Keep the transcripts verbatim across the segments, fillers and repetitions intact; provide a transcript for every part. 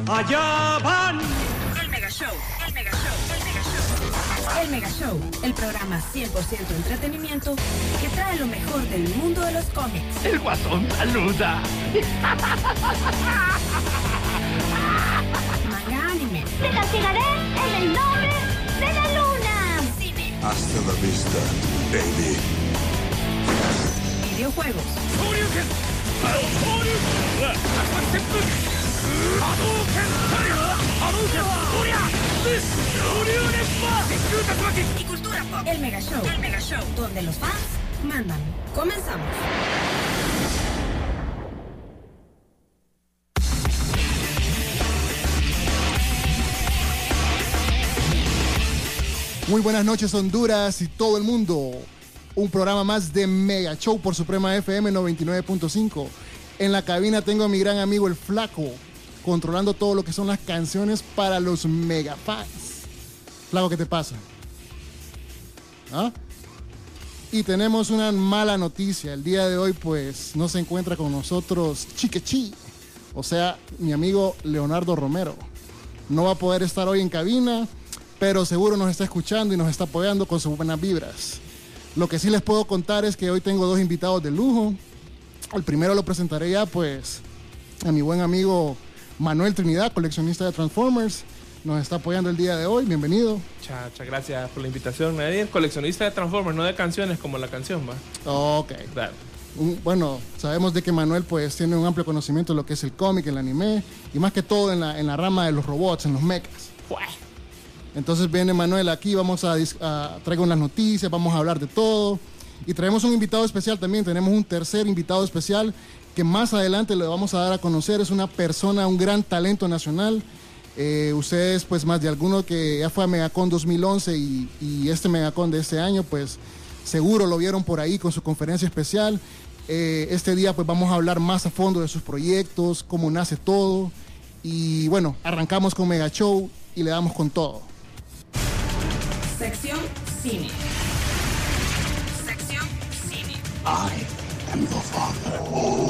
allá van. El Mega Show, el Mega Show, el Mega Show. El Mega Show, el programa cien por ciento entretenimiento que trae lo mejor del mundo de los cómics. El Guasón saluda. Manga anime. Te castigaré en el nombre de la luna. Cine. Hasta la vista, baby. Videojuegos. Y cultura pop. El Mega Show, el Mega Show, donde los fans mandan. Comenzamos. Muy buenas noches, Honduras y todo el mundo. Un programa más de Mega Show por Suprema F M noventa y nueve punto cinco. En la cabina tengo a mi gran amigo el Flaco, controlando todo lo que son las canciones para los mega fans. Flaco, ¿qué te pasa? ¿Ah? Y tenemos una mala noticia. El día de hoy, pues, no se encuentra con nosotros Chiquechi, o sea, mi amigo Leonardo Romero. No va a poder estar hoy en cabina, pero seguro nos está escuchando y nos está apoyando con sus buenas vibras. Lo que sí les puedo contar es que hoy tengo dos invitados de lujo. El primero lo presentaré ya, pues, a mi buen amigo Manuel Trinidad, coleccionista de Transformers. Nos está apoyando el día de hoy. Bienvenido. Chacha, gracias por la invitación. Nadie es coleccionista de Transformers, no de canciones como la canción, va. Ok. Claro. Bueno, sabemos de que Manuel, pues, tiene un amplio conocimiento de lo que es el cómic, el anime, y más que todo en la, en la rama de los robots, en los mechas. Entonces viene Manuel aquí, vamos a, a traigo unas noticias, vamos a hablar de todo. Y traemos un invitado especial también, tenemos un tercer invitado especial que más adelante le vamos a dar a conocer. Es una persona, un gran talento nacional. Eh, ustedes, pues más de alguno que ya fue a Megacon dos mil once y, y este Megacon de este año, pues seguro lo vieron por ahí con su conferencia especial. Eh, este día pues vamos a hablar más a fondo de sus proyectos, cómo nace todo. Y bueno, arrancamos con Mega Show y le damos con todo. Sección Cine. Sección Cine. I am your father.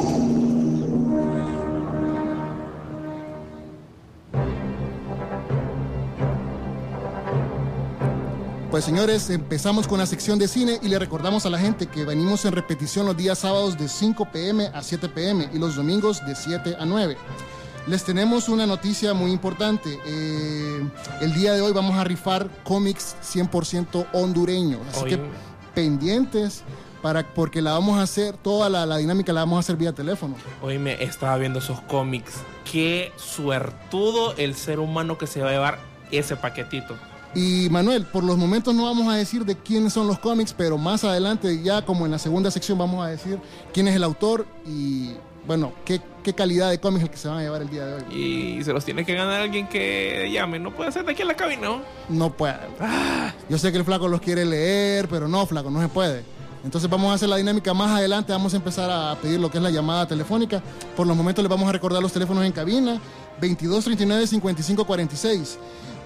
Pues señores, empezamos con la sección de cine y le recordamos a la gente que venimos en repetición los días sábados de cinco p m a siete p m y los domingos de siete a nueve. Les tenemos una noticia muy importante. Eh, el día de hoy vamos a rifar cómics cien por ciento hondureños. Así Oye. que pendientes para, porque la vamos a hacer, toda la, la dinámica la vamos a hacer vía teléfono. Hoy me estaba viendo esos cómics. Qué suertudo el ser humano que se va a llevar ese paquetito. Y Manuel, por los momentos no vamos a decir de quiénes son los cómics, pero más adelante, ya como en la segunda sección, vamos a decir quién es el autor y, bueno, qué, qué calidad de cómics el que se van a llevar el día de hoy. Y se los tiene que ganar alguien que llame. No puede ser de aquí en la cabina, ¿no? No puede. Ah, Yo sé que el Flaco los quiere leer, pero no, Flaco, no se puede. Entonces vamos a hacer la dinámica más adelante, vamos a empezar a pedir lo que es la llamada telefónica. Por los momentos les vamos a recordar los teléfonos en cabina, veintidós treinta y nueve cincuenta y cinco cuarenta y seis.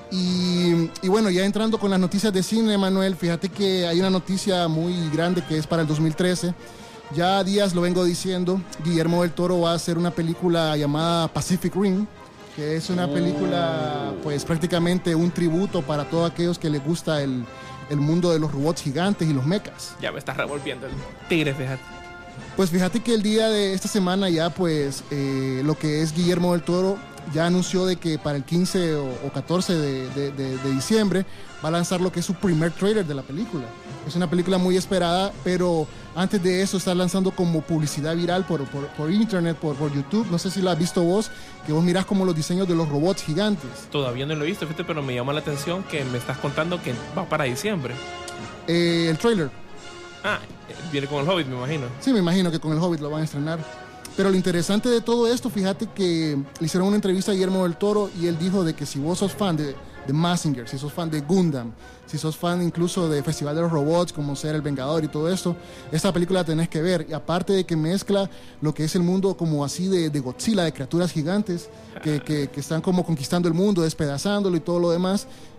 Y, y bueno, ya entrando con las noticias de cine, Manuel, fíjate que hay una noticia muy grande que es para el dos mil trece. Ya días lo vengo diciendo, Guillermo del Toro va a hacer una película llamada Pacific Rim, que es una película, pues prácticamente un tributo para todos aquellos que les gusta el, el mundo de los robots gigantes y los mechas. ya me estás revolviendo el tigre, fíjate. Pues fíjate que el día de esta semana ya, pues, eh, lo que es Guillermo del Toro ya anunció de que para el quince o, o catorce de, de, de, de diciembre va a lanzar lo que es su primer trailer de la película. Es una película muy esperada, pero antes de eso está lanzando como publicidad viral por, por, por internet, por, por YouTube. No sé si la has visto vos, que vos mirás como los diseños de los robots gigantes. Todavía no lo he visto, fíjate, pero me llama la atención que me estás contando que va para diciembre. Eh, el trailer. Ah, viene con el Hobbit, me imagino. Sí, me imagino que con el Hobbit lo van a estrenar. Pero lo interesante de todo esto, fíjate que le hicieron una entrevista a Guillermo del Toro y él dijo de que si vos sos fan de, de Mazinger, si sos fan de Gundam, si sos fan incluso de Festival de los Robots como Ser el Vengador y todo esto, esta película la tenés que ver. Y aparte de que mezcla lo que es el mundo como así de, de Godzilla, de criaturas gigantes que, que, que están como conquistando el mundo, despedazándolo y todo lo demás,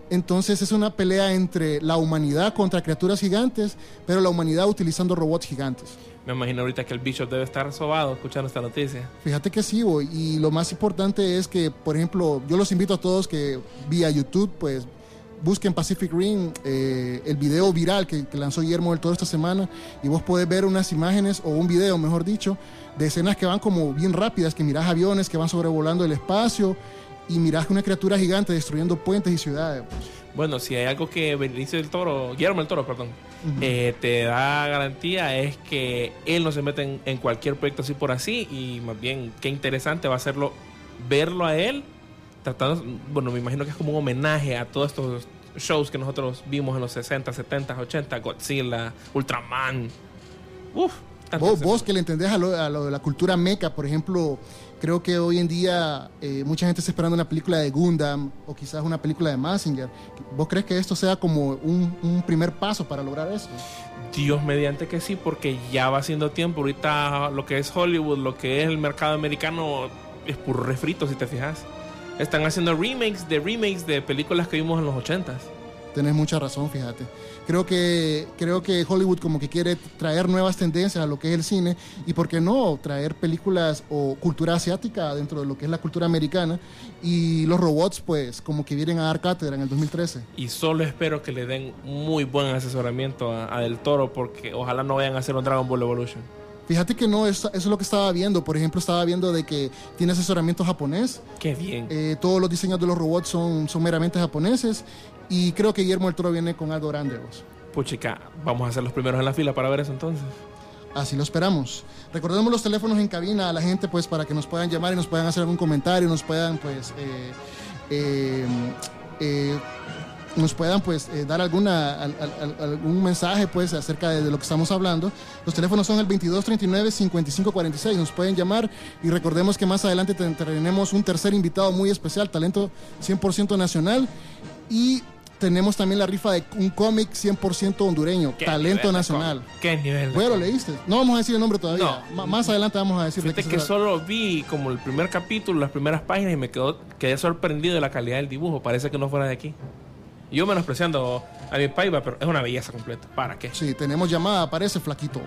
Entonces es una pelea entre la humanidad contra criaturas gigantes, pero la humanidad utilizando robots gigantes. Me imagino ahorita que el bicho debe estar sobado escuchando esta noticia. Fíjate que sí, bo, y lo más importante es que, por ejemplo, yo los invito a todos que vía YouTube, pues, busquen Pacific Rim, eh, el video viral que, que lanzó Guillermo del Toro esta semana, y vos podés ver unas imágenes, o un video, mejor dicho, de escenas que van como bien rápidas, que mirás aviones que van sobrevolando el espacio, y mirás una criatura gigante destruyendo puentes y ciudades. Bueno, si hay algo que Benicio del Toro, Guillermo del Toro, perdón, uh-huh. eh, te da garantía es que él no se mete en, en cualquier proyecto así por así, y más bien qué interesante va a serlo verlo a él tratando, bueno, me imagino que es como un homenaje a todos estos shows que nosotros vimos en los sesenta, setenta, ochenta, Godzilla, Ultraman. Uf, vos, vos que le entendés a lo, a lo de la cultura mecha, por ejemplo, creo que hoy en día eh, mucha gente está esperando una película de Gundam o quizás una película de Mazinger. ¿Vos crees que esto sea como un, un primer paso para lograr eso? Dios mediante que sí, porque ya va siendo tiempo. Ahorita lo que es Hollywood, lo que es el mercado americano es puro refrito, si te fijas. Están haciendo remakes de remakes de películas que vimos en los ochentas. Tenés mucha razón, fíjate. Creo que, creo que Hollywood como que quiere traer nuevas tendencias a lo que es el cine, y por qué no traer películas o cultura asiática dentro de lo que es la cultura americana, y los robots pues como que vienen a dar cátedra en el dos mil trece. Y solo espero que le den muy buen asesoramiento a, a Del Toro, porque ojalá no vayan a hacer un Dragon Ball Evolution. Fíjate que no, eso, eso es lo que estaba viendo. Por ejemplo, estaba viendo de que tiene asesoramiento japonés. ¡Qué bien! Eh, todos los diseños de los robots son, son meramente japoneses. Y creo que Guillermo del Toro viene con algo grande. Vos. Puchica, vamos a ser los primeros en la fila para ver eso entonces. Así lo esperamos. Recordemos los teléfonos en cabina a la gente, pues, para que nos puedan llamar y nos puedan hacer algún comentario, nos puedan, pues, eh, eh, eh, nos puedan pues eh, dar alguna al, al, algún mensaje pues acerca de, de lo que estamos hablando. Los teléfonos son el veintidós treinta y nueve cincuenta y cinco cuarenta y seis, nos pueden llamar, y recordemos que más adelante tenemos un tercer invitado muy especial, talento cien por ciento nacional, y tenemos también la rifa de un cómic cien por ciento hondureño, talento nacional. ¿Qué nivel? Bueno, ¿lo leíste? No vamos a decir el nombre todavía. No. M- más adelante vamos a decir. Fíjate que, que solo vi como el primer capítulo, las primeras páginas, y me quedó, quedé sorprendido de la calidad del dibujo. Parece que no fuera de aquí. Yo menospreciando a mi paiva, pero es una belleza completa. ¿Para qué? Sí, tenemos llamada, aparece flaquito.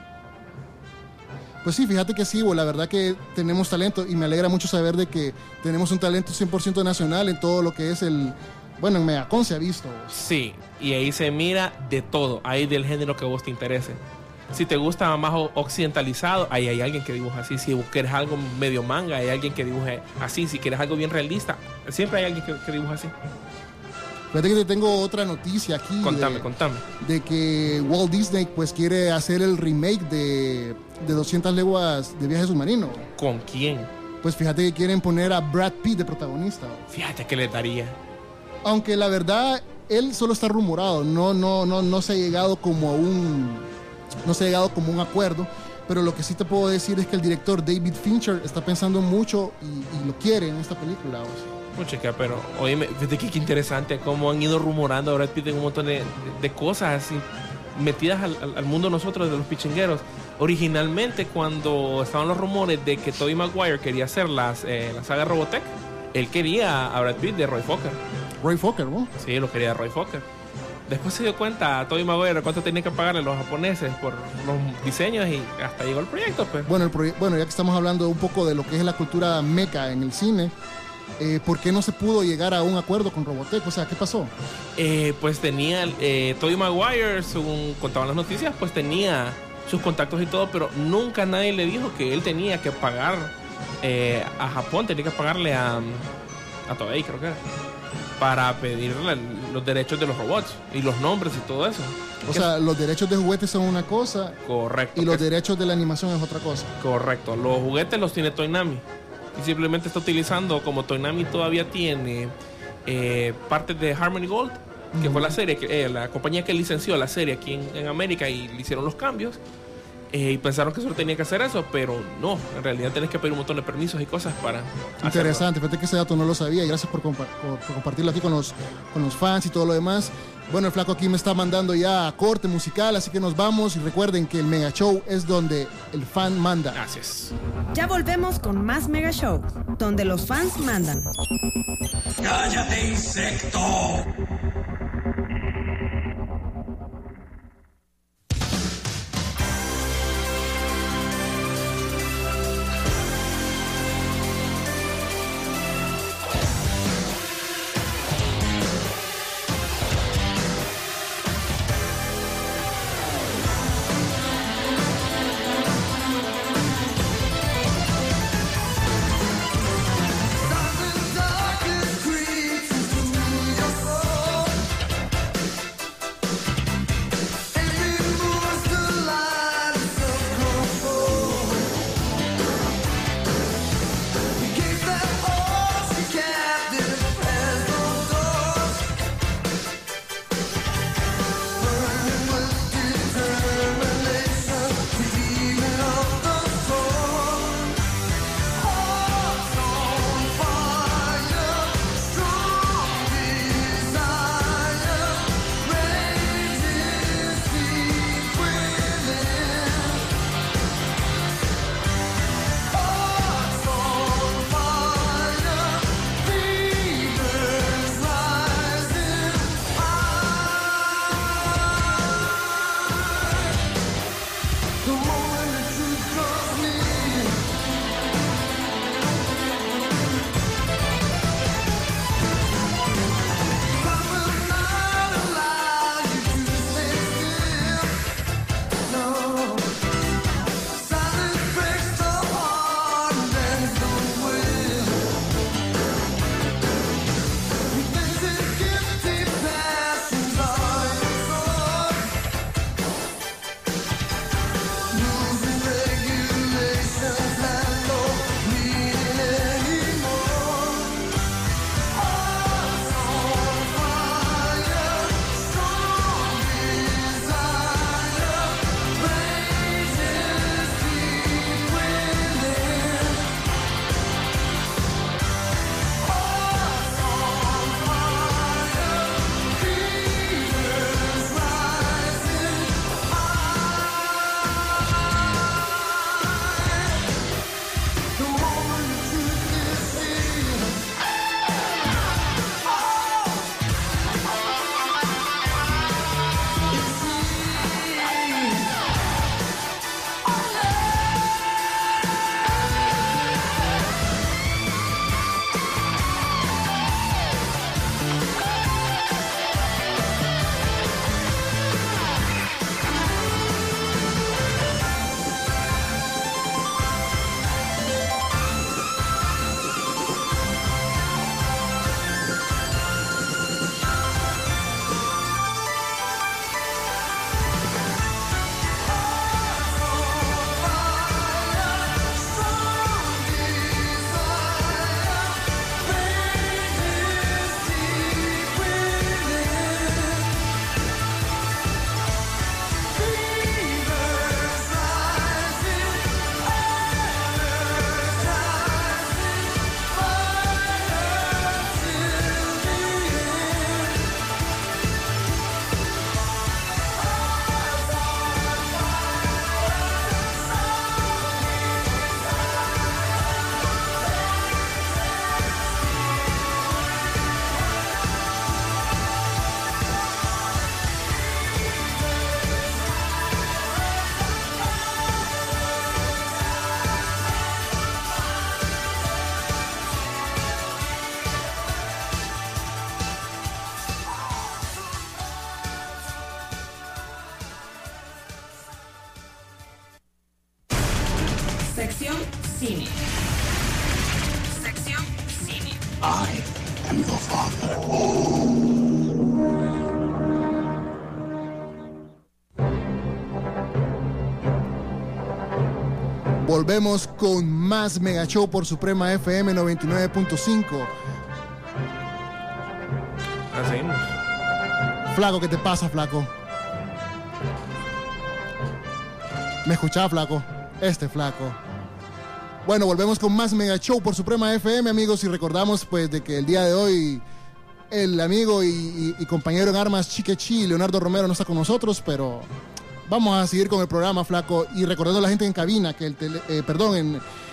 Pues sí, fíjate que sí, la verdad que tenemos talento, y me alegra mucho saber de que tenemos un talento cien por ciento nacional en todo lo que es el... Bueno, en Megacon se ha visto. Sí, y ahí se mira de todo, ahí del género que vos te interese. Si te gusta más occidentalizado, ahí hay alguien que dibuja así. Si quieres algo medio manga, hay alguien que dibuje así. Si quieres algo bien realista, siempre hay alguien que, que dibuja así. Fíjate que te tengo otra noticia aquí. Contame, de, contame. De que Walt Disney pues quiere hacer el remake de, de doscientas leguas de viaje submarino. ¿Con quién? Pues fíjate que quieren poner a Brad Pitt de protagonista. Fíjate que le daría. Aunque la verdad, él solo está rumorado. No, no, no, no se ha llegado como a un... No se ha llegado como un acuerdo. Pero lo que sí te puedo decir es que el director David Fincher está pensando mucho y, y lo quiere en esta película. O sea. Chica, pero oye, fíjate que qué interesante cómo han ido rumorando ahora Brad Pitt en un montón de, de, de cosas así, metidas al, al, al mundo nosotros de los pichingueros. Originalmente, cuando estaban los rumores de que Tobey Maguire quería hacer las, eh, la saga Robotech, él quería a Brad Pitt de Roy Fokker. Roy Fokker, ¿no? Sí, lo quería Roy Fokker. Después se dio cuenta a Tobey Maguire cuánto tenía que pagarle a los japoneses por los diseños, y hasta llegó el proyecto, pues. Bueno, el proye- bueno, ya que estamos hablando un poco de lo que es la cultura mecha en el cine, Eh, ¿por qué no se pudo llegar a un acuerdo con Robotech? O sea, ¿qué pasó? Eh, pues tenía, eh, Tobey Maguire, según contaban las noticias, pues tenía sus contactos y todo, pero nunca nadie le dijo que él tenía que pagar eh, a Japón, tenía que pagarle a, a Toei, creo que era, para pedirle los derechos de los robots y los nombres y todo eso. O sea, los derechos de juguetes son una cosa. Correcto. Y los derechos de la animación es otra cosa. Correcto. Los juguetes los tiene Toynami. Y simplemente está utilizando, como Toynami todavía tiene eh, partes de Harmony Gold, que uh-huh. fue la serie, que, eh, la compañía que licenció la serie aquí en, en América, y le hicieron los cambios, eh, y pensaron que solo tenía que hacer eso, pero no, en realidad tenés que pedir un montón de permisos y cosas para Interesante, fíjate que ese dato no lo sabía, y gracias por, compa- por, por compartirlo aquí con los, con los fans y todo lo demás. Bueno, el flaco aquí me está mandando ya a corte musical, así que nos vamos, y recuerden que el Mega Show es donde el fan manda. Gracias. Ya volvemos con más Mega Show. donde los fans mandan. ¡Cállate, insecto! Sección Cine. Sección Cine. I am your father. Volvemos con más Mega Show por Suprema F M noventa y nueve punto cinco. Ah, seguimos. Flaco, ¿qué te pasa, flaco? ¿Me escuchaba, flaco? Este flaco. Bueno, volvemos con más Mega Show por Suprema F M, amigos, y recordamos pues de que el día de hoy el amigo y, y, y compañero en armas Chiquechi, Leonardo Romero, no está con nosotros, pero vamos a seguir con el programa, flaco, y recordando a la gente en cabina que el tele, eh, perdón, en,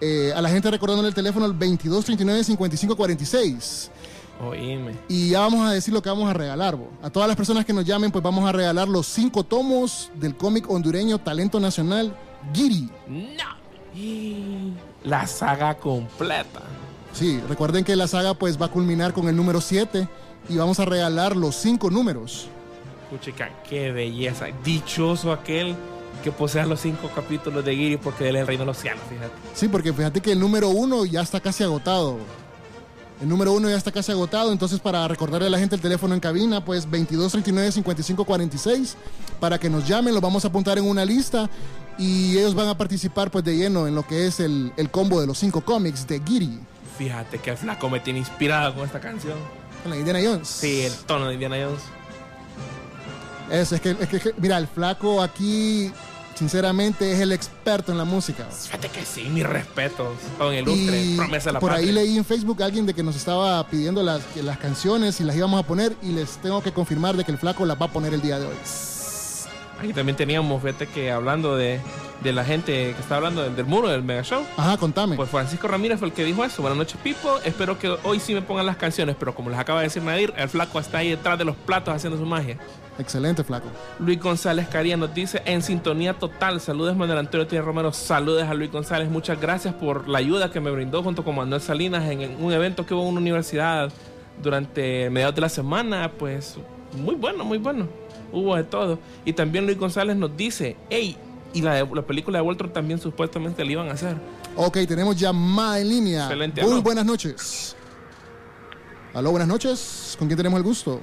Eh, a la gente recordándole el teléfono al veintidós treinta y nueve cincuenta y cinco cuarenta y seis. Oíme. Y ya vamos a decir lo que vamos a regalar, bo. A todas las personas que nos llamen, pues vamos a regalar los cinco tomos del cómic hondureño Talento Nacional, Giri. No. La saga completa. Sí, recuerden que la saga pues va a culminar con el número siete y vamos a regalar los cinco números. Puchica, qué belleza. Dichoso aquel que posea los cinco capítulos de Giri, porque él es el reino de los cielos, fíjate. Sí, porque fíjate que el número uno ya está casi agotado. El número uno ya está casi agotado, entonces para recordarle a la gente el teléfono en cabina, pues veintidós treinta y nueve cincuenta y cinco cuarenta y seis, para que nos llamen, los vamos a apuntar en una lista y ellos van a participar pues de lleno en lo que es el, el combo de los cinco cómics de Giri. Fíjate que el flaco me tiene inspirado con esta canción. Con la Indiana Jones. Sí, el tono de Indiana Jones. Eso, es que, es que, mira, el flaco aquí, sinceramente, es el experto en la música. Fíjate que sí, mis respetos. Con el ilustre, Y promesa de la por patria. ahí leí en Facebook a alguien de que nos estaba pidiendo las, que las canciones y las íbamos a poner, y les tengo que confirmar de que el flaco las va a poner el día de hoy. Aquí también teníamos, fíjate que hablando de, de la gente que está hablando del, del muro del Mega Show. Ajá, contame. Pues Francisco Ramírez fue el que dijo eso. Buenas noches, Pipo. Espero que hoy sí me pongan las canciones, pero como les acaba de decir Nadir, el flaco está ahí detrás de los platos haciendo su magia. Excelente, flaco. Luis González Caría nos dice: en sintonía total. Saludos, Manuel Antonio Tía Romero. Saludos a Luis González. Muchas gracias por la ayuda que me brindó junto con Manuel Salinas en, en un evento que hubo en una universidad durante mediados de la semana. Pues muy bueno, muy bueno. Hubo de todo. Y también Luis González nos dice: hey, y la, de, la película de Voltron también supuestamente la iban a hacer. Ok, tenemos llamada en línea. Excelente. Muy aló. buenas noches. Aló, buenas noches. ¿Con quién tenemos el gusto?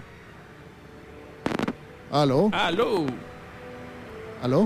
Aló. Aló. Aló.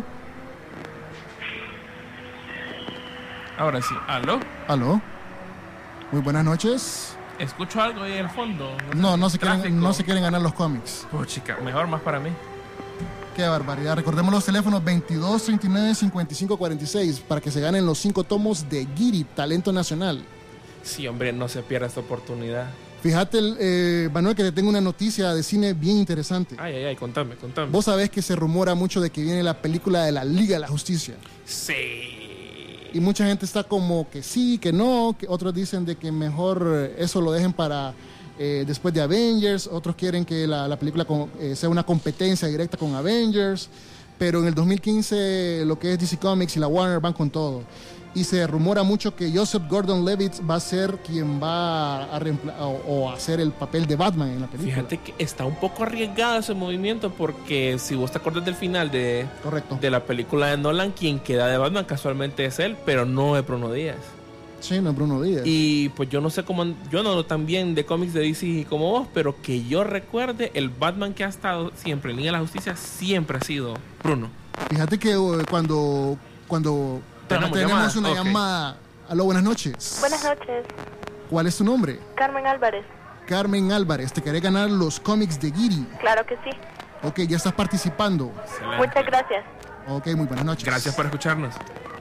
Ahora sí. Aló. Aló. Muy buenas noches. Escucho algo ahí en el fondo. No, no se Tráfico. quieren, no se quieren ganar los cómics. Pues chica, mejor más para mí. Qué barbaridad. Recordemos los teléfonos veintidós treinta y nueve cincuenta y cinco cuarenta y seis para que se ganen los cinco tomos de Giri, Talento Nacional. Sí, hombre, no se pierda esta oportunidad. Fíjate, eh, Manuel, que te tengo una noticia de cine bien interesante. Ay, ay, ay, contame, contame. Vos sabés que se rumora mucho de que viene la película de la Liga de la Justicia. Sí. Y mucha gente está como que sí, que no, que otros dicen de que mejor eh, eso lo dejen para eh, después de Avengers, otros quieren que la, la película con, eh, sea una competencia directa con Avengers, pero en el dos mil quince lo que es D C Comics y la Warner van con todo. Y se rumora mucho que Joseph Gordon-Levitt va a ser quien va a reempla- o, o a hacer el papel de Batman en la película. Fíjate que está un poco arriesgado ese movimiento porque si vos te acuerdas del final de, Correcto. de la película de Nolan, quien queda de Batman casualmente es él, pero no es Bruno Díaz. Sí, no es Bruno Díaz. Y pues yo no sé cómo, yo no tan bien de cómics de D C como vos, pero que yo recuerde, el Batman que ha estado siempre en Liga de la Justicia siempre ha sido Bruno. Fíjate que uh, cuando, cuando Tenemos tenemos llamada. una Ok. llamada. Aló, buenas noches. Buenas noches, ¿Cuál es tu nombre? Carmen Álvarez. Carmen Álvarez, te querés ganar los cómics de Giri. Claro que sí. Ok, ya estás participando. Excelente. Muchas gracias. Ok, muy buenas noches. Gracias por escucharnos.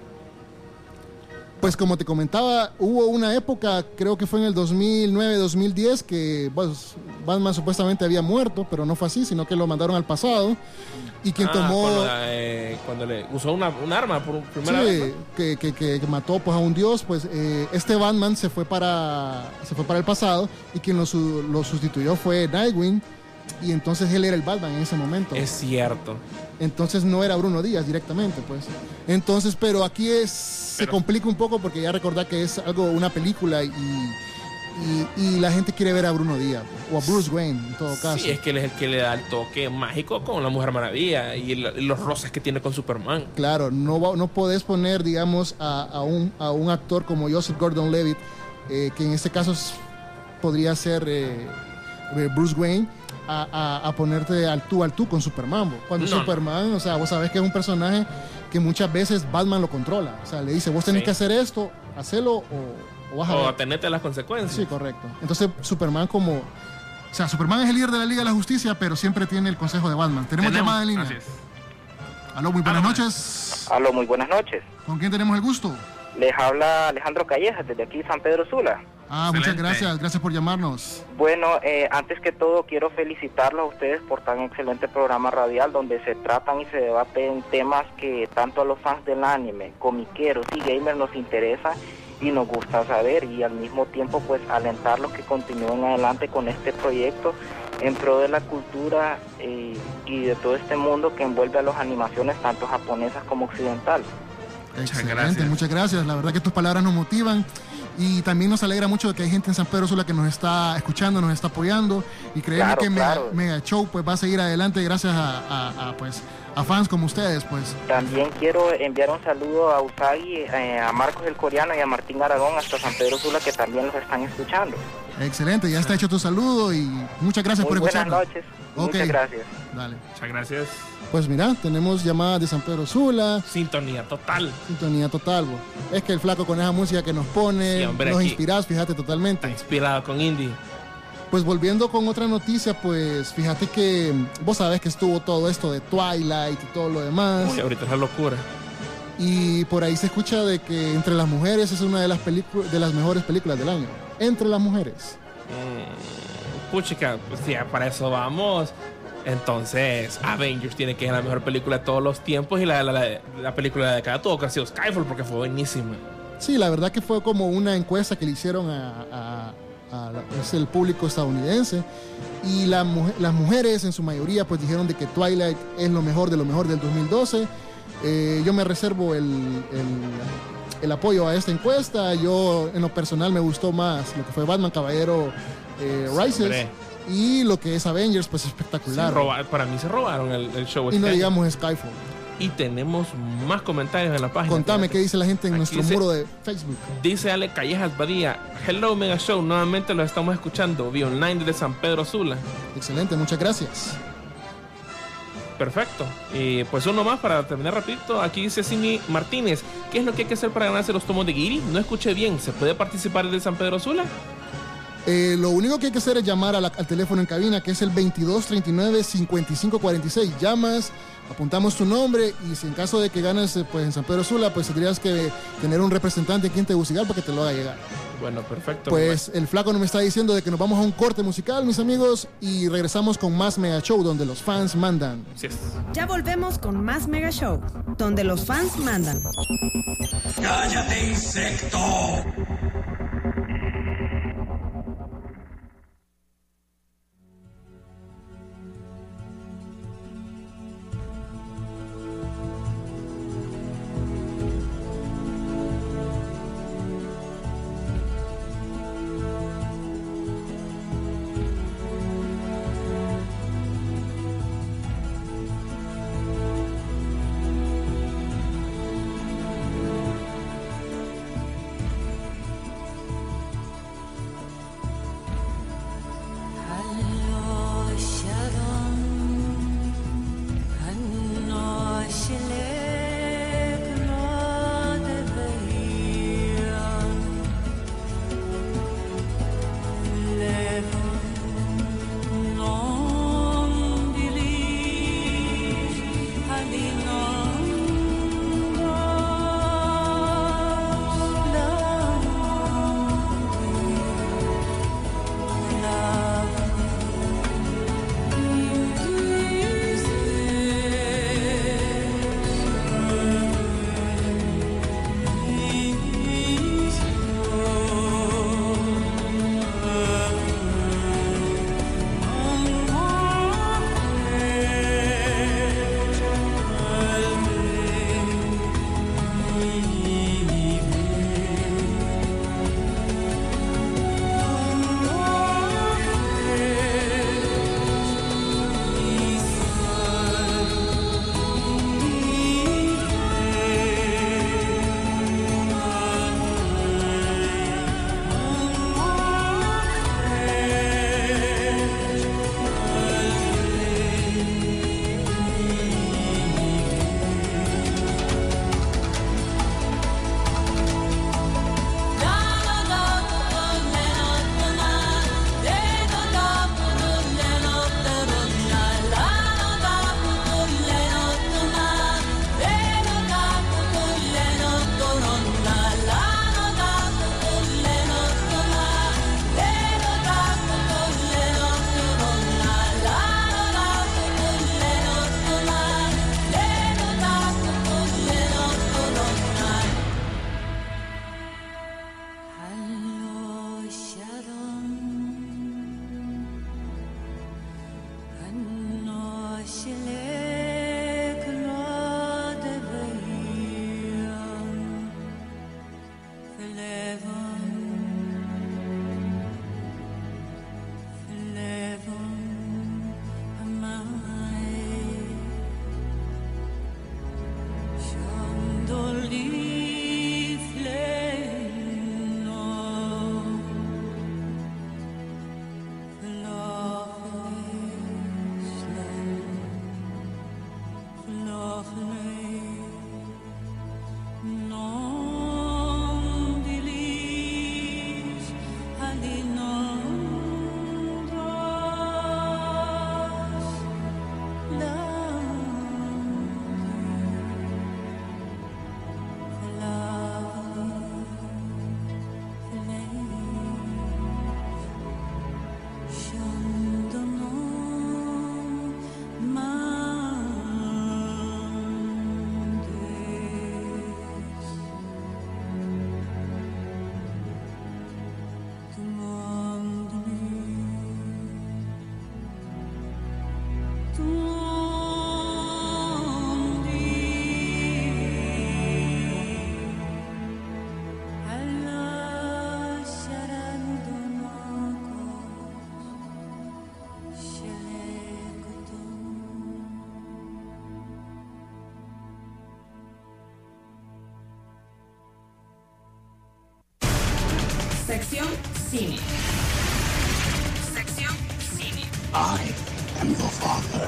Pues como te comentaba, hubo una época, creo que fue en el dos mil nueve, dos mil diez, que pues, Batman supuestamente había muerto, pero no fue así, sino que lo mandaron al pasado. Y quien Ah, tomó... Cuando, eh, cuando le usó una, un arma por primera Sí, vez. ¿no? que, que, que- que mató pues, a un dios, pues eh, este Batman se fue para se fue para el pasado y quien lo, su- lo sustituyó fue Nightwing y entonces él era el Batman en ese momento. Es cierto. Entonces no era Bruno Díaz directamente, pues. Entonces, pero aquí es se Pero- complica un poco porque ya recordar que es algo una película y, y, y la gente quiere ver a Bruno Díaz o a Bruce Wayne en todo caso. Sí, es que él es el que le da el toque mágico con la Mujer Maravilla y, el- y los roces que tiene con Superman. Claro, no, va- no podés poner, digamos, a, a un, a un actor como Joseph Gordon-Levitt, eh, que en este caso es- podría ser eh, eh, Bruce Wayne, a, a- a ponerte al tú al tú con Superman. bo. Cuando No, Superman, o sea, vos sabés que es un personaje que muchas veces Batman lo controla. O sea, le dice, vos tenés Sí. que hacer esto, hacelo o, o vas a O ver. atenete a las consecuencias. Sí, correcto. Entonces, Superman como... O sea, Superman es el líder de la Liga de la Justicia, pero siempre tiene el consejo de Batman. Tenemos, Tenemos- llamada en línea. así es. Aló, muy buenas Aló, noches. Aló, muy buenas noches. ¿Con quién tenemos el gusto? Les habla Alejandro Callejas desde aquí, San Pedro Sula. Ah, muchas Excelente. gracias, gracias por llamarnos. Bueno, eh, antes que todo quiero felicitarlos a ustedes por tan excelente programa radial donde se tratan y se debaten temas que tanto a los fans del anime, comiqueros y gamers nos interesan y nos gusta saber, y al mismo tiempo pues alentarlos que continúen adelante con este proyecto en pro de la cultura eh, y de todo este mundo que envuelve a las animaciones tanto japonesas como occidentales. Excelente, gracias. muchas gracias. La verdad que tus palabras nos motivan y también nos alegra mucho de que hay gente en San Pedro Sula que nos está escuchando, nos está apoyando, y creemos Claro, que claro. Mega, Mega Show pues va a seguir adelante gracias a, a, a, pues a fans como ustedes, pues. También quiero enviar un saludo a Usagi, eh, a Marcos el Coreano y a Martín Aragón hasta San Pedro Sula, que también los están escuchando. Excelente, ya está hecho tu saludo y muchas gracias Muy por buenas escucharnos. noches. Ok. Muchas gracias. Dale. Muchas gracias. Pues mira, tenemos llamadas de San Pedro Sula, Sintonía total. sintonía total, bo. Es que el flaco con esa música que nos pone, Sí, hombre, nos aquí. inspiras, fíjate Está totalmente. inspirado con indie. Pues volviendo con otra noticia, pues fíjate que vos sabés que estuvo todo esto de Twilight y todo lo demás. Uy, ahorita es la locura. Y por ahí se escucha de que Entre las Mujeres es una de las películas de las mejores películas del año. Entre las Mujeres. Mm, puchica, pues ya para eso vamos. Entonces, Avengers tiene que ser la mejor película de todos los tiempos, y la, la, la, la película de la década tuvo que haber sido Skyfall porque fue buenísima. Sí, la verdad que fue como una encuesta que le hicieron a, a- a la- es el público estadounidense, y la mujer- las mujeres en su mayoría pues dijeron de que Twilight es lo mejor de lo mejor del dos mil doce. Eh, yo me reservo el, el- el apoyo a esta encuesta. Yo en lo personal me gustó más lo que fue Batman Caballero eh, Rises, Hombre. y lo que es Avengers, pues Se espectacular. roba- para mí se robaron el, el show. Y este no año. digamos Skyfall. Y tenemos más comentarios en la página. Contame fíjate. qué dice la gente en Aquí nuestro dice- muro de Facebook. Dice Ale Callejas Badía: Hello Mega Show, nuevamente lo estamos escuchando vía online desde San Pedro Sula. Excelente, muchas gracias. Perfecto. Y pues uno más para terminar rapidito. Aquí dice Simi Martínez: ¿qué es lo que hay que hacer para ganarse los tomos de Guiri? No escuché bien. ¿Se puede participar desde San Pedro Sula? Eh, lo único que hay que hacer es llamar a la- al teléfono en cabina, que es el veintidós treinta y nueve cincuenta y cinco cuarenta y seis. Llamas, apuntamos tu nombre, y si en caso de que ganes eh, pues en San Pedro Sula, pues tendrías que tener un representante aquí en Tegucigalpa que te lo haga llegar. Bueno, perfecto. Pues el flaco no me está diciendo de que nos vamos a un corte musical, mis amigos, y regresamos con más Mega Show, donde los fans mandan. Así es. Ya volvemos con más Mega Show, donde los fans mandan. ¡Cállate, insecto! Cine. Sección Cine. I am your father.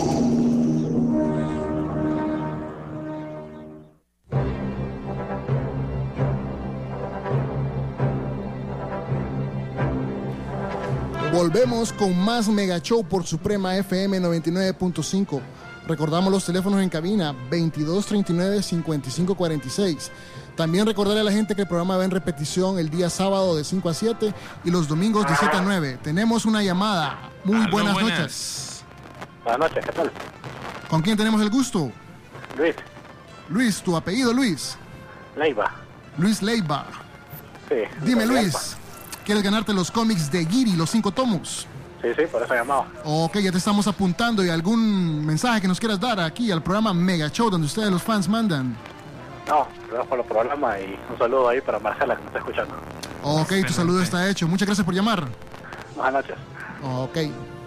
Volvemos con más Mega Show por Suprema F M noventa y nueve punto cinco. Recordamos los teléfonos en cabina veintidós treinta y nueve cincuenta y cinco cuarenta y seis. También recordarle a la gente que el programa va en repetición el día sábado de cinco a siete y los domingos de siete a nueve. Tenemos una llamada. Muy Aló, buenas, buenas noches. Buenas noches, ¿qué tal? ¿Con quién tenemos el gusto? Luis. Luis, ¿tu apellido, Luis? Leiva. Luis Leiva. Sí. Dime, Leiva. Luis, ¿quieres ganarte los cómics de Giri, los cinco tomos? Sí, sí, por eso he llamado. Ok, ya te estamos apuntando. ¿Y algún mensaje que nos quieras dar aquí al programa Mega Show, donde ustedes los fans mandan? No, gracias por los programas y un saludo ahí para Marcela que me está escuchando. Ok, tu saludo está hecho. Muchas gracias por llamar. Buenas noches. Ok.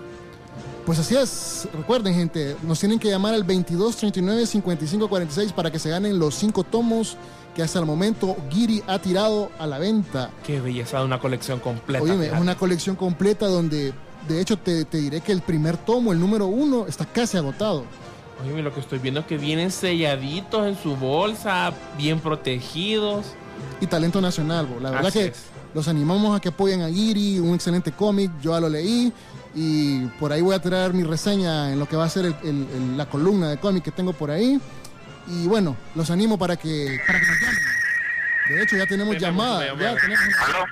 Pues así es. Recuerden, gente, nos tienen que llamar al veintidós treinta y nueve cincuenta y cinco cuarenta y seis para que se ganen los cinco tomos que hasta el momento Giri ha tirado a la venta. Qué belleza, una colección completa. Oye, es fíjate. una colección completa donde, de hecho, te, te diré que el primer tomo, el número uno, está casi agotado. Oye, lo que estoy viendo es que vienen selladitos en su bolsa, bien protegidos. Y talento nacional, bro. La verdad Así que es. los animamos a que apoyen a Giri, un excelente cómic, yo ya lo leí y por ahí voy a traer mi reseña en lo que va a ser el, el, el, la columna de cómic que tengo por ahí. Y bueno, los animo para que, para que nos llamen. De hecho, ya tenemos Tenemos llamada. una llamada. Ya tenemos... Aló,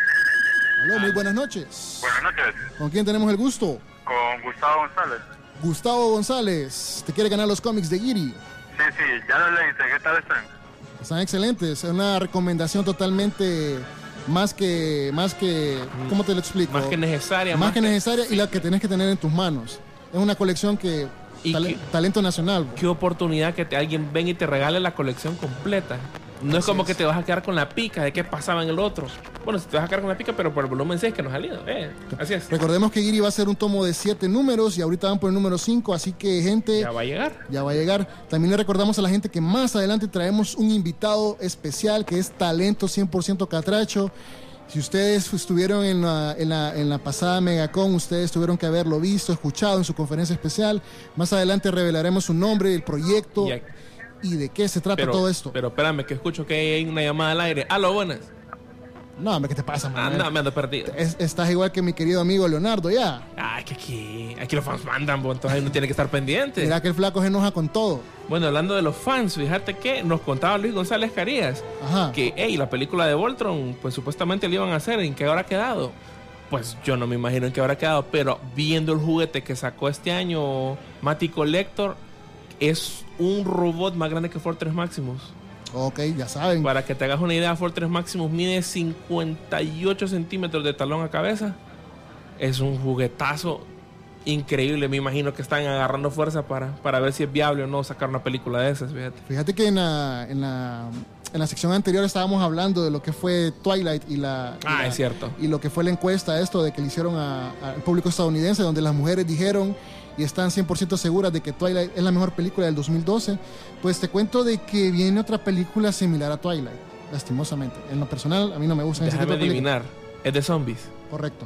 Aló, muy buenas noches. buenas noches. ¿Con quién tenemos el gusto? Con Gustavo González. Gustavo González. ¿Te quiere ganar los cómics de Giri? Sí, sí, ya lo leí. ¿Qué tal están? Están excelentes. Es una recomendación totalmente más que, más que, ¿cómo te lo explico? Más que necesaria. Más que necesaria y la que tenés que tener en tus manos. Es una colección que, Y tale- que- talento nacional. bro. Qué oportunidad que te, alguien venga y te regale la colección completa. No es Así como es. que te vas a quedar con la pica de qué pasaba en el otro. Bueno, si te vas a quedar con la pica, pero por el volumen seis que nos ha salido. Eh, así es. Recordemos que Giri va a ser un tomo de siete números y ahorita van por el número cinco, así que gente, Ya va a llegar. ya va a llegar. También le recordamos a la gente que más adelante traemos un invitado especial que es talento cien por ciento catracho. Si ustedes estuvieron en la, en la, en la pasada Megacon, ustedes tuvieron que haberlo visto, escuchado en su conferencia especial. Más adelante revelaremos su nombre, el proyecto Y aquí- y de qué se trata Pero, todo esto. pero espérame, que escucho que hay una llamada al aire. Aló, buenas. No, hombre, ¿qué te pasa, man? Anda, me ando perdido. Es- estás igual que mi querido amigo Leonardo, ya. Ay, que aquí, aquí los fans mandan, pues, entonces uno tiene que estar pendiente. Mira que el flaco se enoja con todo. Bueno, hablando de los fans, fíjate que nos contaba Luis González Carías Ajá. que, hey, la película de Voltron, pues supuestamente le iban a hacer, ¿en qué habrá quedado? Pues yo no me imagino en qué habrá quedado, pero viendo el juguete que sacó este año Matty Collector, es un robot más grande que Fortress Maximus. Ok, ya saben. Para que te hagas una idea, Fortress Maximus mide cincuenta y ocho centímetros de talón a cabeza. Es un juguetazo increíble. Me imagino que están agarrando fuerza para, para ver si es viable o no sacar una película de esas, fíjate. Fíjate que en la, en la, en la sección anterior estábamos hablando de lo que fue Twilight y la... y Ah, la- es cierto. Y lo que fue la encuesta, esto de que le hicieron a- al público estadounidense, donde las mujeres dijeron y están cien por ciento seguras de que Twilight es la mejor película del dos mil doce. Pues te cuento de que viene otra película similar a Twilight, lastimosamente. En lo personal, a mí no me gusta ese tipo Déjame de películas. adivinar. Es de zombies. Correcto.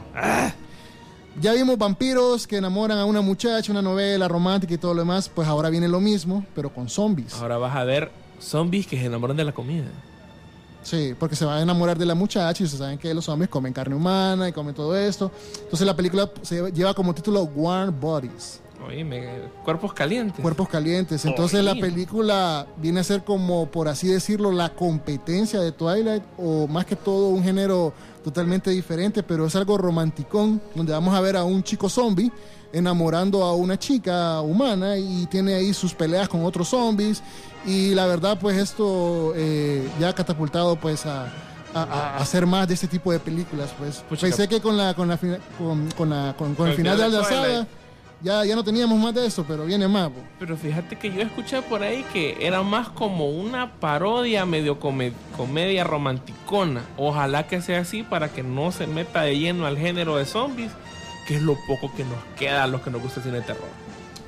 Ya vimos vampiros que enamoran a una muchacha, una novela romántica y todo lo demás. Pues ahora viene lo mismo, pero con zombies. Ahora vas a ver zombies que se enamoran de la comida. Sí, porque se va a enamorar de la muchacha y ustedes saben que los zombies comen carne humana y comen todo esto. Entonces la película se lleva como título Warm Bodies, Oye, me- cuerpos calientes. cuerpos calientes. Entonces la Oye. película viene a ser como, por así decirlo, la competencia de Twilight, o más que todo un género totalmente diferente, pero es algo romanticón, donde vamos a ver a un chico zombie enamorando a una chica humana y tiene ahí sus peleas con otros zombies. Y la verdad, pues esto eh, ya ha catapultado pues a, a- a hacer más de este tipo de películas. Pues Pucha, pensé que con la con la fina- con, con la- con- con el el final de final de la saga Twilight. ya, ya no teníamos más de eso, pero viene más. po. Pero fíjate que yo escuché por ahí que era más como una parodia medio come- comedia romanticona. Ojalá que sea así para que no se meta de lleno al género de zombies, que es lo poco que nos queda a los que nos gusta el cine de terror.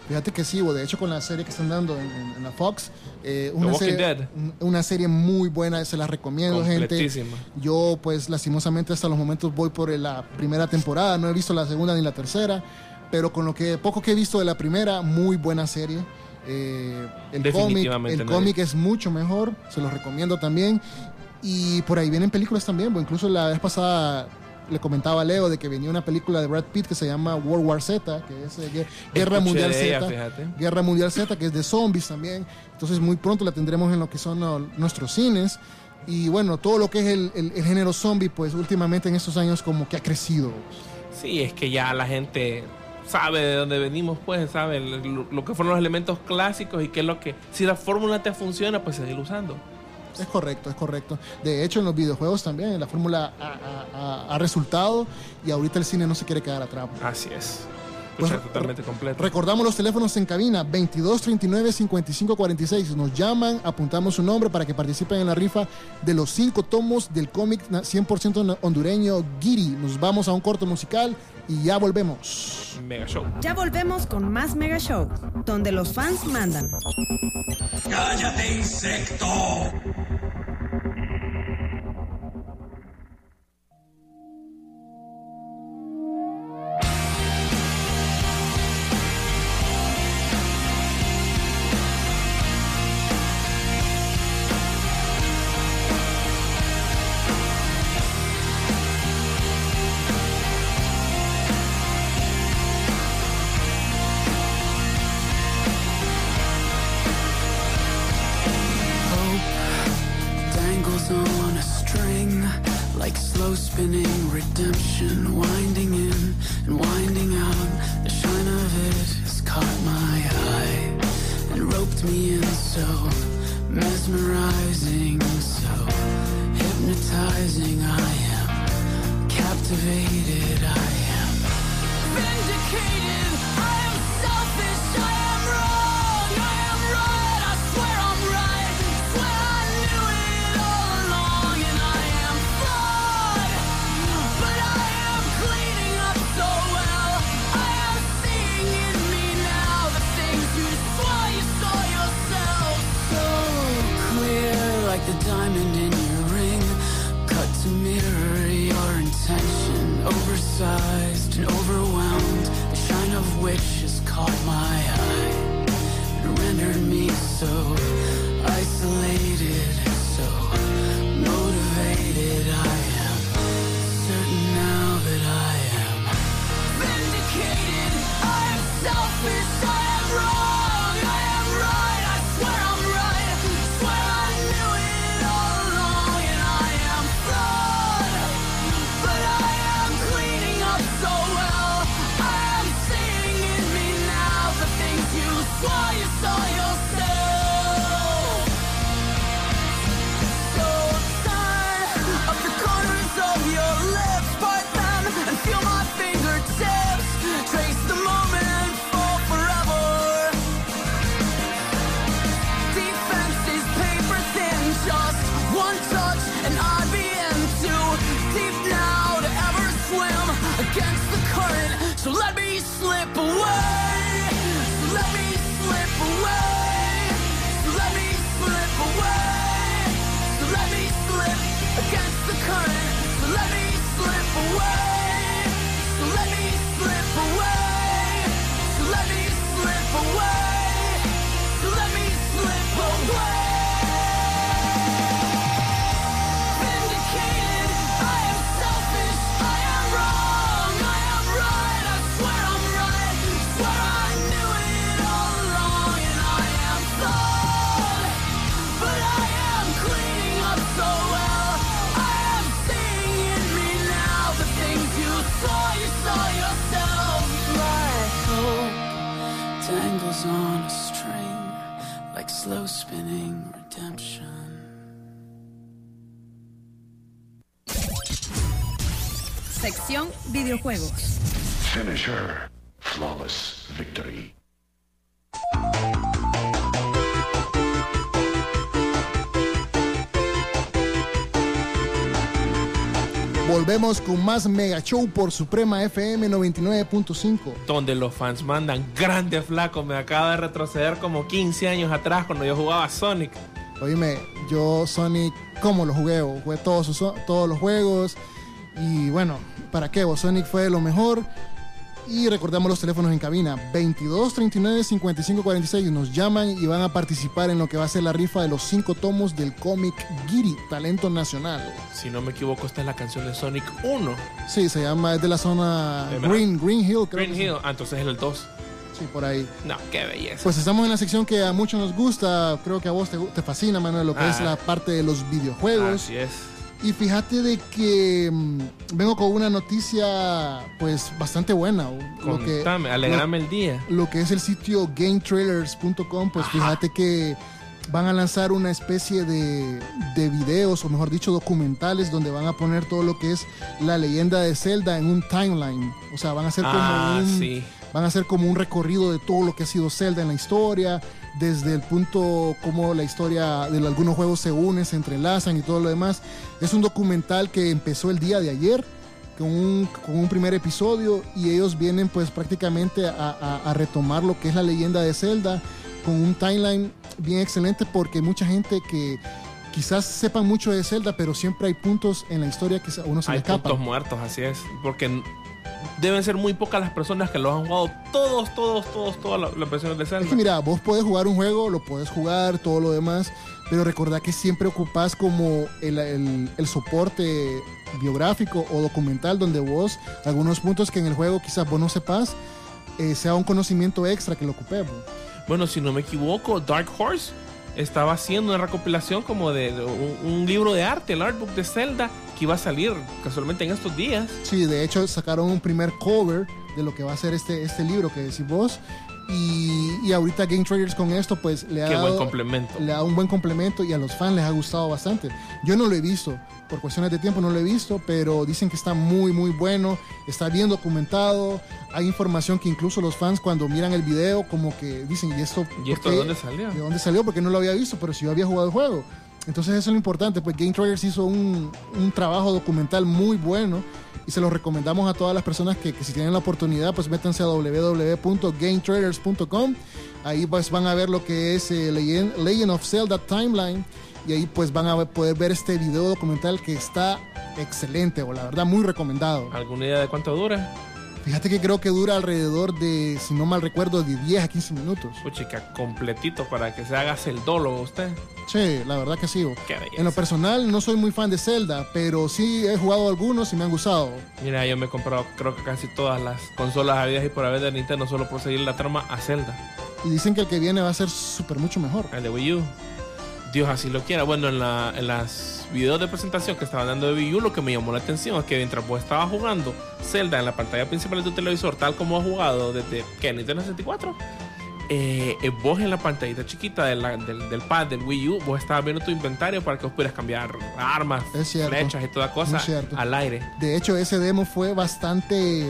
Fíjate que sí, de hecho con la serie que están dando en, en, en la Fox, eh, una, The Walking serie, Dead. una serie muy buena, se la recomiendo, gente. Completísima. Yo pues lastimosamente hasta los momentos voy por la primera temporada, no he visto la segunda ni la tercera, pero con lo que poco que he visto de la primera, muy buena serie. Eh, el cómic el cómic es mucho mejor, se los recomiendo también. Y por ahí vienen películas también, pues incluso la vez pasada le comentaba a Leo de que venía una película de Brad Pitt que se llama World War Z, que es eh, Guerra Mundial ella, Z, fíjate. Guerra Mundial Z, que es de zombies también. Entonces muy pronto la tendremos en lo que son no, nuestros cines. Y bueno, todo lo que es el, el, el género zombie, pues últimamente en estos años como que ha crecido. Sí, es que ya la gente sabe de dónde venimos, pues, sabe lo, lo que fueron los elementos clásicos y qué es lo que... Si la fórmula te funciona, pues seguir usando. Es correcto, es correcto. De hecho, en los videojuegos también, la fórmula ha, ha, ha resultado y ahorita el cine no se quiere quedar atrás. Así es. Pues, totalmente completo. Recordamos los teléfonos en cabina, veintidós treinta y nueve cincuenta y cinco cuarenta y seis. Nos llaman, apuntamos su nombre para que participen en la rifa de los cinco tomos del cómic cien por ciento hondureño Giri. Nos vamos a un corto musical y ya volvemos. Mega Show. Ya volvemos con más Mega Show, donde los fans mandan. ¡Cállate, insecto! Spinning redemption, winding in and winding out. The shine of it has caught my eye and roped me in, so mesmerizing, so hypnotizing. I am captivated, I am vindicated. I am selfish, I am wrong, I am right, I swear I'm right, swear I knew it all along, and I am flawed. But I am cleaning up so well. I am seeing in me now the things you swore you saw yourself. So clear like the diamond in your ring, cut to mirror your intention. Oversized and overwhelmed, the shine of which has caught my eye and rendered me so isolated, so motivated. I am certain now that I am vindicated. I am selfish, I am wrong, I am right, I swear I'm right, swear I knew it all along, and I am flawed, but I am cleaning up so well. I am seeing in me now the things you swore you saw yourself. So turn up the corners of your lips, part them and feel my fingertips, trace the moment and fall forever. Defense is paper thin, just one touch and I'd be in too deep now to ever swim against the current. So let me slip away, so let me slip away, so let me slip away, so let me slip against the current. So let me slip away, so let me slip away, so let me slip away, so let me slip away. Vindicated, I am selfish, I am wrong, I am right, I swear I'm right, swear I knew it all along, and I am flawed, but I am cleaning up so well. I am seeing in me now the things you saw, you saw yourself. Like hope dangles on a string, like slow spinning redemption. Sección videojuegos. Finish her. Flawless victory. Volvemos con más Mega Show por Suprema F M noventa y nueve punto cinco. Donde los fans mandan. Grande Flaco, me acaba de retroceder como quince años atrás cuando yo jugaba Sonic. Oíme, yo Sonic, ¿cómo lo jugué? Jugué todos, sus, todos los juegos. Y bueno, ¿para qué? Sonic fue lo mejor. Y recordamos los teléfonos en cabina, veintidós, treinta y nueve, cincuenta y cinco, cuarenta y seis. Nos llaman y van a participar en lo que va a ser la rifa de los cinco tomos del cómic Giri, Talento Nacional. Si no me equivoco, esta es la canción de Sonic uno. Sí, se llama, es de la zona Green, Green Hill, creo. Green Hill, ah, entonces es el dos. Sí, por ahí. No, qué belleza. Pues estamos en la sección que a muchos nos gusta, creo que a vos te, te fascina, Manuel, lo que ah. es la parte de los videojuegos. Así es. Y fíjate de que mmm, vengo con una noticia pues bastante buena. Lo que, alegrame lo, el día. Lo que es el sitio game trailers punto com, pues Ajá. fíjate que van a lanzar una especie de, de videos, o mejor dicho, documentales, donde van a poner todo lo que es la leyenda de Zelda en un timeline. O sea, van a hacer como ah, un... Sí. Van a hacer como un recorrido de todo lo que ha sido Zelda en la historia, desde el punto como la historia de algunos juegos se unen, se entrelazan y todo lo demás. Es un documental que empezó el día de ayer con un, con un primer episodio y ellos vienen pues prácticamente a, a, a retomar lo que es la leyenda de Zelda con un timeline bien excelente, porque mucha gente que quizás sepan mucho de Zelda, pero siempre hay puntos en la historia que a uno se hay le escapa. Hay puntos muertos, así es, porque deben ser muy pocas las personas que lo han jugado todos, todos, todos, todas las versiones de Zelda. Es que mira, vos podés jugar un juego, lo podés jugar, todo lo demás, pero recordá que siempre ocupás como el, el, el soporte biográfico o documental, donde vos, algunos puntos que en el juego quizás vos no sepas, eh, sea un conocimiento extra que lo ocupemos. Bueno, si no me equivoco, Dark Horse estaba haciendo una recopilación como de, de un, un libro de arte, el artbook de Zelda, que iba a salir casualmente en estos días. Sí, de hecho sacaron un primer cover de lo que va a ser este, este libro que decís vos. Y, y ahorita Game Trailers con esto pues le ha, Qué dado, buen complemento. le ha dado un buen complemento y a los fans les ha gustado bastante. Yo no lo he visto, por cuestiones de tiempo no lo he visto, pero dicen que está muy muy bueno, está bien documentado. Hay información que incluso los fans cuando miran el video como que dicen, ¿y esto, ¿Y esto de dónde salió? ¿De dónde salió? Porque no lo había visto, pero si yo había jugado el juego. Entonces eso es lo importante, pues Game Trailers hizo un, un trabajo documental muy bueno y se lo recomendamos a todas las personas que, que si tienen la oportunidad, pues métanse a doble u doble u doble u punto game trailers punto com. Ahí pues van a ver lo que es eh, Legend, Legend of Zelda Timeline, y ahí pues van a poder ver este video documental que está excelente, o la verdad muy recomendado. ¿Alguna idea de cuánto dura? Fíjate que creo que dura alrededor de, si no mal recuerdo, de diez a quince minutos. Pues chica, completito para que se haga celdólogo usted. Sí, la verdad que sí. Qué belleza. En lo personal no soy muy fan de Zelda, pero sí he jugado algunos y me han gustado. Mira, yo me he comprado creo que casi todas las consolas habidas y por haber de Nintendo solo por seguir la trama a Zelda. Y dicen que el que viene va a ser súper mucho mejor. El de Wii U. Dios así lo quiera. Bueno, en, la, en las videos de presentación que estaban dando de Wii U, lo que me llamó la atención es que mientras vos estabas jugando Zelda en la pantalla principal de tu televisor, tal como has jugado desde ¿qué? Nintendo sesenta y cuatro, eh, vos en la pantallita chiquita de la, del, del pad del Wii U, vos estabas viendo tu inventario para que vos pudieras cambiar armas, flechas y toda cosa al aire. De hecho, ese demo fue bastante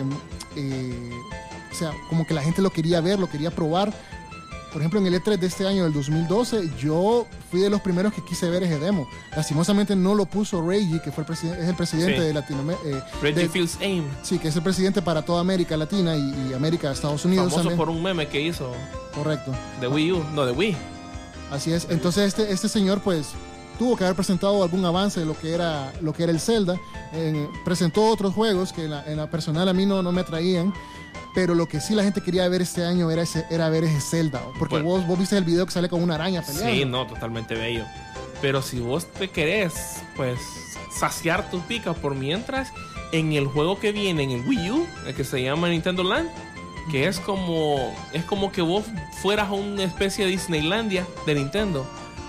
eh, o sea, como que la gente lo quería ver, lo quería probar. Por ejemplo, en el E tres de este año, del dos mil doce, yo fui de los primeros que quise ver ese demo. Lastimosamente no lo puso Reggie, que fue el presi- es el presidente sí. de Latinoamérica. Eh, Reggie Fils-Aime. Sí, que es el presidente para toda América Latina y, y América, Estados Unidos. Famoso también. por un meme que hizo. Correcto. De Wii U, no, de Wii. Así es. Entonces este, este señor, pues, tuvo que haber presentado algún avance de lo que era, lo que era el Zelda. Eh, presentó otros juegos que en la, en la personal a mí no, no me atraían. Pero lo que sí la gente quería ver este año era, ese, era ver ese Zelda. Porque bueno, vos, vos viste el video que sale con una araña peleando. Sí, no, totalmente bello. Pero si vos te querés, pues, saciar tus picas por mientras, en el juego que viene en el Wii U, el que se llama Nintendo Land, que es como, es como que vos fueras a una especie de Disneylandia de Nintendo.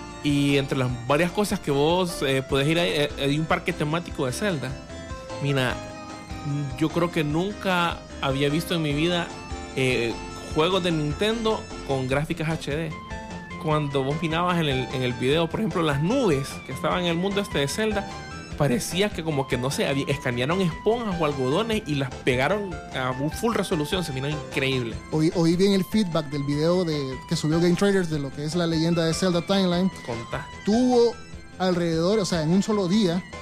Y entre las varias cosas que vos eh, podés ir, hay, hay un parque temático de Zelda. Mira, yo creo que nunca había visto en mi vida eh, juegos de Nintendo con gráficas H D. Cuando vos mirabas en el, en el video, por ejemplo, las nubes que estaban en el mundo este de Zelda, parecía que como que no sé, escanearon esponjas o algodones y las pegaron a full resolución. Se miró increíble. Oí, oí bien el feedback del video de, que subió Game Trailers de lo que es la leyenda de Zelda Timeline. Contá. Tuvo alrededor, o sea, en un solo día,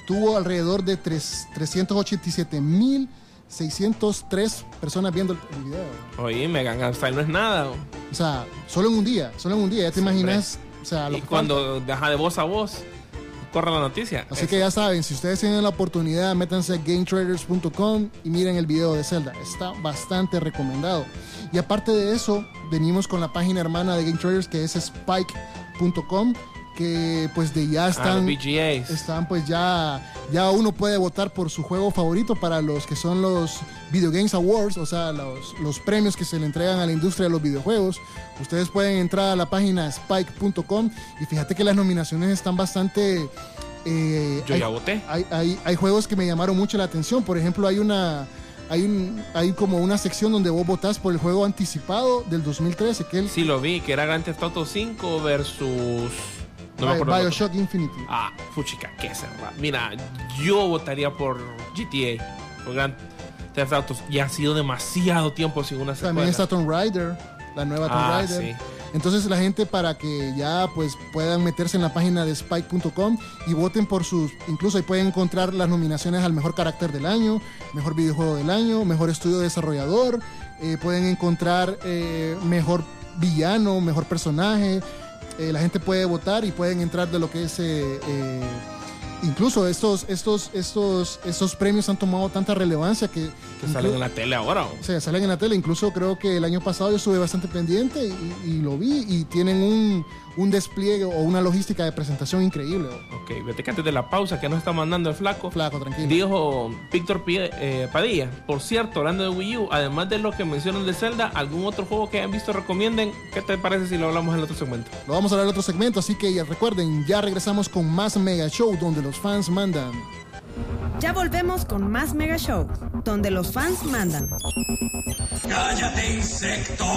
tuvo alrededor de trescientos ochenta y siete mil seiscientos tres personas viendo el video. Oye, Gangnam Style no es nada. O sea, solo en un día, solo en un día, ya te Siempre. imaginas. O sea, lo y que cuando deja de voz a voz, corre la noticia. Así Eso. que ya saben, si ustedes tienen la oportunidad, métanse a game traders punto com y miren el video de Zelda. Está bastante recomendado. Y aparte de eso, venimos con la página hermana de Game Traders, que es spike punto com, que pues de ya están, ah, V G As. están pues ya, ya uno puede votar por su juego favorito para los que son los Video Games Awards, o sea, los, los premios que se le entregan a la industria de los videojuegos. Ustedes pueden entrar a la página spike punto com y fíjate que las nominaciones están bastante... Eh, Yo hay, ya voté. Hay, hay, hay juegos que me llamaron mucho la atención. Por ejemplo, hay una... Hay, un, hay como una sección donde vos votás por el juego anticipado del dos mil trece, que el Sí, lo vi, que era Grand Theft Auto cinco versus... No me Bi- acuerdo. Bioshock Infinity. Ah, fuchica, qué cerrado. Mira, yo votaría por G T A, por Grand Theft Auto. Ya ha sido demasiado tiempo sin una secuela. También está Tomb Raider, la nueva Tomb Ah, Raider. sí. Entonces la gente, para que ya pues puedan meterse en la página de spike punto com y voten por sus, incluso ahí pueden encontrar las nominaciones al mejor carácter del año, mejor videojuego del año, mejor estudio desarrollador, eh, pueden encontrar eh, mejor villano, mejor personaje. Eh, la gente puede votar y pueden entrar de lo que es eh, eh, incluso estos estos estos estos premios han tomado tanta relevancia que, Que salen en la tele ahora. o sea, salen en la tele. Incluso creo que el año pasado yo estuve bastante pendiente y, y lo vi, y tienen un, un despliegue o una logística de presentación increíble. Ok, vete que antes de la pausa que nos está mandando el flaco. Flaco, tranquilo. Dijo Víctor Pie- eh, Padilla. Por cierto, hablando de Wii U, además de lo que mencionan de Zelda, ¿algún otro juego que hayan visto recomienden? ¿Qué te parece si lo hablamos en el otro segmento? Lo vamos a hablar en otro segmento, así que ya recuerden, ya regresamos con más Mega Show, donde los fans mandan. Ya volvemos con más Mega Show, donde los fans mandan. ¡Cállate, insecto!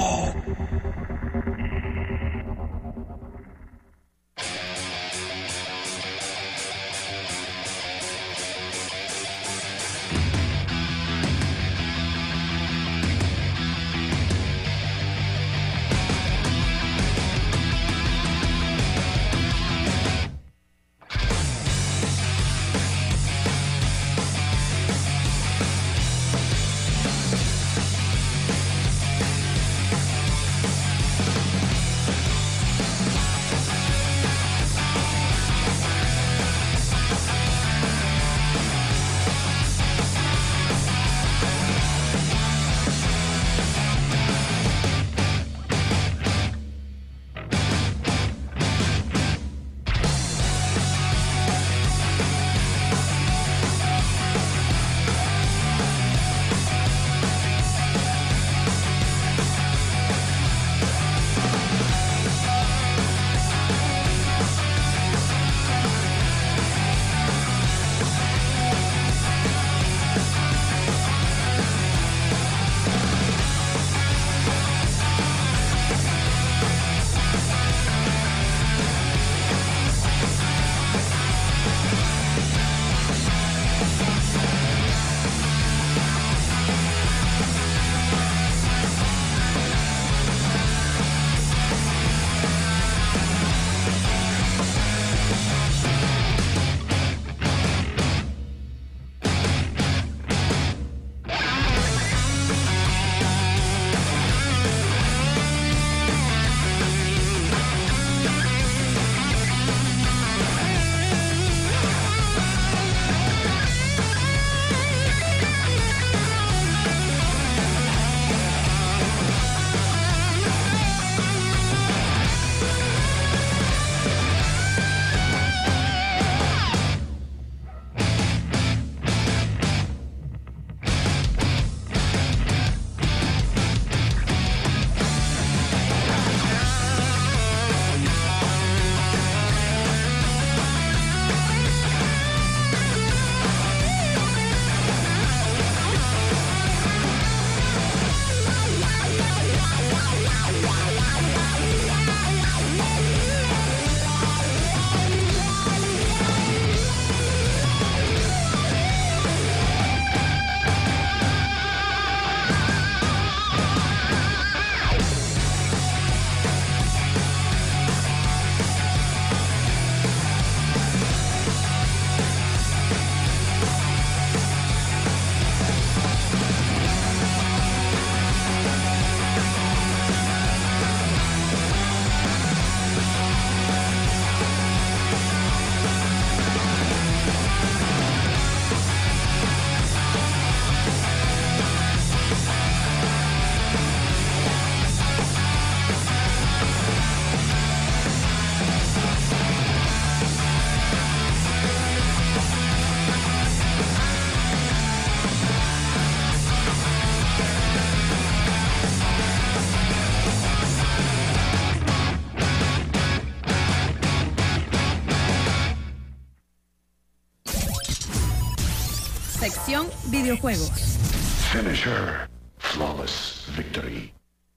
sección videojuegos. Finisher. Flawless victory.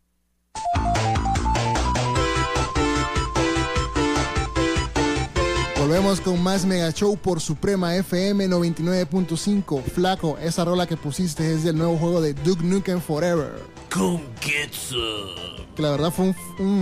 Volvemos con más Mega Show por Suprema F M noventa y nueve punto cinco. Flaco, esa rola que pusiste es del nuevo juego de Duke Nukem Forever. Come get some. Que la verdad fue un...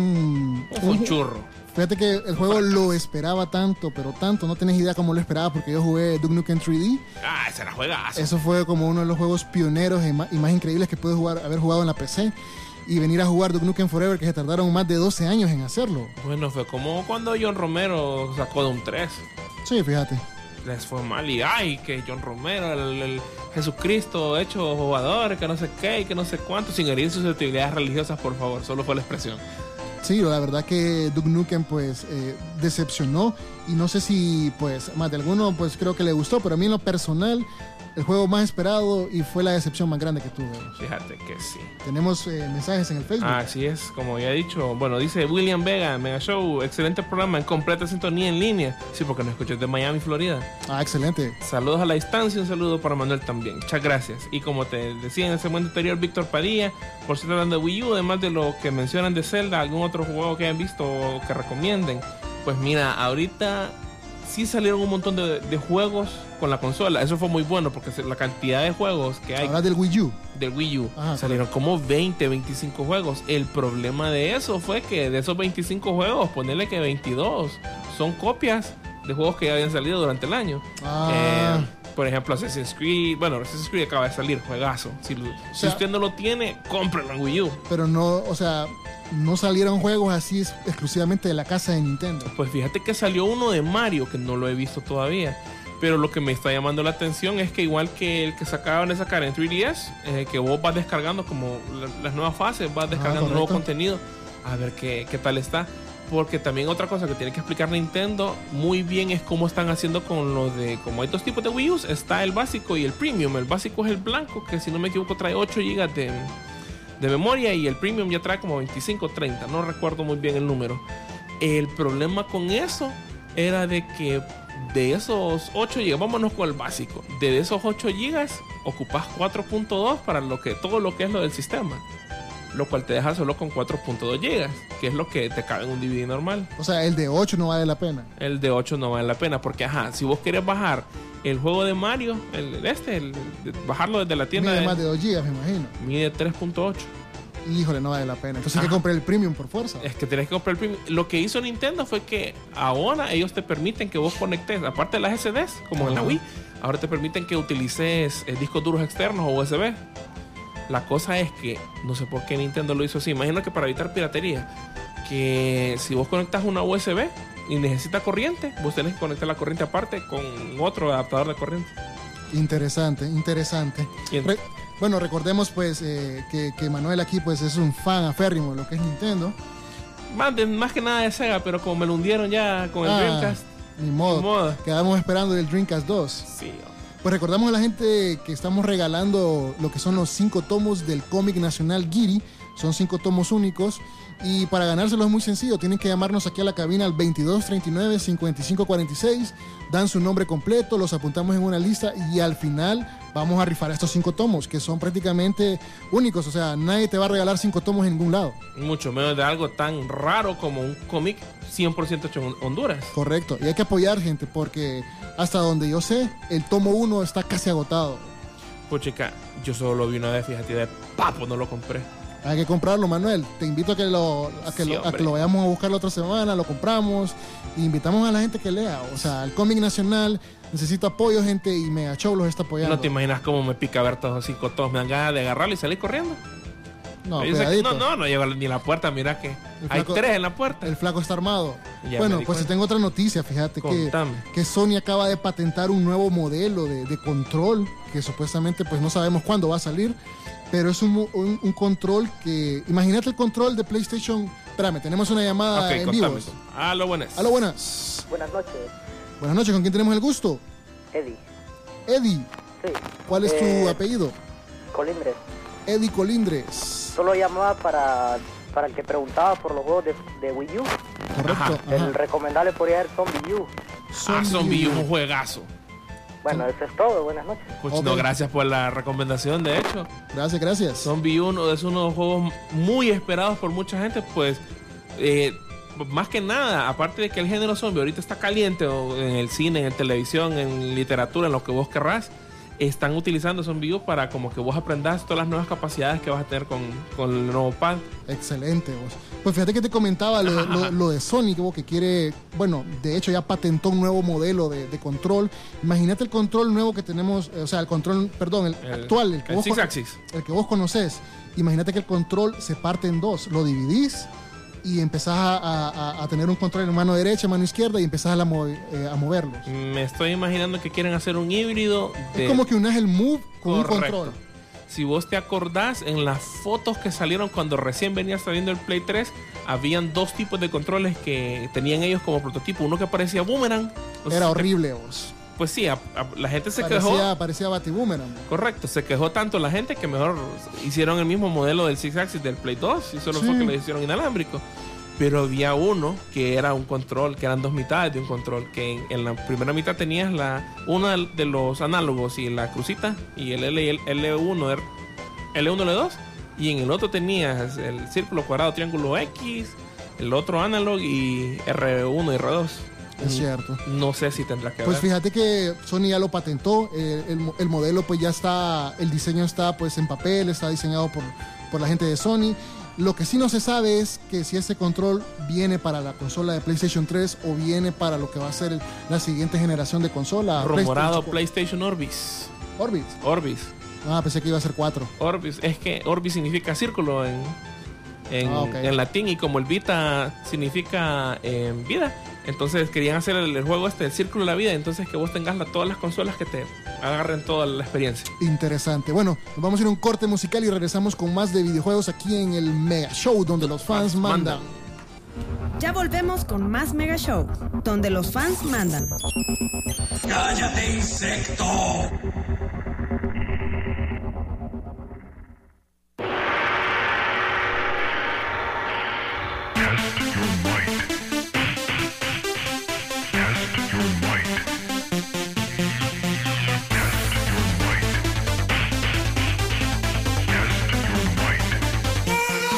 Un, un, un churro. Fíjate que el juego lo esperaba tanto, pero tanto, no tenés idea cómo lo esperaba porque yo jugué Duke Nukem tres D. Ah, ese era juegazo. Eso fue como uno de los juegos pioneros y más, y más increíbles que pude jugar, haber jugado en la P C. Y venir a jugar Duke Nukem Forever, que se tardaron más de doce años en hacerlo. Bueno, fue como cuando John Romero sacó Doom tres. Sí, fíjate. Les fue mal y ay, que John Romero, el, el Jesucristo hecho jugador, que no sé qué y que no sé cuánto, sin herir susceptibilidades religiosas, por favor, solo fue la expresión. Sí, la verdad que Duke Nukem pues eh, decepcionó y no sé si pues más de alguno pues creo que le gustó, pero a mí en lo personal el juego más esperado y fue la decepción más grande que tuve. Fíjate que sí. Tenemos eh, mensajes en el Facebook. Así es, como ya he dicho. Bueno, dice William Vega, Mega Show, excelente programa en completa sintonía en línea. Sí, porque nos escuchas de Miami, Florida. Ah, excelente. Saludos a la distancia, un saludo para Manuel también. Muchas gracias. Y como te decía en el segmento anterior, Víctor Padilla, por si hablando de Wii U, además de lo que mencionan de Zelda, algún otro juego que hayan visto o que recomienden. Pues mira, ahorita sí salieron un montón de, de juegos con la consola. Eso fue muy bueno porque la cantidad de juegos que hay. ¿Hablas del Wii U? Del Wii U. Ajá, salieron como veinte, veinticinco juegos. El problema de eso fue que de esos veinticinco juegos, ponerle que veintidós son copias de juegos que ya habían salido durante el año. Ah. Eh, por ejemplo, Assassin's Creed. Bueno, Assassin's Creed acaba de salir, juegazo. Si, lo, o sea, si usted no lo tiene, cómprelo en Wii U. Pero no, o sea, no salieron juegos así exclusivamente de la casa de Nintendo. Pues fíjate que salió uno de Mario, que no lo he visto todavía. Pero lo que me está llamando la atención es que igual que el que sacaban de sacar en tres D S, eh, que vos vas descargando como la, las nuevas fases, vas descargando ah, nuevo contenido, a ver qué, qué tal está. Porque también otra cosa que tiene que explicar Nintendo muy bien es cómo están haciendo con lo de... Como hay dos tipos de Wii U, está el básico y el premium. El básico es el blanco, que si no me equivoco trae ocho gigas de, de memoria, y el premium ya trae como veinticinco o treinta, no recuerdo muy bien el número. El problema con eso era de que de esos ocho gigas, vámonos con el básico, de esos ocho gigas ocupas cuatro punto dos para lo que, todo lo que es lo del sistema, lo cual te deja solo con cuatro punto dos gigas, que es lo que te cabe en un D V D normal. O sea, el de ocho no vale la pena. El de ocho no vale la pena porque, ajá, si vos querés bajar el juego de Mario, el este, el, el, bajarlo desde la tienda, mide de, más de dos gigas, me imagino. Mide tres punto ocho. Híjole, no vale la pena. Entonces hay que comprar el premium por fuerza. Es que tenés que comprar el premium. Lo que hizo Nintendo fue que ahora ellos te permiten que vos conectes, aparte de las S Ds, como uh-huh. en la Wii, ahora te permiten que utilices eh, discos duros externos o U S B. La cosa es que no sé por qué Nintendo lo hizo así. Imagino que para evitar piratería, que si vos conectas una U S B y necesitas corriente, vos tenés que conectar la corriente aparte con otro adaptador de corriente. Interesante, interesante. Re- bueno, recordemos pues eh, que, que Manuel aquí pues es un fan aférrimo de lo que es Nintendo. Más, de, más que nada de Sega, pero como me lo hundieron ya con el ah, Dreamcast. Ni modo. Ni modo. Quedamos esperando el Dreamcast dos. Sí. Pues recordamos a la gente que estamos regalando lo que son los cinco tomos del cómic nacional Giri. Son cinco tomos únicos. Y para ganárselos es muy sencillo. Tienen que llamarnos aquí a la cabina al veintidós treinta y nueve cincuenta y cinco cuarenta y seis. Dan su nombre completo, los apuntamos en una lista y al final vamos a rifar estos cinco tomos que son prácticamente únicos. O sea, nadie te va a regalar cinco tomos en ningún lado. Mucho menos de algo tan raro como un cómic cien por ciento hecho en Honduras. Correcto. Y hay que apoyar, gente, porque hasta donde yo sé, el tomo uno está casi agotado. Pues chica, yo solo lo vi una vez, fíjate, de papo no lo compré. Hay que comprarlo, Manuel. Te invito a que lo, a que, sí, lo, a que lo vayamos a buscar la otra semana, lo compramos e invitamos a la gente que lea. O sea, el cómic nacional necesita apoyo, gente, y Mega Show los está apoyando. No te imaginas cómo me pica ver todos así con todos. Me dan ganas de agarrarlo y salir corriendo. No, que, no, no, no llego ni a la puerta. Mira que flaco, hay tres en la puerta. El flaco está armado. Ya bueno, pues tengo otra noticia. Fíjate que, que Sony acaba de patentar un nuevo modelo de, de control que supuestamente pues no sabemos cuándo va a salir. Pero es un, un, un control que... Imagínate el control de PlayStation... Espérame, tenemos una llamada okay, en vivo. Aló, buenas. Aló, buenas. Buenas noches. Buenas noches, ¿con quién tenemos el gusto? Eddie. Eddie. Sí. ¿Cuál es eh, tu apellido? Colindres. Eddie Colindres. Solo llamaba para, para el que preguntaba por los juegos de, de Wii U. Correcto. Ajá. El ajá. recomendable podría ser Zombie U. Zombie ah, Zombie U, un juegazo. Bueno, eso es todo. Buenas noches. Pues, Ok. no, gracias por la recomendación, de hecho. Gracias, gracias. Zombie uno es uno de los juegos muy esperados por mucha gente, pues eh, más que nada, aparte de que el género zombie ahorita está caliente o en el cine, en televisión, en literatura, en lo que vos querrás, están utilizando Zombie U para como que vos aprendas todas las nuevas capacidades que vas a tener con, con el nuevo pad. Excelente, vos. Pues fíjate que te comentaba lo, lo- lo de Sony, que, vos, que quiere, bueno, de hecho ya patentó un nuevo modelo de, de control. Imagínate el control nuevo que tenemos, eh, o sea, el control, perdón, el, El- actual, el que, el vos, Six con- Axis. el que vos conocés. Imagínate que el control se parte en dos, lo dividís y empezás a, a- a tener un control en mano derecha, mano izquierda y empezás a, la mo- eh, a moverlos. Me estoy imaginando que quieren hacer un híbrido de... Es como que unás el move con Correcto. un control. Si vos te acordás, en las fotos que salieron cuando recién venía saliendo el Play tres, habían dos tipos de controles que tenían ellos como prototipo. Uno que parecía boomerang. No sé Era si te- horrible, vos. Pues sí, a- a- la gente se quejó. Parecía, parecía Batiboomerang. Correcto, se quejó tanto la gente que mejor hicieron el mismo modelo del Six Axis del Play dos y solo Sí. fue que le hicieron inalámbrico. Pero había uno que era un control, que eran dos mitades de un control, que en, en la primera mitad tenías la una de los análogos y la crucita, y el L y el L uno, er- L uno, L dos, y en el otro tenías el círculo, cuadrado, triángulo X, el otro analog y R uno y R dos. Es cierto. No sé si tendrá que Pues ver. fíjate que Sony ya lo patentó, eh, el, mo- el modelo pues ya está, el diseño está pues en papel, está diseñado por, por la gente de Sony. Lo que sí no se sabe es que si ese control viene para la consola de PlayStation tres o viene para lo que va a ser el- la siguiente generación de consola. Rumorado PlayStation PlayStation Orbis. Orbit. Orbis. Ah, pensé que iba a ser cuatro. Orbis, es que Orbis significa círculo en, en, Ah, ok. en latín, y como el Vita significa eh, vida, entonces querían hacer el, el juego este, el círculo de la vida, entonces que vos tengas la- todas las consolas que te agarren toda la experiencia. Interesante. Bueno, nos vamos a ir a un corte musical y regresamos con más de videojuegos aquí en el Mega Show, donde los fans mandan. Ya volvemos con más Mega Show, donde los fans mandan. ¡Cállate, insecto! Test your might. Test your might. Test your might. Test your might.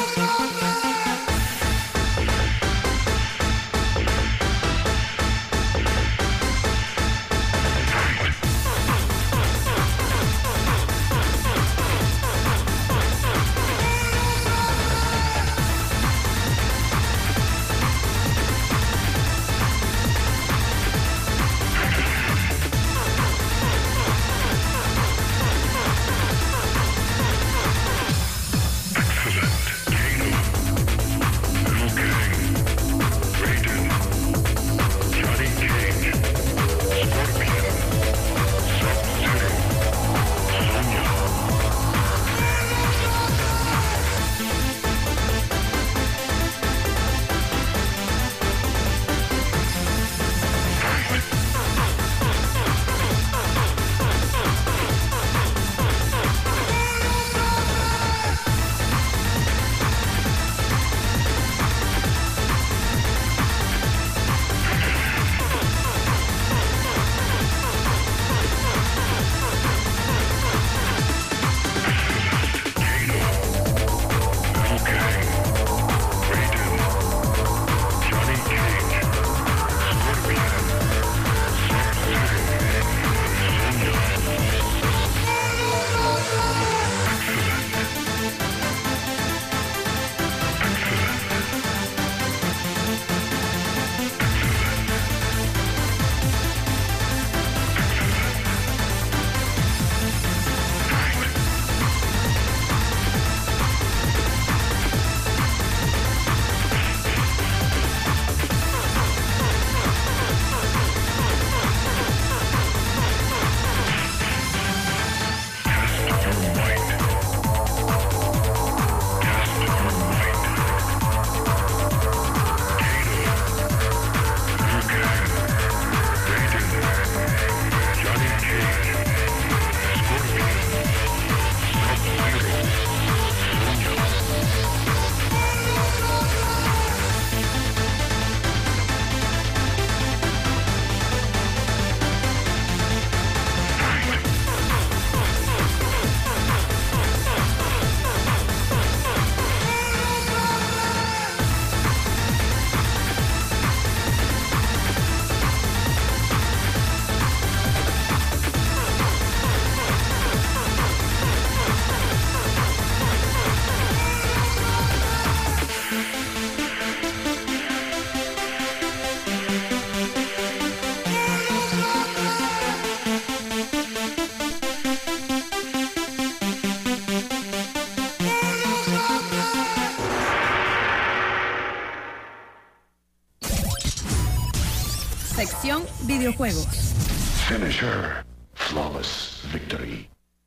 Sección videojuegos. Finisher. Flawless victory.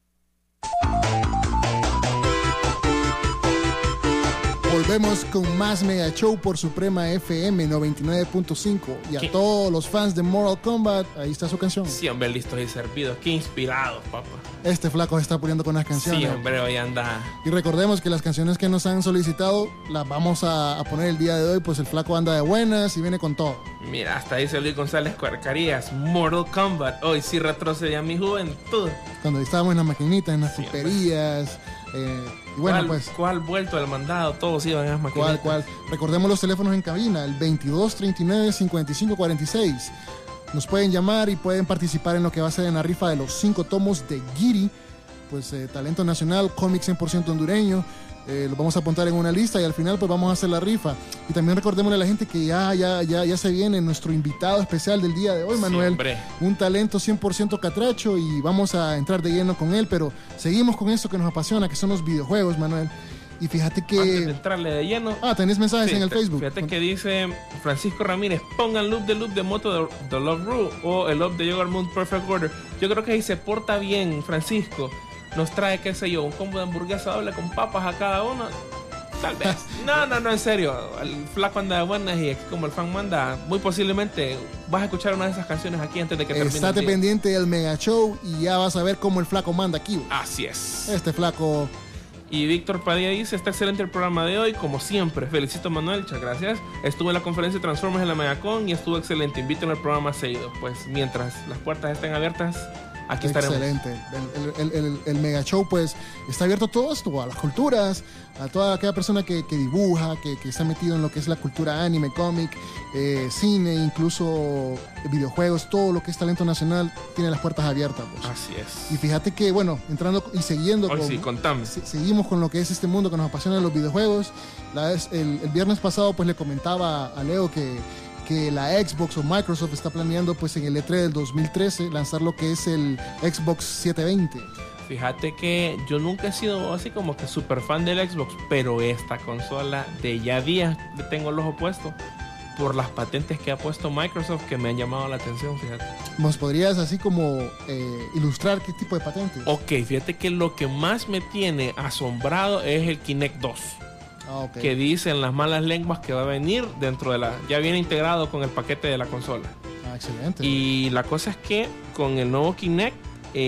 Volvemos con más Mega Show por Suprema F M noventa y nueve punto cinco. Y a ¿Qué? todos los fans de Mortal Kombat, ahí está su canción. Sí, hombre, listos y servidos. Qué inspirados, papá. Este flaco se está poniendo con las canciones. Sí, hombre, hoy anda. Y recordemos que las canciones que nos han solicitado las vamos a, a poner el día de hoy, pues el flaco anda de buenas y viene con todo. Mira, hasta dice Luis González Cuarcarías. Mortal Kombat. Hoy sí retrocedí a mi juventud. Cuando estábamos en las maquinitas, en las Sí, pulperías. Eh, y bueno, ¿Cuál, pues. ¿Cuál vuelto al mandado? Todos iban a las maquinitas. ¿Cuál, cuál? Recordemos los teléfonos en cabina, el veintidós treinta y nueve cincuenta y cinco cuarenta y seis. Nos pueden llamar y pueden participar en lo que va a ser en la rifa de los cinco tomos de Giri, pues eh, talento nacional, cómic cien por ciento hondureño. Eh, lo vamos a apuntar en una lista y al final pues vamos a hacer la rifa. Y también recordémosle a la gente que ya, ya, ya, ya se viene nuestro invitado especial del día de hoy, Manuel. Hombre. Un talento cien por ciento catracho y vamos a entrar de lleno con él, pero seguimos con esto que nos apasiona, que son los videojuegos, Manuel. Y fíjate que... Antes de entrarle de lleno. Ah, tenés mensajes Sí, en el te- Facebook. Fíjate que dice Francisco Ramírez, pongan loop de loop de moto de, de Love Ru o el loop de Yoga Moon Perfect Order. Yo creo que si se porta bien, Francisco, nos trae, qué sé yo, un combo de hamburguesa doble con papas a cada uno. Tal vez. No, no, no, en serio. El flaco anda de buenas y como el fan manda, muy posiblemente vas a escuchar una de esas canciones aquí antes de que termine. Estate el día. pendiente del Mega Show y ya vas a ver cómo el flaco manda aquí. Así es. Este flaco... Y Víctor Padilla dice, está excelente el programa de hoy, como siempre. Felicito a Manuel, muchas gracias. Estuve en la conferencia de Transformers en la Megacon y estuvo excelente. Invítenlo al programa seguido. Pues mientras las puertas estén abiertas, aquí estaremos. Excelente. El, el, el, el, el Mega Show, pues, está abierto a todo esto, a las culturas, a toda aquella persona que, que dibuja, que, que está metido en lo que es la cultura anime, cómic, eh, cine, incluso videojuegos, todo lo que es talento nacional, tiene las puertas abiertas. Pues. Así es. Y fíjate que, bueno, entrando y siguiendo Hoy con, sí, contame. se- seguimos con lo que es este mundo que nos apasiona los videojuegos. La vez- el, el viernes pasado, pues, le comentaba a Leo que que la Xbox o Microsoft está planeando pues en el E tres del dos mil trece lanzar lo que es el Xbox setecientos veinte. Fíjate que yo nunca he sido así como que súper fan del Xbox, pero esta consola de ya días le tengo el ojo puesto por las patentes que ha puesto Microsoft que me han llamado la atención, fíjate. ¿Nos podrías así como eh, ilustrar qué tipo de patentes? Ok, fíjate que lo que más me tiene asombrado es el Kinect dos. Ah, ok. Que dicen las malas lenguas que va a venir dentro de la... Ya viene integrado con el paquete de la consola. Ah, excelente. Y la cosa es que con el nuevo Kinect,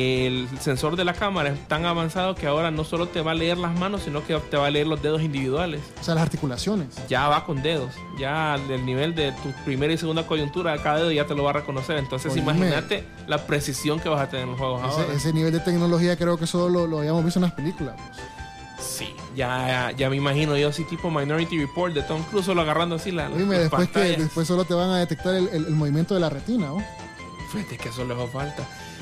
el sensor de la cámara es tan avanzado que ahora no solo te va a leer las manos, sino que te va a leer los dedos individuales. O sea, las articulaciones. Ya va con dedos. Ya el nivel de tu primera y segunda coyuntura de cada dedo ya te lo va a reconocer. Entonces Oíme. imagínate la precisión que vas a tener en los juegos ahora. Ese, ese nivel de tecnología creo que solo lo, lo habíamos visto en las películas. Pues. Sí, ya, ya me imagino yo así tipo Minority Report de Tom Cruise solo agarrando así la, Oíme, las después que pantallas. después solo te van a detectar el, el- el movimiento de la retina, ¿no? Fíjate que eso les hace falta.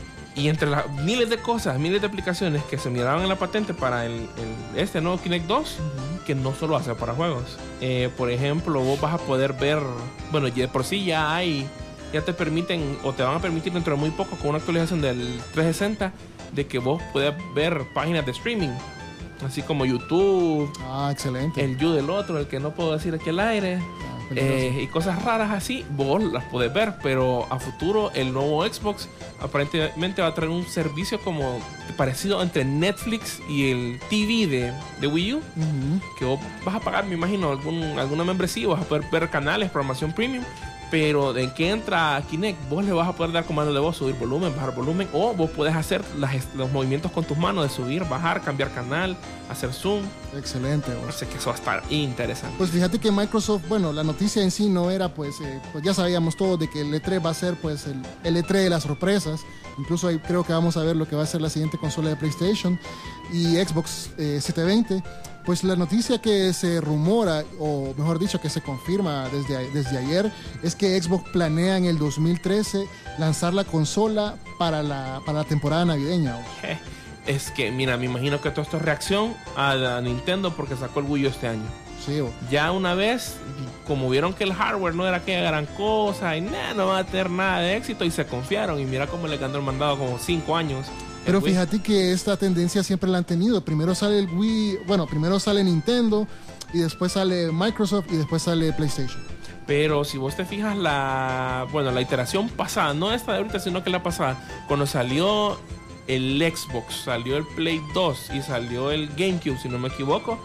Y entre las miles de cosas, miles de aplicaciones que se miraban en la patente para el, el- este nuevo Kinect dos, que no solo hace para juegos. Eh, por ejemplo, vos vas a poder ver, bueno, ya de por sí ya hay, ya te permiten o te van a permitir dentro de muy poco con una actualización del trescientos sesenta de que vos puedas ver páginas de streaming, así como YouTube, Ah, excelente. el You del otro, el que no puedo decir aquí al aire. Ah, peligroso. Eh, y cosas raras así, vos las podés ver, pero a futuro el nuevo Xbox aparentemente va a traer un servicio como parecido entre Netflix y el T V de, de Wii U, Ujú. que vos vas a pagar, me imagino, algún, alguna membresía, vas a poder ver canales, programación premium, pero de que entra Kinect, vos le vas a poder dar comando de voz, subir volumen, bajar volumen, o vos podés hacer las- los movimientos con tus manos de subir, bajar, cambiar canal, hacer zoom. Excelente. No vos. sé que eso va a estar interesante. Pues fíjate que Microsoft, bueno, la noticia en sí no era, pues, eh, pues ya sabíamos todos de que el E tres va a ser, pues, el, el E tres de las sorpresas. Incluso ahí creo que vamos a ver lo que va a ser la siguiente consola de PlayStation y Xbox eh, setecientos veinte. Pues la noticia que se rumora, o mejor dicho, que se confirma desde, a- desde ayer, es que Xbox planea en el dos mil trece lanzar la consola para la, para la temporada navideña. vos. Je, Es que, mira, me imagino que todo esto es reacción a la Nintendo porque sacó el Wii U este año. Sí, vos. Ya una vez, como vieron que el hardware no era aquella gran cosa y nah, no va a tener nada de éxito y se confiaron y mira cómo le ganó el mandado como cinco años. el Pero Wii. fíjate que esta tendencia siempre la han tenido. Primero sale el Wii, bueno, primero sale Nintendo y después sale Microsoft y después sale PlayStation. Pero si vos te fijas, la bueno la iteración pasada, no esta de ahorita, sino que la pasada, cuando salió el Xbox, salió el Play dos y salió el GameCube, si no me equivoco,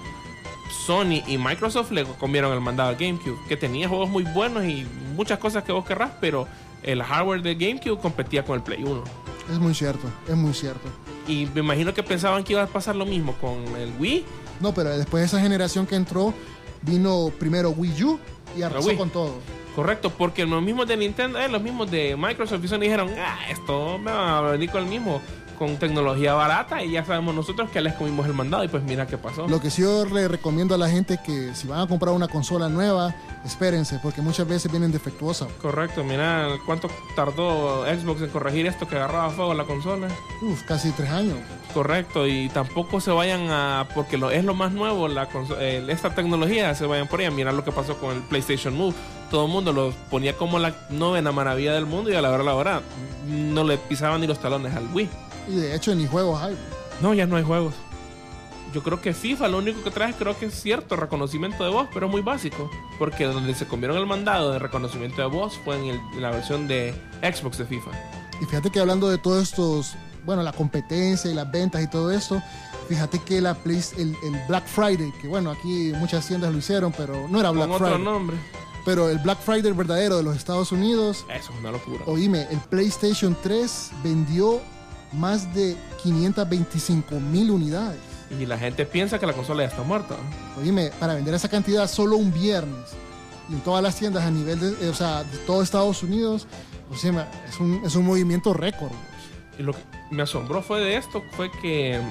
Sony y Microsoft le comieron el mandado al GameCube, que tenía juegos muy buenos y muchas cosas que vos querrás, pero el hardware de GameCube competía con el Play uno. Es muy cierto, es muy cierto. Y me imagino que pensaban que iba a pasar lo mismo con el Wii. No, pero después de esa generación que entró, vino primero Wii U y arrasó con todo. Correcto, porque los mismos de Nintendo, eh, los mismos de Microsoft y Sony dijeron, ah, esto me va a venir con el mismo, con tecnología barata, y ya sabemos nosotros que les comimos el mandado y pues mira qué pasó. Lo que sí yo le recomiendo a la gente es que si van a comprar una consola nueva, espérense, porque muchas veces vienen defectuosas. Correcto, mira cuánto tardó Xbox en corregir esto que agarraba fuego la consola. Uf, casi tres años. Correcto, y tampoco se vayan a, porque lo, es lo más nuevo, la eh, esta tecnología, se vayan por ella. Mira lo que pasó con el PlayStation Move. Todo el mundo lo ponía como la novena maravilla del mundo y a la hora, a la hora, no le pisaban ni los talones al Wii. Y de hecho ni juegos hay. No, ya no hay juegos. Yo creo que FIFA lo único que trae, creo que es cierto reconocimiento de voz, pero es muy básico. Porque donde se comieron el mandado de reconocimiento de voz fue en, el, en la versión de Xbox de FIFA. Y fíjate que hablando de todos estos, bueno, la competencia y las ventas y todo esto, fíjate que la Play, el, el Black Friday, que bueno, aquí muchas tiendas lo hicieron, pero no era Black Con Friday. otro nombre. Pero el Black Friday verdadero de los Estados Unidos. Eso es una locura. Oíme, el PlayStation tres vendió más de quinientas veinticinco mil unidades. Y la gente piensa que la consola ya está muerta. Oíme, para vender esa cantidad solo un viernes y en todas las tiendas a nivel de, o sea, de todo Estados Unidos, o sea, es un, es un movimiento récord. Y lo que me asombró fue de esto, fue que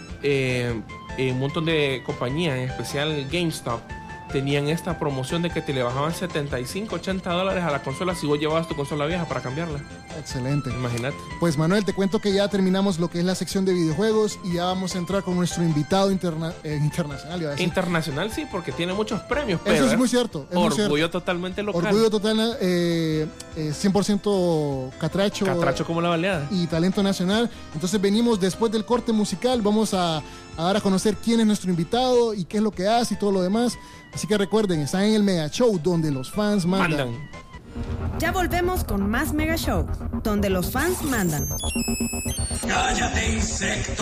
eh, un montón de compañías, en especial GameStop, tenían esta promoción de que te le bajaban setenta y cinco, ochenta dólares a la consola si vos llevabas tu consola vieja para cambiarla. Excelente. Imagínate. Pues Manuel, te cuento que ya terminamos lo que es la sección de videojuegos y ya vamos a entrar con nuestro invitado interna eh, internacional. Iba a decir. Internacional sí, porque tiene muchos premios. Eso pero es muy cierto. Es orgullo muy cierto. totalmente local. Orgullo total, eh, eh, cien por ciento catracho. Catracho como la baleada. Y talento nacional. Entonces venimos después del corte musical, vamos a, a dar a conocer quién es nuestro invitado y qué es lo que hace y todo lo demás. Así que recuerden, están en el Mega Show donde los fans mandan. mandan. Ya volvemos con más Mega Show, donde los fans mandan. ¡Cállate, insecto!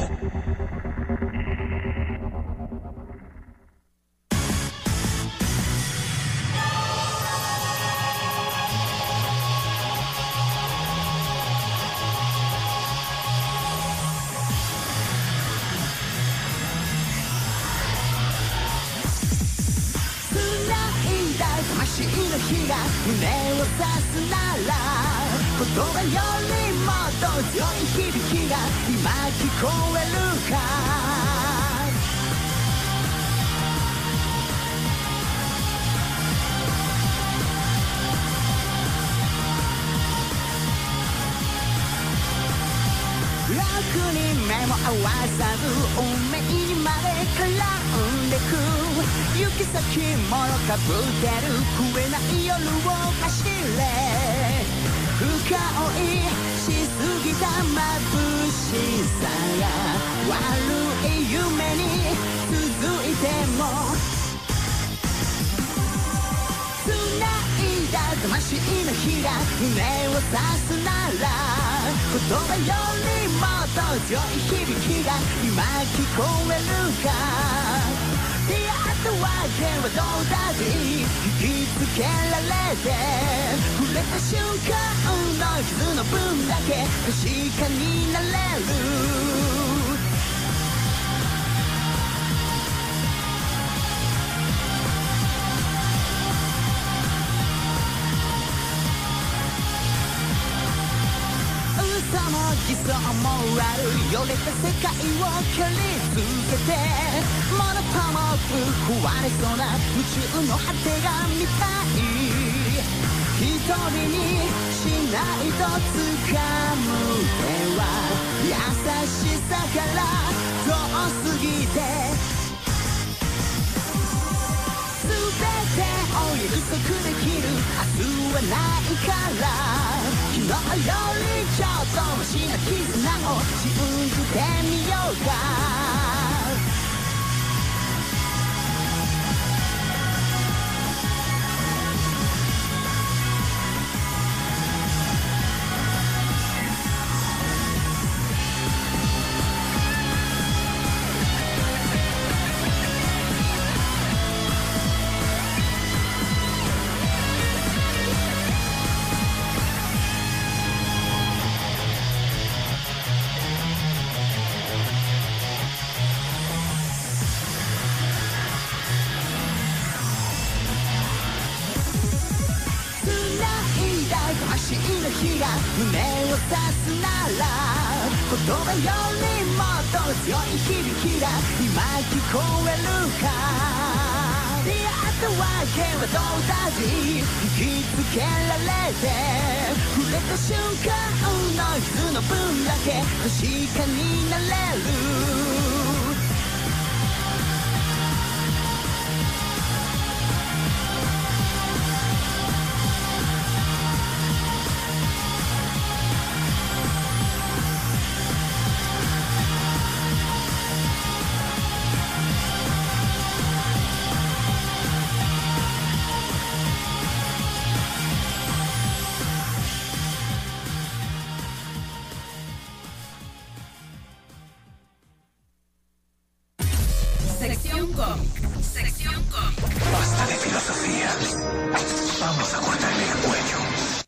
目も合わさず運命にまで絡んでく行き先もろかぶってる食えない夜を走れ深追いしすぎた眩しさが悪い夢に続いても繋いだ魂の火が胸を刺すなら言葉よりもっと強い響きが今聞こえるか出会ったわけはどうだって引きつけられて触れた瞬間の傷の分だけ確かになれる嘘も偽装もあるよれた世界を蹴り続けてものともく壊れそうな宇宙の果てが見たい一人にしないと掴む手は優しさから遠すぎて全てを約束できる明日はないから昨日よりちょっとマシな絆を信じてみようか真の火が胸を刺すなら言葉よりもっと強い響きが今聞こえるか出会ったわけはどうだじ引きつけられて触れた瞬間の傷の分だけ確かになれる Sección cómic. Sección cómic. Basta de filosofía. Vamos a cortarle el cuello.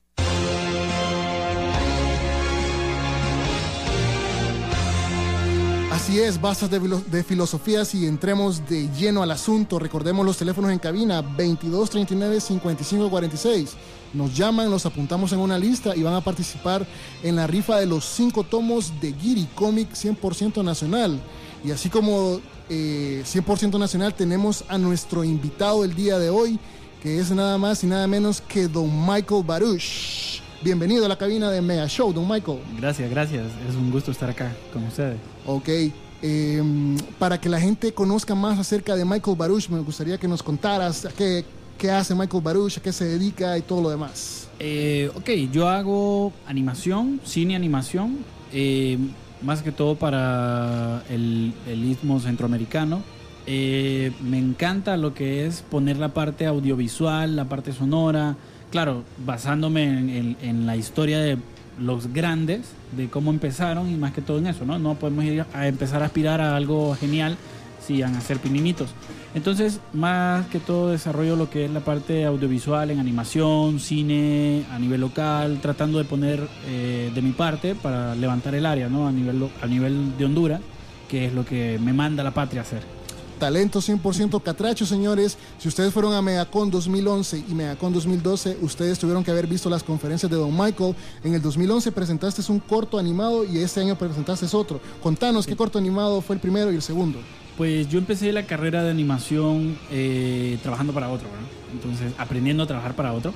Así es, basta de, de filosofías y entremos de lleno al asunto. Recordemos los teléfonos en cabina, veintidós treinta y nueve cincuenta y cinco cuarenta y seis. Nos llaman, los apuntamos en una lista y van a participar en la rifa de los cinco tomos de Giri Comic cien por ciento nacional. Y así como eh, cien por ciento nacional, tenemos a nuestro invitado el día de hoy, que es nada más y nada menos que Don Michael Baruch. Bienvenido a la cabina de Mega Show, Don Michael. Gracias, gracias. Es un gusto estar acá con ustedes. Ok. Eh, para que la gente conozca más acerca de Michael Baruch, me gustaría que nos contaras qué, qué hace Michael Baruch, a qué se dedica y todo lo demás. Eh, ok, yo hago animación, cine animación, eh, más que todo para el, el istmo centroamericano. Eh, me encanta lo que es poner la parte audiovisual, la parte sonora, claro, basándome en, en, en la historia de los grandes, de cómo empezaron y más que todo en eso, ¿no? No podemos ir a empezar a aspirar a algo genial si van a ser pininitos. Entonces, más que todo desarrollo lo que es la parte audiovisual en animación, cine, a nivel local, tratando de poner eh, de mi parte para levantar el área, ¿no? A nivel, a nivel de Honduras, que es lo que me manda la patria a hacer. Talento cien por ciento catracho, señores. Si ustedes fueron a Megacon dos mil once y Megacon dos mil doce, ustedes tuvieron que haber visto las conferencias de Don Michael. En el dos mil once presentaste un corto animado y este año presentaste otro. Contanos, ¿qué corto animado fue el primero y el segundo? Pues yo empecé la carrera de animación eh, trabajando para otro, ¿verdad? Entonces, aprendiendo a trabajar para otro.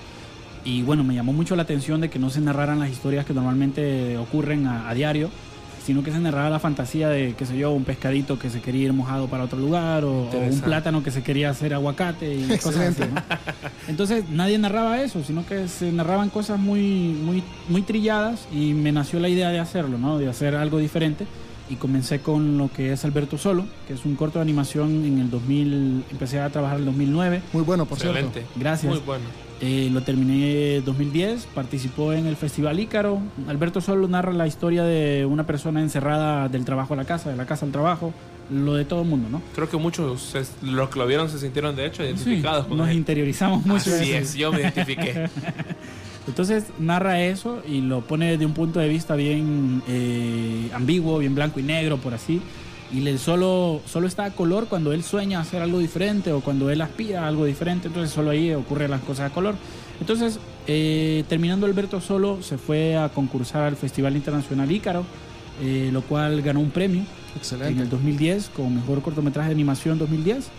Y bueno, me llamó mucho la atención de que no se narraran las historias que normalmente ocurren a, a diario, sino que se narraba la fantasía de, qué sé yo, un pescadito que se quería ir mojado para otro lugar, o, o un plátano que se quería hacer aguacate y cosas así, ¿no? Entonces nadie narraba eso, sino que se narraban cosas muy, muy, muy trilladas y me nació la idea de hacerlo, ¿no? De hacer algo diferente. Y comencé con lo que es Alberto Solo, que es un corto de animación en el dos mil, empecé a trabajar en el dos mil nueve. Muy bueno, por Excelente. cierto. Gracias. Muy bueno. Eh, lo terminé en dos mil diez, participó en el Festival Ícaro. Alberto Solo narra la historia de una persona encerrada del trabajo a la casa, de la casa al trabajo, lo de todo el mundo, ¿no? Creo que muchos, los que lo vieron se sintieron de hecho identificados. Sí, con nos él. interiorizamos mucho. Así es, yo me identifiqué. Entonces narra eso y lo pone desde un punto de vista bien eh, ambiguo, bien blanco y negro, por así. Y él solo, solo está a color cuando él sueña hacer algo diferente o cuando él aspira a algo diferente. Entonces solo ahí ocurren las cosas a color. Entonces, eh, terminando Alberto Solo, se fue a concursar al Festival Internacional Ícaro, eh, lo cual ganó un premio. Excelente. En el dos mil diez, con mejor cortometraje de animación dos mil diez.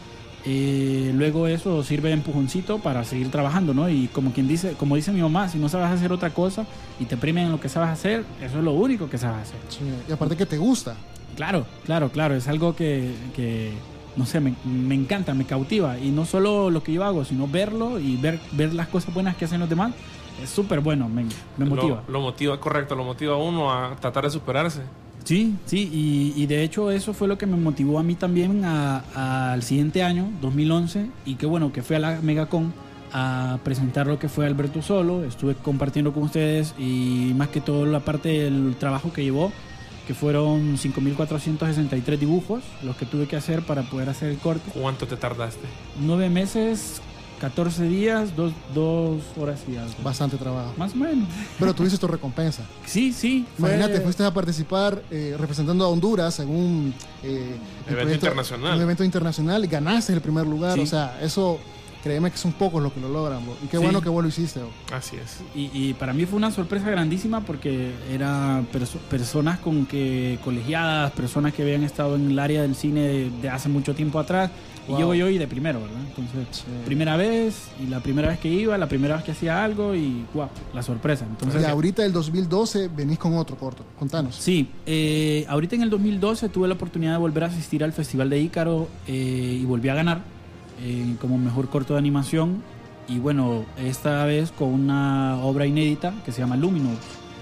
Eh, luego eso sirve de empujoncito para seguir trabajando, ¿no? Y como quien dice, como dice mi mamá, si no sabes hacer otra cosa y te premian en lo que sabes hacer, eso es lo único que sabes hacer. Sí, y aparte que te gusta. Claro, claro, claro, es algo que, que no sé, me, me encanta, me cautiva. Y no solo lo que yo hago, sino verlo y ver, ver las cosas buenas que hacen los demás. Es súper bueno, me, me motiva. Lo, lo motiva, correcto, lo motiva a uno a tratar de superarse. Sí, sí, y, y de hecho eso fue lo que me motivó a mí también a, a, al siguiente año, dos mil once, y que bueno, que fui a la Megacon a presentar lo que fue Alberto Solo. Estuve compartiendo con ustedes y más que todo la parte del trabajo que llevó, que fueron cinco mil cuatrocientos sesenta y tres dibujos los que tuve que hacer para poder hacer el corte. ¿Cuánto te tardaste? Nueve meses, catorce días, dos, dos horas y algo. Bastante trabajo. Más o menos. Pero tuviste tu recompensa. Sí, sí. Imagínate, fue... fuiste a participar eh, representando a Honduras en un eh, evento proyecto, internacional. Un evento internacional y ganaste el primer lugar. Sí. O sea, eso créeme que son pocos los que lo logran, bro. Y qué Sí. bueno que vos lo hiciste, bro. Así es. Y, y para mí fue una sorpresa grandísima porque eran perso- personas con que colegiadas, personas que habían estado en el área del cine de, de hace mucho tiempo atrás. Wow. Y llego yo y de primero, ¿verdad? Entonces, Sí. primera vez y la primera vez que iba, la primera vez que hacía algo y guau, la sorpresa. Entonces, Y ahorita del dos mil doce venís con otro corto. Contanos. sí, eh, ahorita en el dos mil doce tuve la oportunidad de volver a asistir al Festival de Ícaro eh, y volví a ganar eh, como mejor corto de animación. Y bueno, esta vez con una obra inédita que se llama Luminous.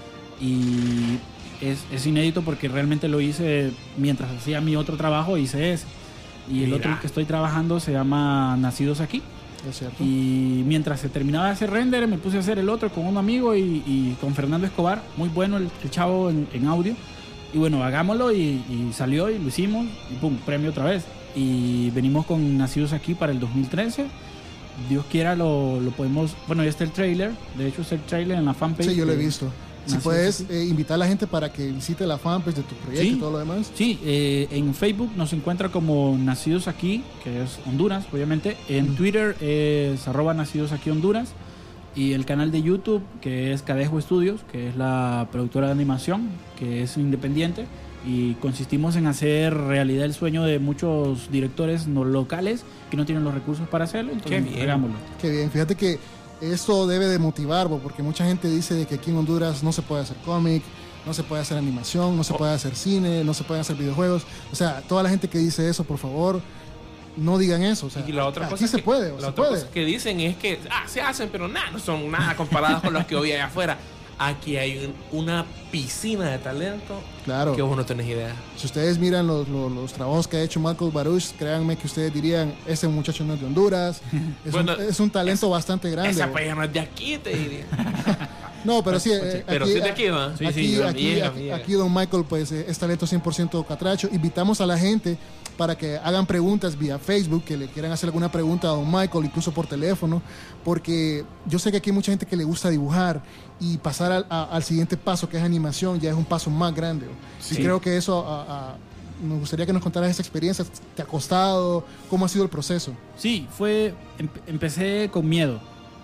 Y es, es inédito porque realmente lo hice mientras hacía mi otro trabajo, hice ese. Y el Mira. otro que estoy trabajando se llama Nacidos Aquí. Es cierto. Y mientras se terminaba de hacer render, me puse a hacer el otro con un amigo y, y con Fernando Escobar. Muy bueno el, el chavo en, en audio. Y bueno, hagámoslo y, y salió y lo hicimos. Y pum, premio otra vez. Y venimos con Nacidos Aquí para el dos mil trece. Dios quiera lo, lo podemos... Bueno, ya está el trailer. De hecho, está el trailer en la fanpage. Sí, yo lo he de visto. Si Nacidos puedes Aquí. eh, invitar a la gente para que visite la fanpage de tu proyecto Sí. y todo lo demás. Sí, eh, en Facebook nos encuentra como Nacidos Aquí, que es Honduras, obviamente. En Mm. Twitter es arroba Nacidos Aquí Honduras. Y el canal de YouTube, que es Cadejo Studios, que es la productora de animación, que es independiente. Y consistimos en hacer realidad el sueño de muchos directores no locales que no tienen los recursos para hacerlo. Entonces, Qué bien. hagámoslo. Qué bien. Fíjate que esto debe de motivar, bro, porque mucha gente dice de que aquí en Honduras no se puede hacer cómic, no se puede hacer animación, no se Oh. puede hacer cine, no se pueden hacer videojuegos. O sea, toda la gente que dice eso, por favor, no digan eso. O sea, Y la otra aquí cosa se que, puede, la se otra puede. cosa que dicen es que ah, se hacen, pero nada, no son nada comparados con los que hoy hay afuera. Aquí hay un- una piscina de talento Claro. que vos no tenés idea. Si ustedes miran los, los, los trabajos que ha hecho Michael Baruch, créanme que ustedes dirían, ese muchacho no es de Honduras, es, Bueno, un, es un talento bastante grande. Esa bro. paella no es de aquí, te diría. No, pero sí, eh, Pero sí de aquí, ¿va? Sí, aquí, sí, aquí, llega, aquí, llega. aquí don Michael pues eh, es talento cien por ciento catracho. Invitamos a la gente para que hagan preguntas vía Facebook, que le quieran hacer alguna pregunta a don Michael, incluso por teléfono, porque yo sé que aquí hay mucha gente que le gusta dibujar y pasar al, a- al siguiente paso, que es animación, ya es un paso más grande. Y Sí. creo que eso, a- a- me gustaría que nos contaras esa experiencia, ¿te ha costado? ¿Cómo ha sido el proceso? Sí, fue. em- empecé con miedo.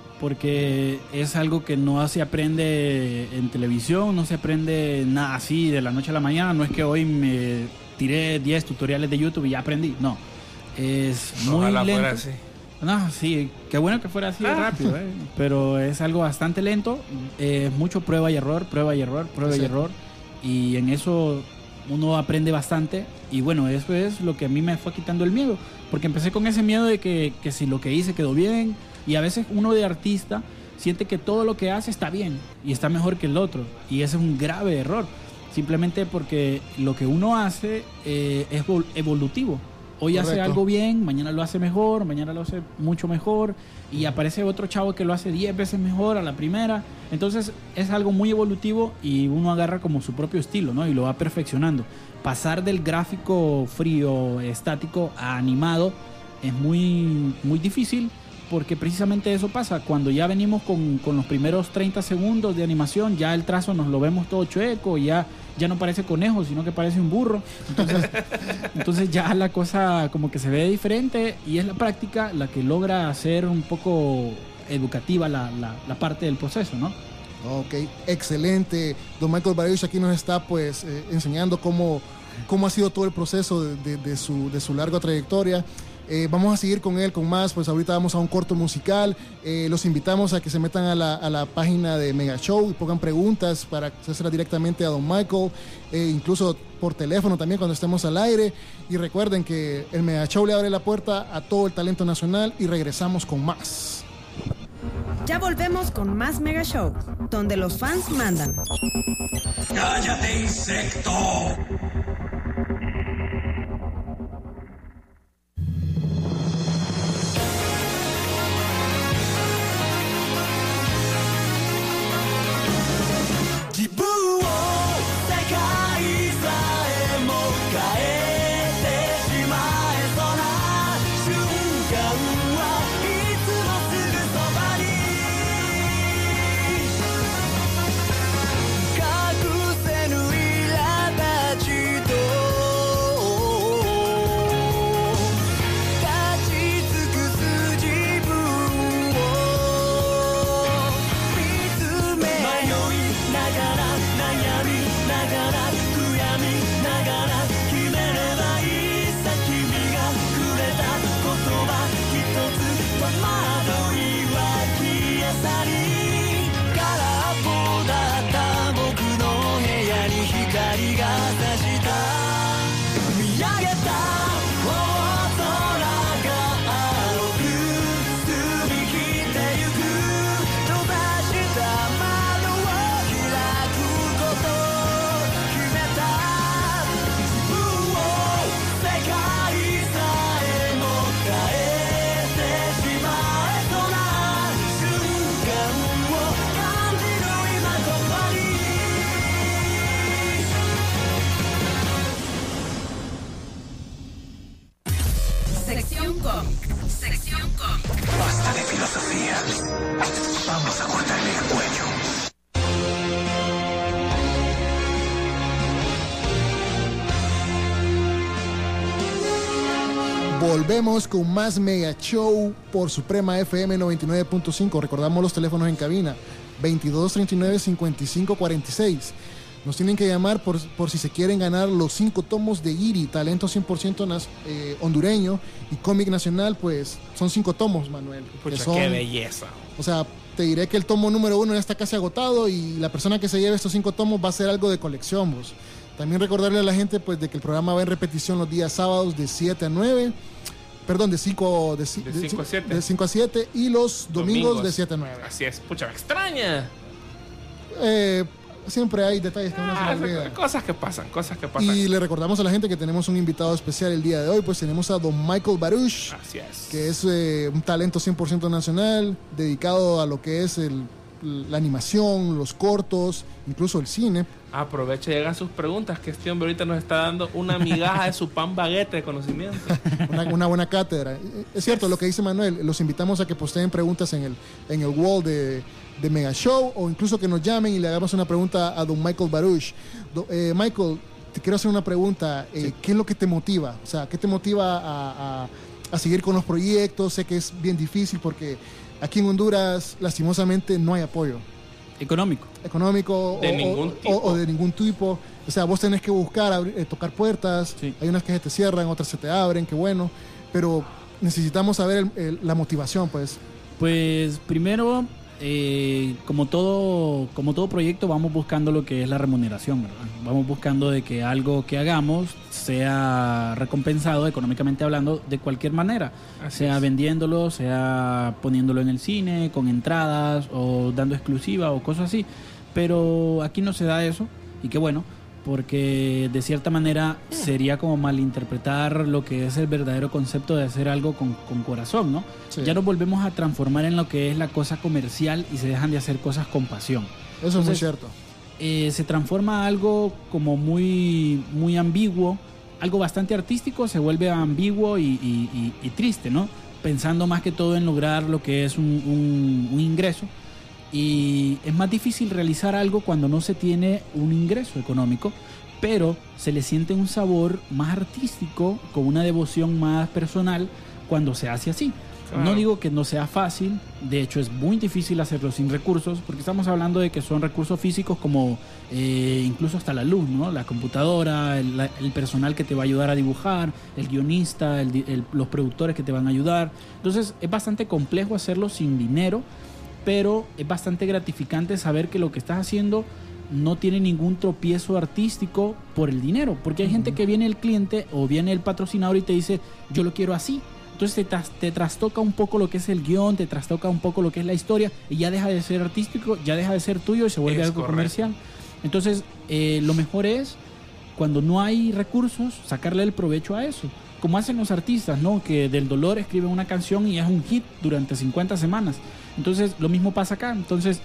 Porque es algo que no se aprende en televisión, no se aprende nada así de la noche a la mañana. No es que hoy me tiré diez tutoriales de YouTube y ya aprendí. No. Es muy Ojalá lento. fuera así. No, sí, qué bueno que fuera así de Ah. rápido, ¿eh? Pero es algo bastante lento. Es mucho prueba y error, prueba y error, prueba y Sí. error. Y en eso uno aprende bastante. Y bueno, eso es lo que a mí me fue quitando el miedo. Porque empecé con ese miedo de que, que si lo que hice quedó bien. Y a veces uno de artista siente que todo lo que hace está bien y está mejor que el otro. Y ese es un grave error. Simplemente porque lo que uno hace eh, es evol- evolutivo. Hoy hace Correcto. algo bien, mañana lo hace mejor, mañana lo hace mucho mejor y aparece otro chavo que lo hace diez veces mejor a la primera. Entonces es algo muy evolutivo y uno agarra como su propio estilo, ¿no? Y lo va perfeccionando. Pasar del gráfico frío, estático a animado es muy, muy difícil porque precisamente eso pasa. Cuando ya venimos con, con los primeros treinta segundos de animación, ya el trazo nos lo vemos todo chueco, ya, ya no parece conejo, sino que parece un burro. Entonces, entonces ya la cosa como que se ve diferente y es la práctica la que logra hacer un poco educativa la, la, la parte del proceso, ¿no? Ok, excelente. Don Michael Baruch aquí nos está pues eh, enseñando cómo, cómo ha sido todo el proceso de, de- de su, de su larga trayectoria. Eh, vamos a seguir con él, con más, pues ahorita vamos a un corto musical. Eh, los invitamos a que se metan a la, a la página de Mega Show y pongan preguntas para hacerlas directamente a Don Michael, eh, incluso por teléfono también cuando estemos al aire. Y recuerden que el Mega Show le abre la puerta a todo el talento nacional y regresamos con más. Ya volvemos con más Mega Show, donde los fans mandan. ¡Cállate, insecto! Sección cómic. Sección cómic. Basta de filosofía. Vamos a cortarle el cuello. Volvemos con más Mega Show por Suprema F M noventa y nueve punto cinco. Recordamos los teléfonos en cabina: veintidós treinta y nueve cincuenta y cinco cuarenta y seis. Nos tienen que llamar por, por si se quieren ganar los cinco tomos de Iri, talento cien por ciento nas, eh, hondureño y cómic nacional. Pues son cinco tomos, Manuel. Pucha, son, qué belleza. O sea, te diré que el tomo número uno ya está casi agotado y la persona que se lleve estos cinco tomos va a hacer algo de colección, vos. También recordarle a la gente pues de que el programa va en repetición los días sábados de siete a nueve. Perdón, de cinco de, de, de cinco a siete. De cinco a siete y los domingos, domingos de siete a nueve. Así es, pucha, me extraña. Eh, siempre hay detalles que uno ah, se olvida. Cosas que pasan, cosas que pasan. Y le recordamos a la gente que tenemos un invitado especial el día de hoy. Pues tenemos a don Michael Baruch. Así es. Que es eh, un talento cien por ciento nacional, dedicado a lo que es el, la animación, los cortos, incluso el cine. Aproveche y haga sus preguntas, que este hombre ahorita nos está dando una migaja de su pan baguette de conocimiento. Una, una buena cátedra. Es cierto lo que dice Manuel, los invitamos a que posteen preguntas en el, en el wall de, de Mega Show, o incluso que nos llamen y le hagamos una pregunta a don Michael Baruch. Do, eh, Michael, te quiero hacer una pregunta. Eh, sí. ¿Qué es lo que te motiva? O sea, ¿qué te motiva a, a, a seguir con los proyectos? Sé que es bien difícil porque aquí en Honduras, lastimosamente, no hay apoyo. Económico. Económico de o, ningún o, tipo. O, o de ningún tipo. O sea, vos tenés que buscar, abrir, eh, tocar puertas. Sí. Hay unas que se te cierran, otras se te abren, qué bueno. Pero necesitamos saber el, el, la motivación, pues. Pues primero, eh, como todo, como todo proyecto, vamos buscando lo que es la remuneración, ¿verdad? Vamos buscando de que algo que hagamos sea recompensado económicamente hablando de cualquier manera. Así sea es. Vendiéndolo, sea poniéndolo en el cine, con entradas o dando exclusiva o cosas así. Pero aquí no se da eso y qué bueno, porque de cierta manera sería como malinterpretar lo que es el verdadero concepto de hacer algo con, con corazón, ¿no? Sí. Ya nos volvemos a transformar en lo que es la cosa comercial y se dejan de hacer cosas con pasión. Eso Entonces, es muy cierto. Eh, se transforma algo como muy, muy ambiguo, algo bastante artístico se vuelve ambiguo y, y, y, y triste, ¿no? Pensando más que todo en lograr lo que es un, un, un ingreso. Y es más difícil realizar algo cuando no se tiene un ingreso económico, pero se le siente un sabor más artístico, con una devoción más personal cuando se hace así. Claro. No digo que no sea fácil, de hecho es muy difícil hacerlo sin recursos, porque estamos hablando de que son recursos físicos como eh, incluso hasta la luz, ¿no? La computadora, el, el personal que te va a ayudar a dibujar, el guionista, el, el, los productores que te van a ayudar. Entonces es bastante complejo hacerlo sin dinero, pero es bastante gratificante saber que lo que estás haciendo no tiene ningún tropiezo artístico por el dinero, porque hay uh-huh. gente que viene el cliente o viene el patrocinador y te dice, yo lo quiero así. Entonces te, tras, te trastoca un poco lo que es el guión, te trastoca un poco lo que es la historia y ya deja de ser artístico, ya deja de ser tuyo y se vuelve es algo correcto. Comercial. Entonces eh, lo mejor es, cuando no hay recursos, sacarle el provecho a eso. Como hacen los artistas, ¿no? Que del dolor escriben una canción y es un hit durante cincuenta semanas. Entonces lo mismo pasa acá. Entonces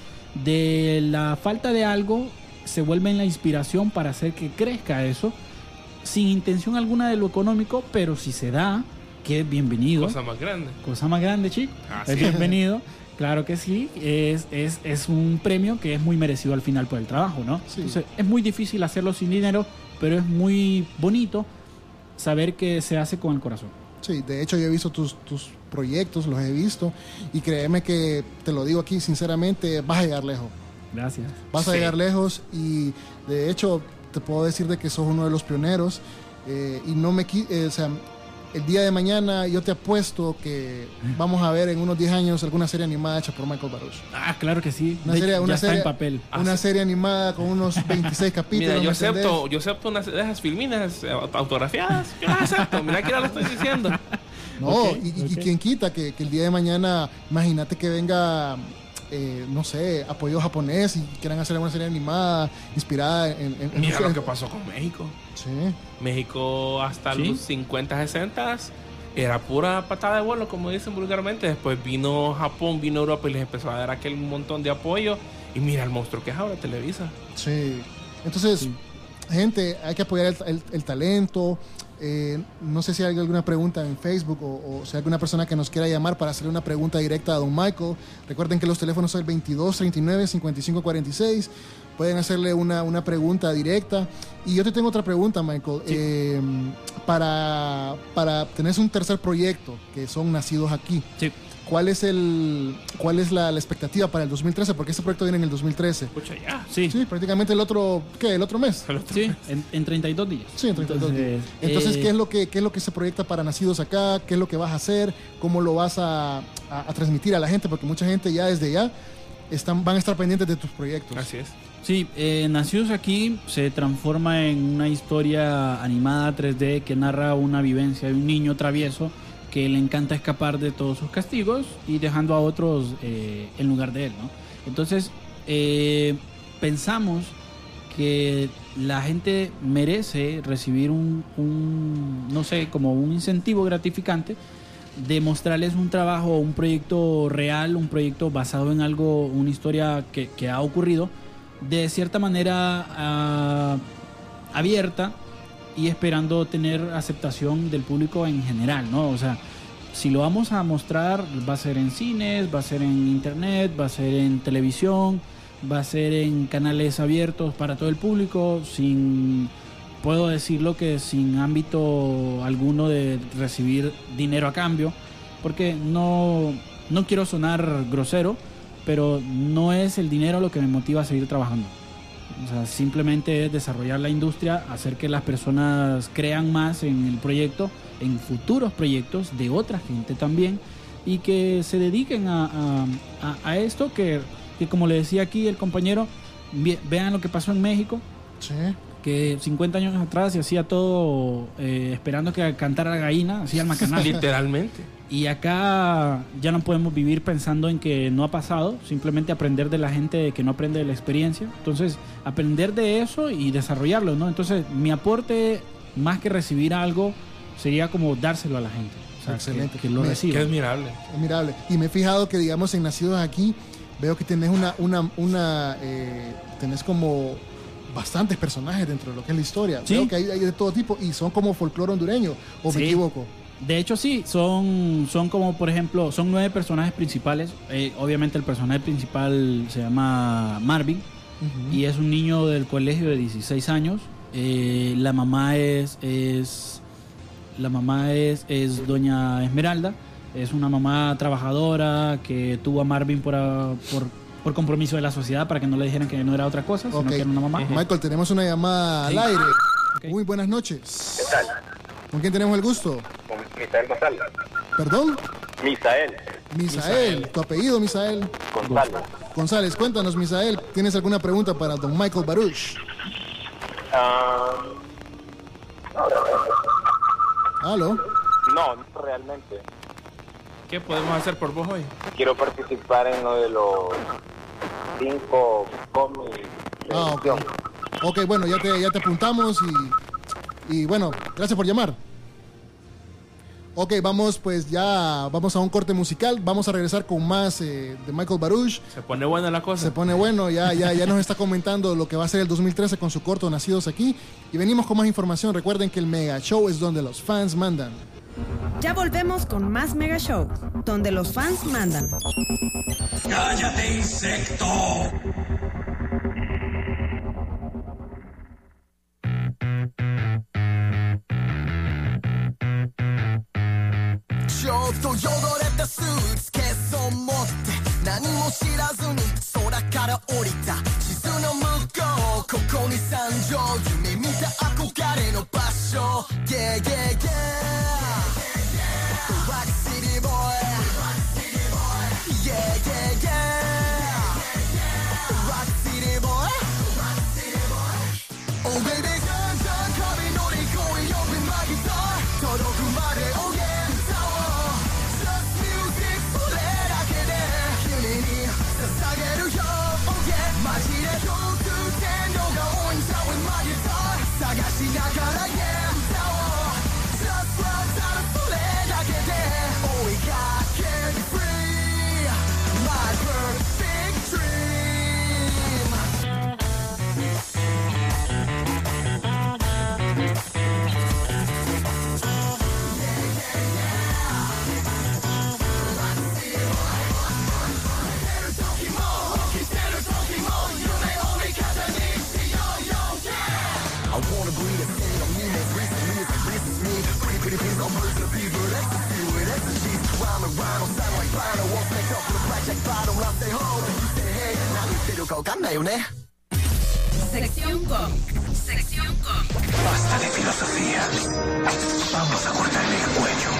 de la falta de algo se vuelve en la inspiración para hacer que crezca eso, sin intención alguna de lo económico, pero si se da, que es bienvenido. Cosa más grande. Cosa más grande, chico. Ah, es ¿sí? bienvenido. Claro que sí. Es, es, es un premio que es muy merecido al final por el trabajo, ¿no? Sí. Entonces, es muy difícil hacerlo sin dinero, pero es muy bonito saber que se hace con el corazón. Sí, de hecho yo he visto tus, tus proyectos, los he visto, y créeme que te lo digo aquí sinceramente, vas a llegar lejos. Gracias. Vas a sí. llegar lejos y de hecho te puedo decir de que sos uno de los pioneros eh, y no me... Eh, o sea, el día de mañana yo te apuesto que vamos a ver en unos diez años alguna serie animada hecha por Michael Baruch. Ah, claro que sí. Una serie, una ya serie, está en papel. Una ah, serie animada con unos veintiséis capítulos. Mira, yo acepto, yo acepto unas de esas filminas autografiadas. Yo las acepto. Mira que ya lo estoy diciendo. No, okay, y, okay. y quién quita que, que el día de mañana, imagínate que venga... Eh, no sé, apoyo japonés y quieran hacer una serie animada inspirada en... en Mira en, lo que pasó con México. Sí. México hasta ¿Sí? los cincuenta, sesenta era pura patada de vuelo, como dicen vulgarmente. Después vino Japón, vino Europa y les empezó a dar aquel montón de apoyo. Y mira el monstruo que es ahora Televisa. Sí. Entonces, sí. gente, hay que apoyar el, el, el talento. Eh, no sé si hay alguna pregunta en Facebook o, o si hay alguna persona que nos quiera llamar para hacerle una pregunta directa a don Michael. Recuerden que los teléfonos son el veintidós treinta y nueve cincuenta y cinco cuarenta y seis. Pueden hacerle una, una pregunta directa. Y yo te tengo otra pregunta, Michael. Sí. Eh, para, para tener un tercer proyecto, que son Nacidos Aquí. Sí. ¿Cuál es el cuál es la, la expectativa para el dos mil trece? Porque este proyecto viene en el dos mil trece. Escucha ya. Sí. Sí, prácticamente el otro, ¿qué? ¿El otro mes? El otro Sí, mes. en, en treinta y dos días. Sí, en treinta y dos Entonces, días. Entonces, eh, ¿qué es lo que qué es lo que se proyecta para Nacidos Acá? ¿Qué es lo que vas a hacer? ¿Cómo lo vas a, a, a transmitir a la gente? Porque mucha gente ya desde ya están, van a estar pendientes de tus proyectos. Así es. Sí, eh, Nacidos Aquí se transforma en una historia animada tres D que narra una vivencia de un niño travieso que le encanta escapar de todos sus castigos y dejando a otros eh, en lugar de él, ¿no? Entonces, eh, pensamos que la gente merece recibir un, un, no sé, como un incentivo gratificante de mostrarles un trabajo, un proyecto real, un proyecto basado en algo, una historia que, que ha ocurrido, de cierta manera uh, abierta, y esperando tener aceptación del público en general, ¿no? O sea, si lo vamos a mostrar, va a ser en cines, va a ser en internet, va a ser en televisión, va a ser en canales abiertos para todo el público, sin, puedo decirlo que sin ámbito alguno de recibir dinero a cambio, porque no, no quiero sonar grosero, pero no es el dinero lo que me motiva a seguir trabajando. O sea, simplemente es desarrollar la industria, hacer que las personas crean más en el proyecto, en futuros proyectos de otra gente también, y que se dediquen a, a, a, a esto que, que, como le decía aquí el compañero, ve, vean lo que pasó en México. Sí. Que cincuenta años atrás se hacía todo eh, esperando que cantara la gallina, hacía el macanal. Literalmente. Y acá ya no podemos vivir pensando en que no ha pasado, simplemente aprender de la gente que no aprende de la experiencia. Entonces, aprender de eso y desarrollarlo, ¿no? Entonces, mi aporte, más que recibir algo, sería como dárselo a la gente. O sea, excelente. Que, que lo reciba. Qué admirable. Admirable. Y me he fijado que, digamos, en Nacidos Aquí, veo que tenés una, una, una eh, tenés como bastantes personajes dentro de lo que es la historia. ¿Sí? Veo que hay, hay de todo tipo y son como folclore hondureño, ¿o Sí. me equivoco? De hecho, sí, son, son como, por ejemplo, son nueve personajes principales. Eh, obviamente el personaje principal se llama Marvin, uh-huh. y es un niño del colegio de dieciséis años. Eh, la mamá es, es la mamá es, es doña Esmeralda. Es una mamá trabajadora que tuvo a Marvin por, por, por compromiso de la sociedad, para que no le dijeran que no era otra cosa, sino Okay. que era una mamá. Michael, tenemos una llamada Sí. al aire. Okay. Muy buenas noches. ¿Qué tal? ¿Con quién tenemos el gusto? Con Misael González. ¿Perdón? Misael Misael. ¿Tu apellido, Misael? González. González, cuéntanos, Misael. ¿Tienes alguna pregunta para don Michael Baruch? Ah, ¿Aló? no, no realmente. ¿Qué podemos hacer por vos hoy? Quiero participar en lo de los cinco cómics de Ah, ok. edición. Ok, bueno, ya te, ya te apuntamos y, y bueno, gracias por llamar. Ok, vamos pues ya, vamos a un corte musical. Vamos a regresar con más eh, de Michael Baruch. Se pone buena la cosa. Se pone bueno, ya, ya, ya nos está comentando lo que va a ser el dos mil trece con su corto Nacidos Aquí. Y venimos con más información. Recuerden que el Mega Show es donde los fans mandan. Ya volvemos con más Mega Show, donde los fans mandan. ¡Cállate, insecto! Yeah, yeah, yeah. Rock City boy. Yeah, yeah, yeah. Rock City boy. Oh baby, 짠짠 감이 노리고 옆에 막 있어. 더더욱 말해, oh yeah, 무서워. Just music 소리라게 돼. 기분이 세상에로 혀, oh yeah. 마지막에 그때 너가 혼자 왜 막 있어. 사가시 나가라, yeah, 무서워. Just love, 다른 소리. 個梗係要呢？ Sección cómic. Sección cómic. Basta de filosofía. Vamos a cortarle el cuello.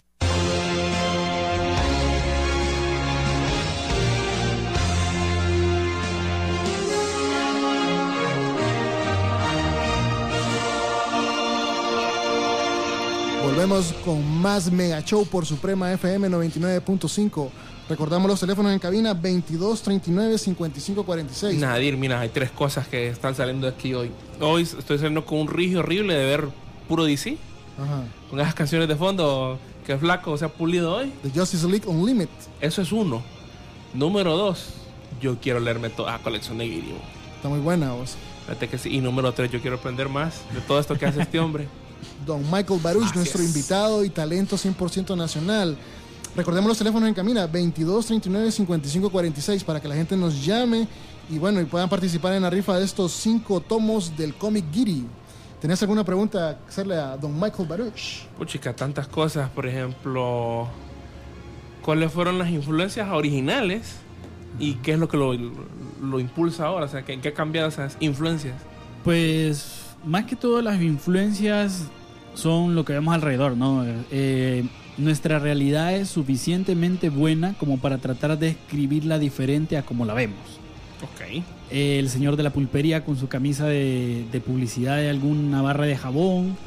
Volvemos con más Mega Show por Suprema F M noventa y nueve punto cinco. Recordamos los teléfonos en cabina veintidós, treinta y nueve, cincuenta y cinco, cuarenta y seis. Nadir, mira, hay tres cosas que están saliendo de aquí hoy. Hoy estoy saliendo con un rigio horrible de ver puro D C. Ajá. Con esas canciones de fondo que Flaco se ha pulido hoy. The Justice League Unlimited. Eso es uno. Número dos, yo quiero leerme toda la colección de Guiri. Está muy buena, vos. Fíjate que sí. Y número tres, yo quiero aprender más de todo esto que hace este hombre. Don Michael Baruch, nuestro invitado y talento cien por ciento nacional. Recordemos los teléfonos en camina veintidós, treinta y nueve, cincuenta y cinco, cuarenta y seis para que la gente nos llame y bueno, y puedan participar en la rifa de estos cinco tomos del cómic Guiri. ¿Tenías alguna pregunta que hacerle a Don Michael Baruch? Puchica, tantas cosas. Por ejemplo, ¿cuáles fueron las influencias originales y qué es lo que lo, lo impulsa ahora? O sea, ¿en qué ha cambiado esas influencias? Pues más que todo las influencias son lo que vemos alrededor, ¿no? Eh, nuestra realidad es suficientemente buena como para tratar de escribirla diferente a como la vemos. Ok. Eh, el señor de la pulpería con su camisa de, de publicidad de alguna barra de jabón.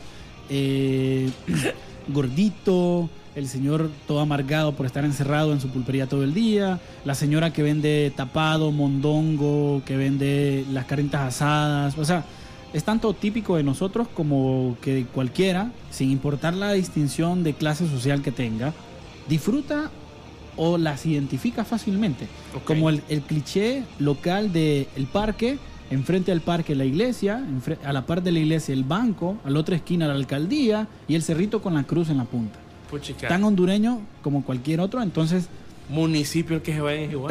Eh, gordito. El señor todo amargado por estar encerrado en su pulpería todo el día. La señora que vende tapado, mondongo, que vende las carnitas asadas. O sea, es tanto típico de nosotros como que de cualquiera, sin importar la distinción de clase social que tenga, disfruta o las identifica fácilmente. Okay. Como el, el cliché local del parque, enfrente del parque la iglesia, a la par de la iglesia el banco, a la otra esquina la alcaldía y el cerrito con la cruz en la punta. Puchica. Tan hondureño como cualquier otro, entonces... Municipio el que se vaya es igual.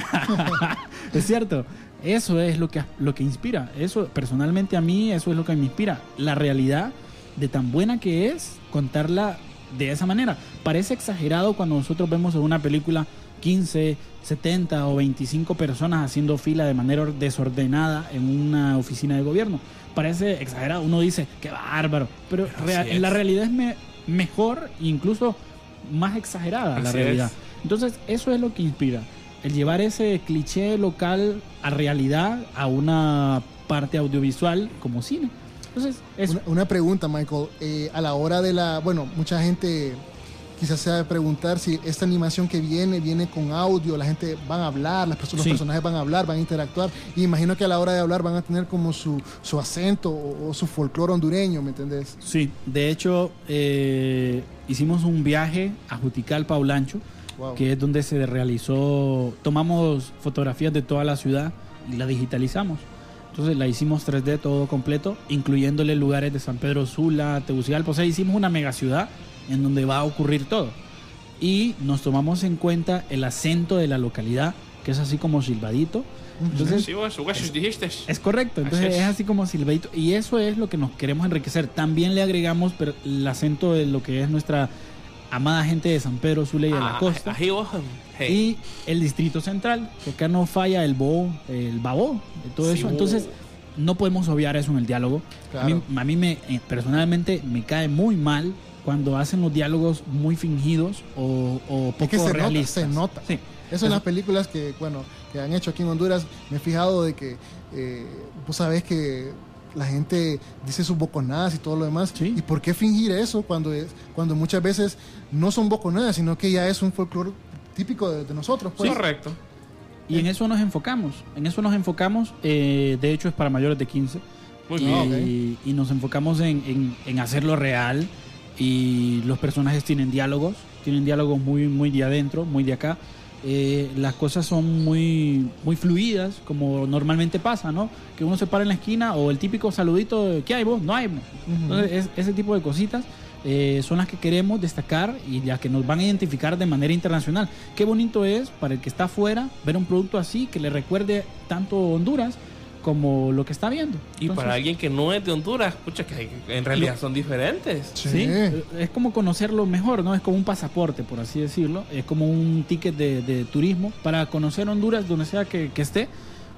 Es cierto. Eso es lo que, lo que inspira. Eso, personalmente a mí, eso es lo que me inspira. La realidad de tan buena que es, contarla de esa manera. Parece exagerado cuando nosotros vemos en una película quince, setenta o veinticinco personas haciendo fila de manera desordenada en una oficina de gobierno. Parece exagerado. Uno dice, qué bárbaro. Pero real, en la realidad es me, mejor, incluso más exagerada. Así la realidad. Es. Entonces, eso es lo que inspira. El llevar ese cliché local a realidad, a una parte audiovisual como cine. Entonces, eso. Una, una pregunta, Michael. Eh, a la hora de la... Bueno, mucha gente quizás se va a preguntar si esta animación que viene, viene con audio, la gente van a hablar, las personas, sí. Los personajes van a hablar, van a interactuar. Y imagino que a la hora de hablar van a tener como su, su acento o, o su folclore hondureño, ¿me entendés? Sí, de hecho, eh, hicimos un viaje a Juticalpa, Olancho. Wow. Que es donde se realizó, tomamos fotografías de toda la ciudad y la digitalizamos. Entonces la hicimos tres D todo completo, incluyéndole lugares de San Pedro Sula, Tegucigalpa. O sea, hicimos una mega ciudad en donde va a ocurrir todo. Y nos tomamos en cuenta el acento de la localidad, que es así como silbadito. Entonces, sí, vos, vos dijiste. Es correcto, entonces es. es así como silbadito. Y eso es lo que nos queremos enriquecer. También le agregamos pero el acento de lo que es nuestra... amada gente de San Pedro Sula y de la costa. Hey. Y el Distrito Central, que acá no falla el bo, el babó, todo sí, eso. Entonces, no podemos obviar eso en el diálogo. Claro. A mí, a mí me, personalmente me cae muy mal cuando hacen los diálogos muy fingidos o, o poco es que se realistas. Nota, se nota. Sí. Eso en las películas que, bueno, que han hecho aquí en Honduras, me he fijado de que eh, vos sabés que la gente dice sus boconadas y todo lo demás. ¿Sí? ¿Y por qué fingir eso cuando es, cuando muchas veces no son boconadas, sino que ya es un folclore típico de, de nosotros? Pues. Sí, correcto. Y eh. en eso nos enfocamos. En eso nos enfocamos. Eh, de hecho, es para mayores de quince. Muy y, bien. Okay. y nos enfocamos en, en, en hacerlo real. Y los personajes tienen diálogos. Tienen diálogos muy, muy de adentro, muy de acá. Eh, las cosas son muy, muy fluidas, como normalmente pasa, ¿no? Que uno se para en la esquina o el típico saludito de, ¿qué hay vos? No hay. Uh-huh. Entonces, es, ese tipo de cositas eh, son las que queremos destacar y las que nos van a identificar de manera internacional. Qué bonito es para el que está afuera ver un producto así que le recuerde tanto Honduras como lo que está viendo. Y Entonces, para alguien que no es de Honduras, escucha que en realidad lo, son diferentes. Sí. sí. Es como conocerlo mejor, ¿no? Es como un pasaporte, por así decirlo. Es como un ticket de, de turismo para conocer Honduras donde sea que, que esté.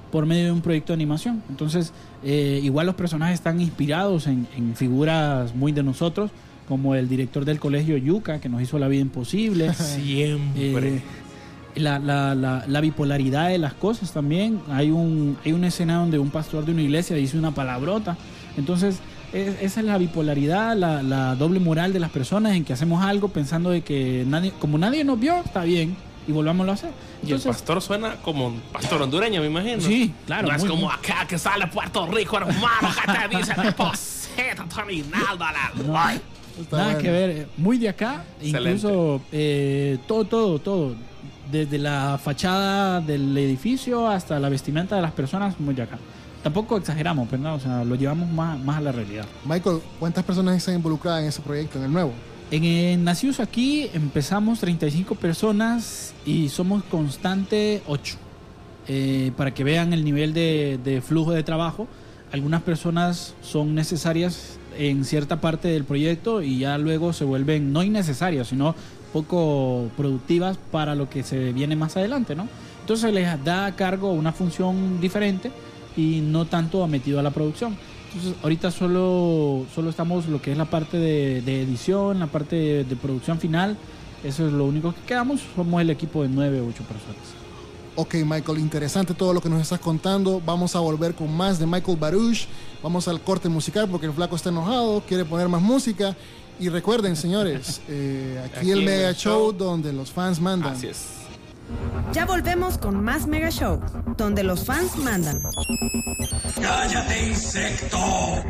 por medio de un proyecto de animación. Entonces, eh, igual los personajes están inspirados en, en figuras muy de nosotros, como el director del colegio Yuka, que nos hizo la vida imposible. Siempre. Eh, la, la, la, la bipolaridad de las cosas también. Hay, un, hay una escena donde un pastor de una iglesia dice una palabrota. Entonces, es, esa es la bipolaridad, la, la doble moral de las personas, en que hacemos algo pensando de que nadie, como nadie nos vio, está bien, y volvámoslo a hacer. Entonces, y el pastor suena como un pastor hondureño, me imagino. Sí, claro. No es como muy. acá que sale Puerto Rico, hermano, que te dice poseta, Tony Naldo, no, nada bueno. que ver, muy de acá. Excelente. Incluso eh, todo, todo, todo, desde la fachada del edificio hasta la vestimenta de las personas, muy de acá. Tampoco exageramos, ¿verdad? O sea, lo llevamos más, más a la realidad. Michael, ¿cuántas personas están involucradas en ese proyecto, en el nuevo? En, en Nacidos Aquí empezamos treinta y cinco personas y somos constante ocho. Eh, para que vean el nivel de, de flujo de trabajo. Algunas personas son necesarias en cierta parte del proyecto y ya luego se vuelven no innecesarias, sino poco productivas para lo que se viene más adelante, ¿no? Entonces les da a cargo una función diferente y no tanto metido a la producción. Entonces ahorita solo, solo estamos lo que es la parte de, de edición, la parte de, de producción final. Eso es lo único que quedamos. Somos el equipo de nueve o ocho personas. Ok, Michael, interesante todo lo que nos estás contando. Vamos a volver con más de Michael Baruch. Vamos al corte musical porque el flaco está enojado, quiere poner más música. Y recuerden, señores, eh, aquí, aquí el Mega Show, show donde los fans mandan. Así es. Ya volvemos con más Mega Show, donde los fans mandan. ¡Cállate, insecto!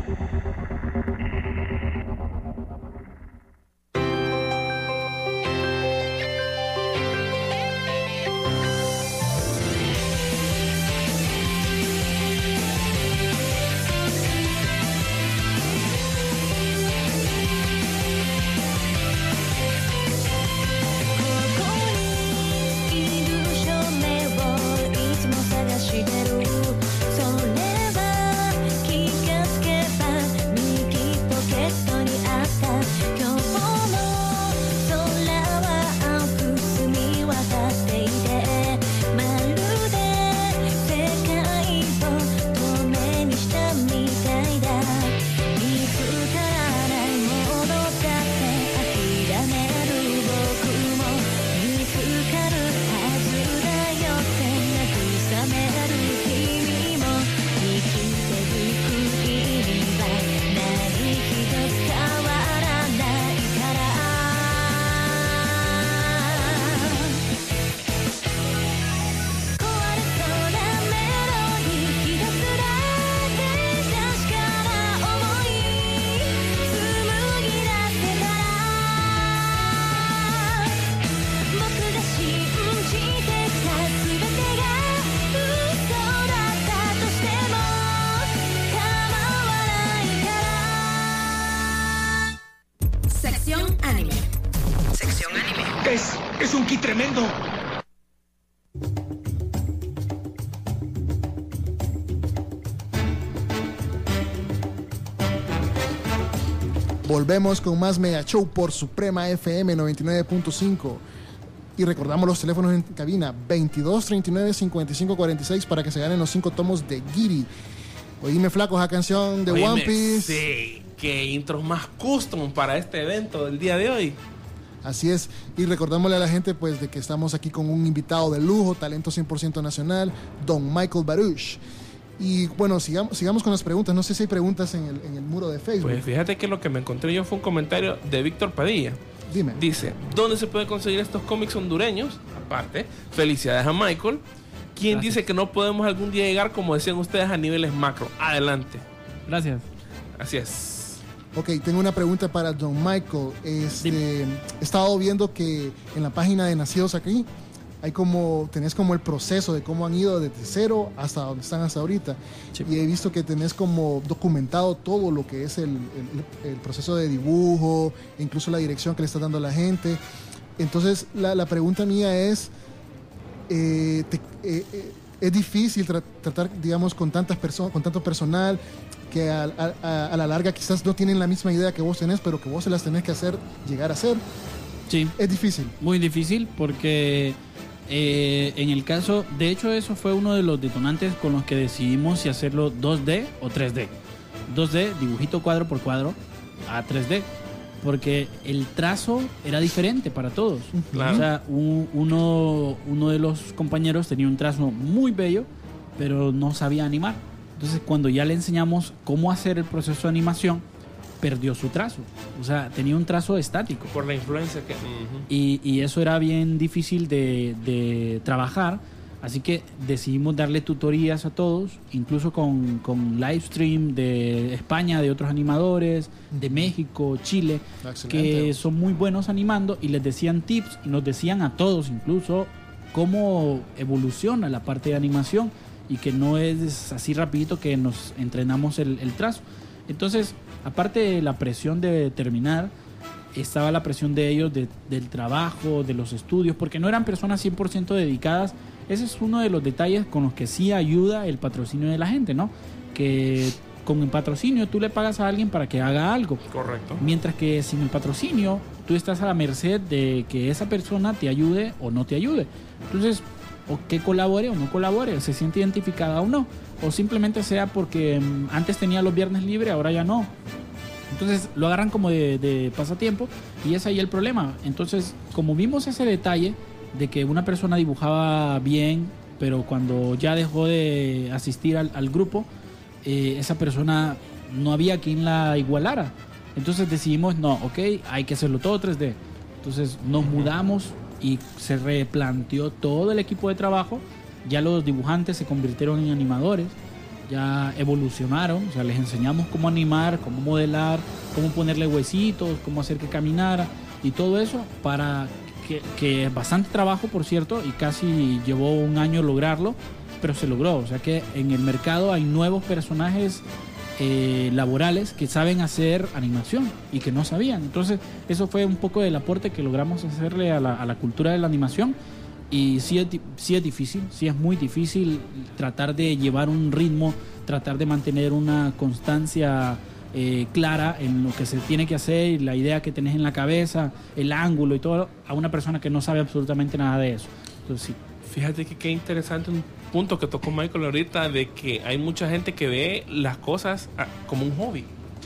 Es, es un ki tremendo. Volvemos con más Mega Show por Suprema F M noventa y nueve punto cinco. Y recordamos los teléfonos en cabina veintidós, treinta y nueve, cincuenta y cinco, cuarenta y seis para que se ganen los cinco tomos de Giri. Oíme, flaco, esa canción de Oíme, One Piece. Sí, qué intros más custom para este evento del día de hoy. Así es, y recordámosle a la gente pues de que estamos aquí con un invitado de lujo, talento cien por ciento nacional, don Michael Baruch. Y bueno, sigamos, sigamos con las preguntas. No sé si hay preguntas en el, en el muro de Facebook. Pues fíjate que lo que me encontré yo fue un comentario de Víctor Padilla. Dime. Dice, ¿dónde se puede conseguir estos cómics hondureños? Aparte, felicidades a Michael. ¿Quién Gracias. Dice que no podemos algún día llegar, como decían ustedes, a niveles macro? Adelante. Gracias. Así es. Ok, tengo una pregunta para don Michael. Este, he estado viendo que en la página de Nacidos Aquí hay como, tenés como el proceso de cómo han ido desde cero hasta donde están hasta ahorita. Sí. Y he visto que tenés como documentado todo lo que es el, el, el proceso de dibujo, incluso la dirección que le estás dando a la gente. Entonces, la, la pregunta mía es, eh, te, eh, eh, ¿es difícil tra tratar, digamos, con tantas personas, con tanto personal, que a, a, a la larga quizás no tienen la misma idea que vos tenés, pero que vos se las tenés que hacer llegar a hacer? Sí. Es difícil. Muy difícil porque Eh, en el caso, de hecho, eso fue uno de los detonantes con los que decidimos si hacerlo dos D o tres D. dos D, dibujito cuadro por cuadro, a tres D. Porque el trazo era diferente para todos. Claro. O sea, un- uno, uno de los compañeros tenía un trazo muy bello, pero no sabía animar. Entonces, cuando ya le enseñamos cómo hacer el proceso de animación, perdió su trazo. O sea, tenía un trazo estático. Por la influencia que... ujú. Y, y eso era bien difícil de, de trabajar. Así que decidimos darle tutorías a todos, incluso con, con live stream de España, de otros animadores, de México, Chile, Excelente. que son muy buenos animando y les decían tips y nos decían a todos incluso cómo evoluciona la parte de animación y que no es así rapidito que nos entrenamos el, el trazo. Entonces, aparte de la presión de terminar, estaba la presión de ellos, de- del trabajo, de los estudios, porque no eran personas cien por ciento dedicadas. Ese es uno de los detalles con los que sí ayuda el patrocinio de la gente, ¿no? Que con el patrocinio tú le pagas a alguien para que haga algo. Correcto. Mientras que sin el patrocinio tú estás a la merced de que esa persona te ayude o no te ayude. Entonces, o que colabore o no colabore, se siente identificada o no. O simplemente sea porque mm, antes tenía los viernes libres, ahora ya no. Entonces lo agarran como de, de pasatiempo y es ahí el problema. Entonces, como vimos ese detalle de que una persona dibujaba bien, pero cuando ya dejó de asistir al, al grupo, eh, esa persona no había quien la igualara. Entonces decidimos, no, ok, hay que hacerlo todo tres D. Entonces nos mudamos y se replanteó todo el equipo de trabajo. Ya los dibujantes se convirtieron en animadores, ya evolucionaron, o sea, les enseñamos cómo animar, cómo modelar, cómo ponerle huesitos, cómo hacer que caminara y todo eso para que, que es bastante trabajo, por cierto, y casi llevó un año lograrlo, pero se logró. O sea que en el mercado hay nuevos personajes eh, laborales que saben hacer animación y que no sabían. Entonces, eso fue un poco del aporte que logramos hacerle a la, a la cultura de la animación. Y sí es, di- sí es difícil, sí es muy difícil tratar de llevar un ritmo, tratar de mantener una constancia eh, clara en lo que se tiene que hacer, la idea que tenés en la cabeza, el ángulo y todo, a una persona que no sabe absolutamente nada de eso. Entonces sí. Fíjate que qué interesante un punto que tocó Michael ahorita, de que hay mucha gente que ve las cosas ah, como un hobby.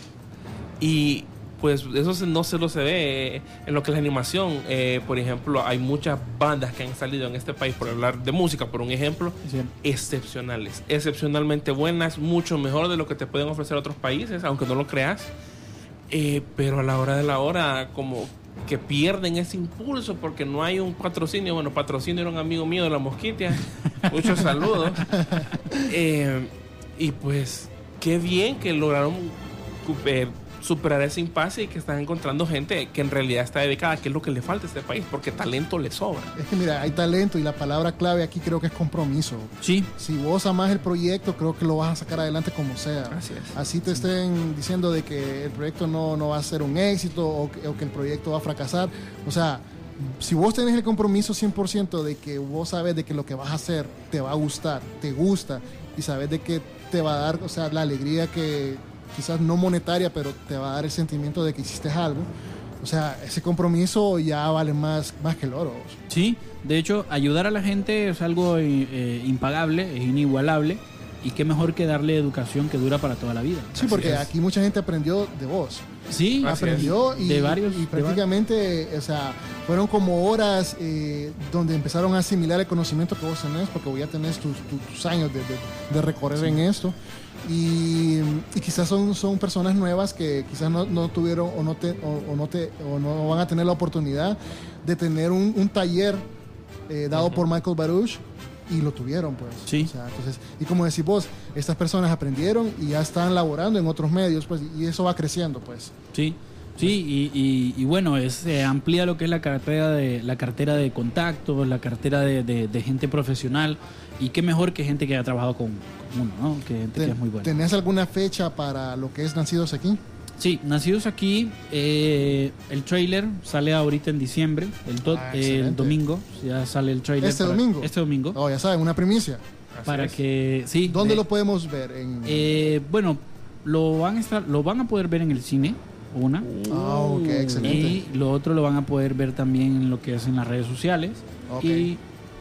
Y pues eso se- no se lo se ve eh, en lo que es la animación. Eh, por ejemplo, hay muchas bandas que han salido en este país, por hablar de música, por un ejemplo, Sí. excepcionales, excepcionalmente buenas, mucho mejor de lo que te pueden ofrecer otros países, aunque no lo creas. Eh, pero a la hora de la hora, como que pierden ese impulso porque no hay un patrocinio. Bueno, patrocinio era un amigo mío de La Mosquitia. Muchos saludos. Eh, y pues, qué bien que lograron eh, superar ese impasse y que están encontrando gente que en realidad está dedicada, que es lo que le falta a este país, porque talento le sobra. Es que mira, hay talento y la palabra clave aquí creo que es compromiso. Sí. Si vos amás el proyecto, creo que lo vas a sacar adelante como sea. Así es. Así te estén diciendo de que el proyecto no, no va a ser un éxito o que, o que el proyecto va a fracasar. O sea, si vos tenés el compromiso cien por ciento de que vos sabes de que lo que vas a hacer te va a gustar, te gusta y sabes de que te va a dar, o sea, la alegría que quizás no monetaria, pero te va a dar el sentimiento de que hiciste algo. O sea, ese compromiso ya vale más, más que el oro. Sí, de hecho, ayudar a la gente es algo eh, impagable, es inigualable. Y qué mejor que darle educación que dura para toda la vida. Sí, porque aquí mucha gente aprendió de vos. Sí, aprendió y, de varios, y de prácticamente, o sea, fueron como horas eh, donde empezaron a asimilar el conocimiento que vos tenés, porque ya tenés tus, tus, tus años de, de, de recorrer sí. en esto. Y, y quizás son, son personas nuevas que quizás no, no tuvieron o no, te, o, o no te, o no van a tener la oportunidad de tener un, un taller eh, dado uh-huh. por Michael Baruch. Y lo tuvieron, pues. Sí. O sea, entonces, y como decís vos, estas personas aprendieron y ya están laborando en otros medios, pues, y eso va creciendo, pues. Sí, sí, y, y, y bueno, es eh, amplía lo que es la cartera de la cartera de contactos, la cartera de, de, de gente profesional, y qué mejor que gente que ha trabajado con, con uno, ¿no? Que gente Ten, que es muy buena. ¿Tenés alguna fecha para lo que es Nacidos Aquí? Sí, Nacidos Aquí, eh, el trailer sale ahorita en diciembre, el, do, ah, eh, el domingo, ya sale el trailer. ¿Este para, domingo? Este domingo. Oh, ya saben, una primicia. Así para es. que, sí. ¿Dónde de, lo podemos ver? En... Eh, bueno, lo van, a estar, lo van a poder ver en el cine, una. Ah, uh, ok, excelente. Y lo otro lo van a poder ver también en lo que es en las redes sociales. Okay. Y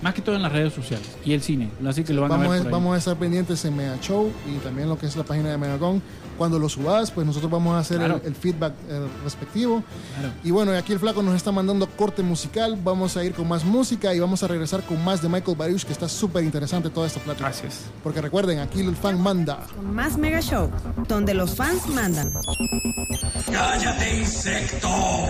Más que todo en las redes sociales y el cine. Así que lo van vamos a ver a, por ahí. vamos a estar pendientes en Mega Show y también lo que es la página de Megacon. Cuando lo subas, pues nosotros vamos a hacer Claro. el, el feedback eh, respectivo. Claro. Y bueno, aquí el flaco nos está mandando corte musical. Vamos a ir con más música y vamos a regresar con más de Michael Baruch, que está súper interesante toda esta plática. Gracias. Porque recuerden, aquí el fan manda. Con más Mega Show, donde los fans mandan. ¡Cállate, insecto!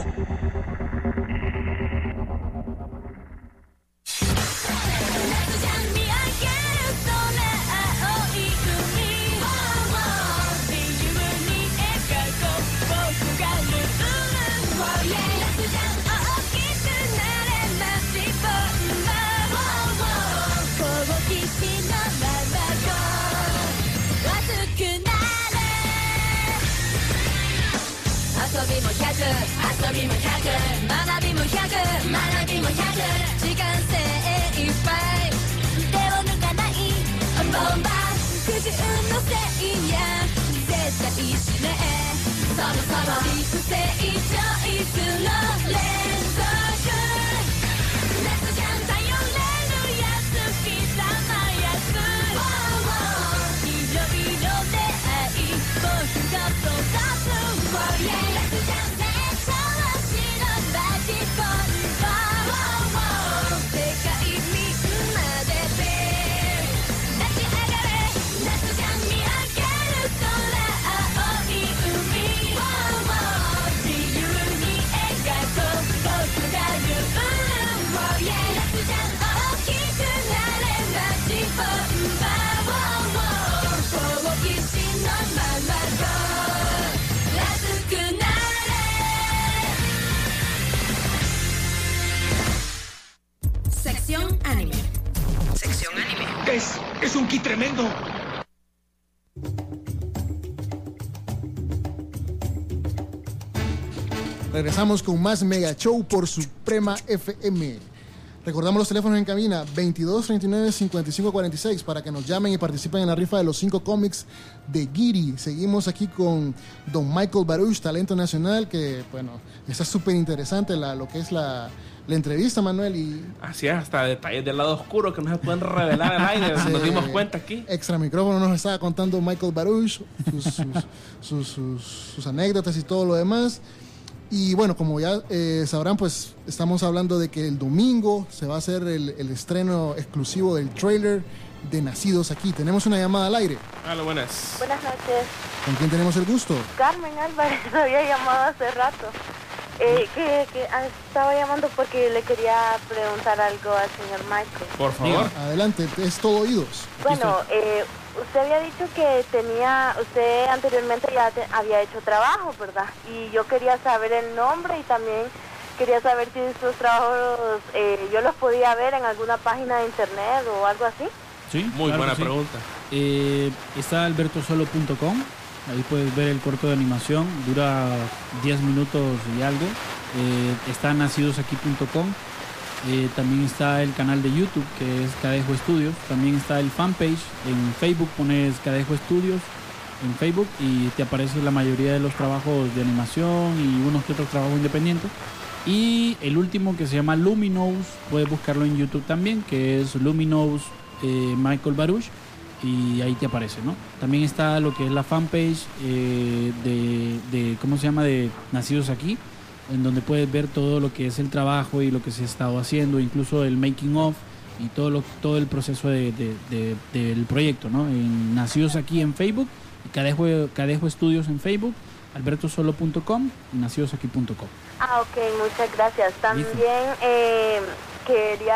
Sección anime. Sección anime. Es, es un ki tremendo. Regresamos con más Mega Show por Suprema F M. Recordamos los teléfonos en cabina veintidós, treinta y nueve, cincuenta y cinco, cuarenta y seis para que nos llamen y participen en la rifa de los cinco cómics de Giri. Seguimos aquí con don Michael Baruch, talento nacional, que bueno, está súper interesante la, lo que es la, la entrevista, Manuel. Y Así es, hasta detalles del lado oscuro que no se pueden revelar al aire. Sí. Nos dimos cuenta aquí. Extra micrófono nos estaba contando Michael Baruch, sus, sus, sus, sus, sus anécdotas y todo lo demás. Y bueno, como ya eh, sabrán, pues estamos hablando de que el domingo se va a hacer el, el estreno exclusivo del trailer de Nacidos Aquí. Tenemos una llamada al aire. Hola, buenas. Buenas noches. ¿Con quién tenemos el gusto? Carmen Álvarez, me había llamado hace rato. Eh, que, que ah, estaba llamando porque le quería preguntar algo al señor Michael. Por favor. Adelante, es todo oídos. Bueno, eh, usted había dicho que tenía, usted anteriormente ya te, había hecho trabajo, ¿verdad? Y yo quería saber el nombre y también quería saber si esos trabajos eh, yo los podía ver en alguna página de internet o algo así. Sí, Muy claro buena que sí. pregunta. Eh, está alberto solo punto com. Ahí puedes ver el corto de animación. Dura diez minutos y algo. Eh, está nacidos aquí punto com. Eh, también está el canal de YouTube, que es Cadejo Studios. También está el fanpage. En Facebook pones Cadejo Studios en Facebook y te aparece la mayoría de los trabajos de animación y unos que otros trabajos independientes. Y el último, que se llama Luminous, puedes buscarlo en YouTube también, que es Luminous eh, Michael Baruch, y ahí te aparece, ¿no? También está lo que es la fanpage eh, de, de, ¿cómo se llama? De Nacidos Aquí, en donde puedes ver todo lo que es el trabajo y lo que se ha estado haciendo, incluso el making of y todo, lo, todo el proceso de, de, de, del proyecto, ¿no? En Nacidos Aquí en Facebook, Cadejo, Cadejo Studios en Facebook, alberto solo punto com y nacidos aquí punto com. Ah, ok, muchas gracias. También eh, quería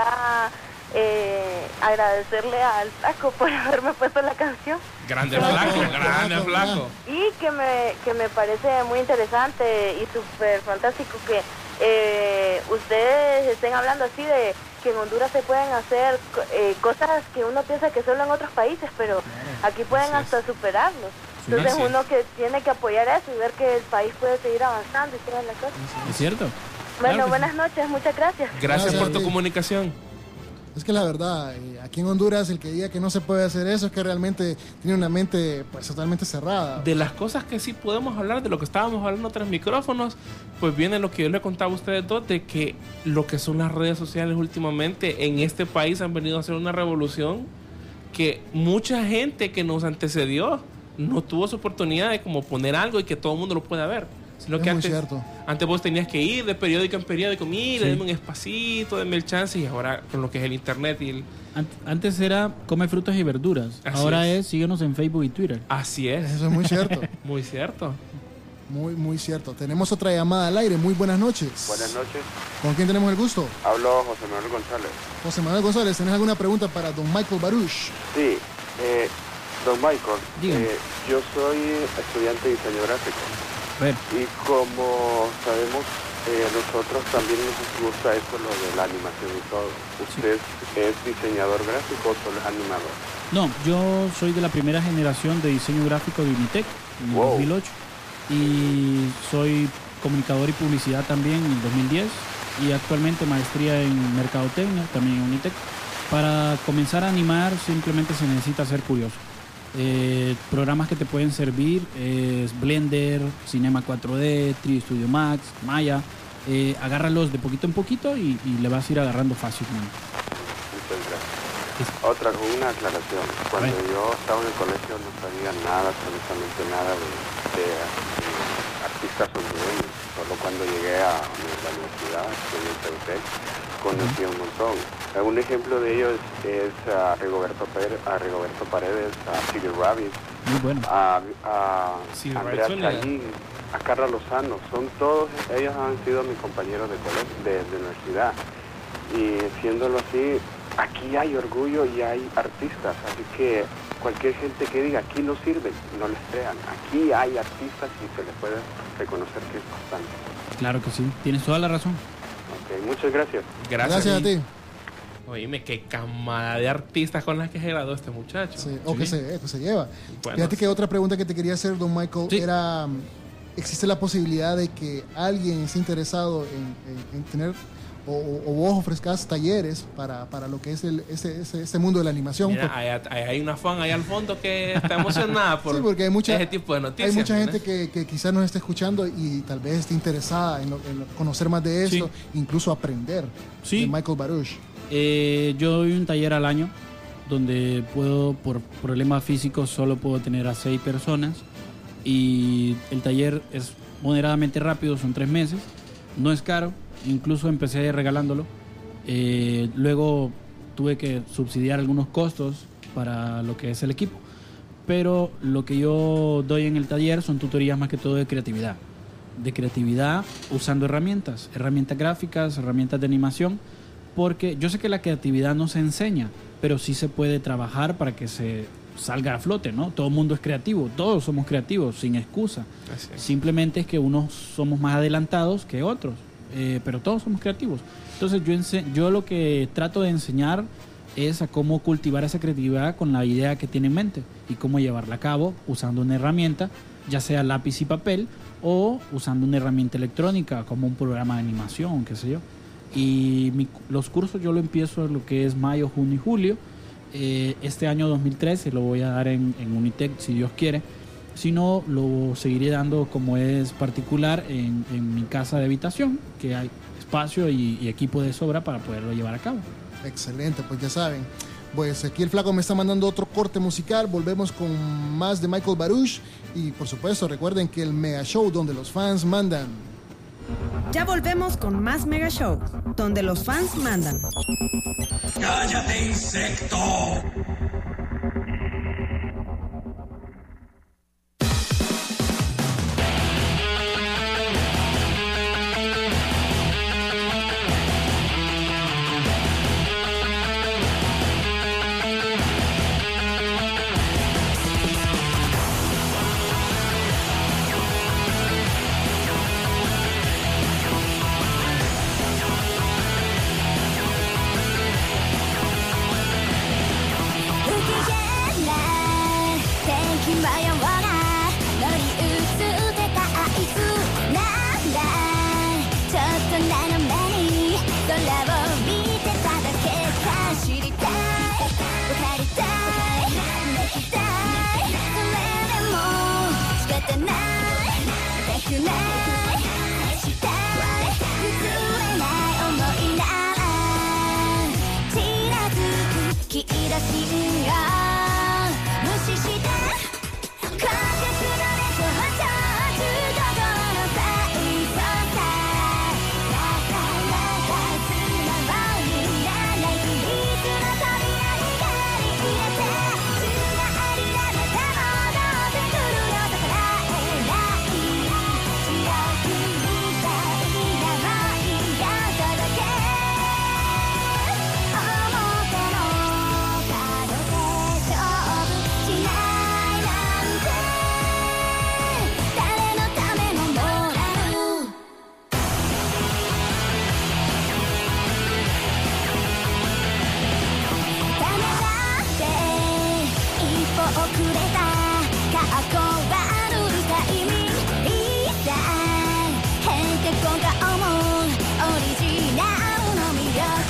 eh, agradecerle al Flaco por haberme puesto la canción. Grande Flaco, grande Flaco. Y que me, que me parece muy interesante y súper fantástico que eh, ustedes estén hablando así de que en Honduras se pueden hacer eh, cosas que uno piensa que solo en otros países, pero aquí pueden hasta superarlos. Entonces Gracias. uno que tiene que apoyar eso y ver que el país puede seguir avanzando y todas las cosas. ¿Es cierto? Bueno, Claro que buenas noches, muchas gracias. Gracias por tu comunicación. Es que la verdad, eh, aquí en Honduras el que diga que no se puede hacer eso es que realmente tiene una mente pues totalmente cerrada. De las cosas que sí podemos hablar, de lo que estábamos hablando tras micrófonos, pues viene lo que yo le contaba a ustedes dos, de que lo que son las redes sociales últimamente en este país han venido a hacer una revolución que mucha gente que nos antecedió no tuvo su oportunidad de como poner algo y que todo el mundo lo pueda ver. Sino Es que muy antes, cierto. antes vos tenías que ir de periódico en periódico, mire, Sí. denme un espacito, denme el chance, y ahora con lo que es el internet y el... Antes era come frutas y verduras. Así Ahora es. es síguenos en Facebook y Twitter. Así es. Eso es muy cierto. Muy cierto. Muy, muy cierto. Tenemos otra llamada al aire. Muy buenas noches. Buenas noches. ¿Con quién tenemos el gusto? Hablo José Manuel González. José Manuel González, ¿tenés alguna pregunta para don Michael Baruch? Sí, eh, don Michael, Dígame. eh, yo soy estudiante de diseño gráfico. Ver. Y como sabemos, eh, nosotros también nos gusta eso, lo de la animación y todo. ¿Usted es diseñador gráfico o solo es animador? No, yo soy de la primera generación de diseño gráfico de Unitec en el Wow. dos mil ocho y soy comunicador y publicidad también en el dos mil diez y actualmente maestría en mercadotecnia también en Unitec. Para comenzar a animar simplemente se necesita ser curioso. Eh, programas que te pueden servir es Blender, Cinema cuatro D, tres D Studio Max, Maya. Eh, agárralos de poquito en poquito y, y le vas a ir agarrando fácilmente. Muchas gracias. Otra, con una aclaración. Cuando yo estaba en el colegio no sabía nada, absolutamente nada de, de, de artistas hondureños. Solo cuando llegué a la universidad, en el Teutec, conocí un montón. Un ejemplo de ellos es a Rigoberto, Pérez, a Rigoberto Paredes, a Siggy Rabbit, Muy bueno. a, a Sí, Andrea Rabbit, Chayín, a Carla Lozano. Son todos, ellos han sido mis compañeros de colegio, de, de universidad. Y siéndolo así, aquí hay orgullo y hay artistas, así que cualquier gente que diga aquí no sirven, no les crean. Aquí hay artistas y se les puede reconocer que es bastante. Claro que sí, tienes toda la razón. Ok, muchas gracias. Gracias. Gracias a ti. Oíme, qué camada de artistas con las que se graduó este muchacho. Sí, o que se, que se lleva. Bueno, Fíjate que otra pregunta que te quería hacer, don Michael, Sí. era, ¿existe la posibilidad de que alguien esté interesado en, en- en tener o, o- o vos ofrezcas talleres para, para lo que es el, ese, ese, ese mundo de la animación? Mira, Por- hay, hay- hay una fan ahí al fondo que está emocionada por Sí, porque hay mucha, ese tipo de noticias. hay mucha ¿no? gente que, que quizás nos esté escuchando y tal vez esté interesada en, lo- en lo- conocer más de esto, incluso aprender Sí. de Michael Baruch. Eh, yo doy un taller al año donde puedo, por problemas físicos, solo puedo tener a seis personas y el taller es moderadamente rápido, son tres meses, no es caro, incluso empecé regalándolo. Eh, luego tuve que subsidiar algunos costos para lo que es el equipo, pero lo que yo doy en el taller son tutorías más que todo de creatividad, de creatividad usando herramientas, herramientas gráficas, herramientas de animación, porque yo sé que la creatividad no se enseña, pero sí se puede trabajar para que se salga a flote, ¿no? Todo el mundo es creativo, todos somos creativos, sin excusa. Así es. Simplemente es que unos somos más adelantados que otros, eh, pero todos somos creativos. Entonces yo, ense- yo lo que trato de enseñar es a cómo cultivar esa creatividad con la idea que tiene en mente y cómo llevarla a cabo usando una herramienta, ya sea lápiz y papel o usando una herramienta electrónica como un programa de animación, qué sé yo. Y mi- los cursos yo lo empiezo en lo que es mayo, junio y julio. Eh, este año dos mil trece lo voy a dar en, en Unitec, si Dios quiere. Si no, lo seguiré dando como es particular en, en mi casa de habitación, que hay espacio y, y equipo de sobra para poderlo llevar a cabo. Excelente, pues ya saben. Pues aquí el flaco me está mandando otro corte musical. Volvemos con más de Michael Baruch. Y por supuesto, recuerden que el Mega Show donde los fans mandan. Ya volvemos con más Mega Show, donde los fans mandan. ¡Cállate, insecto!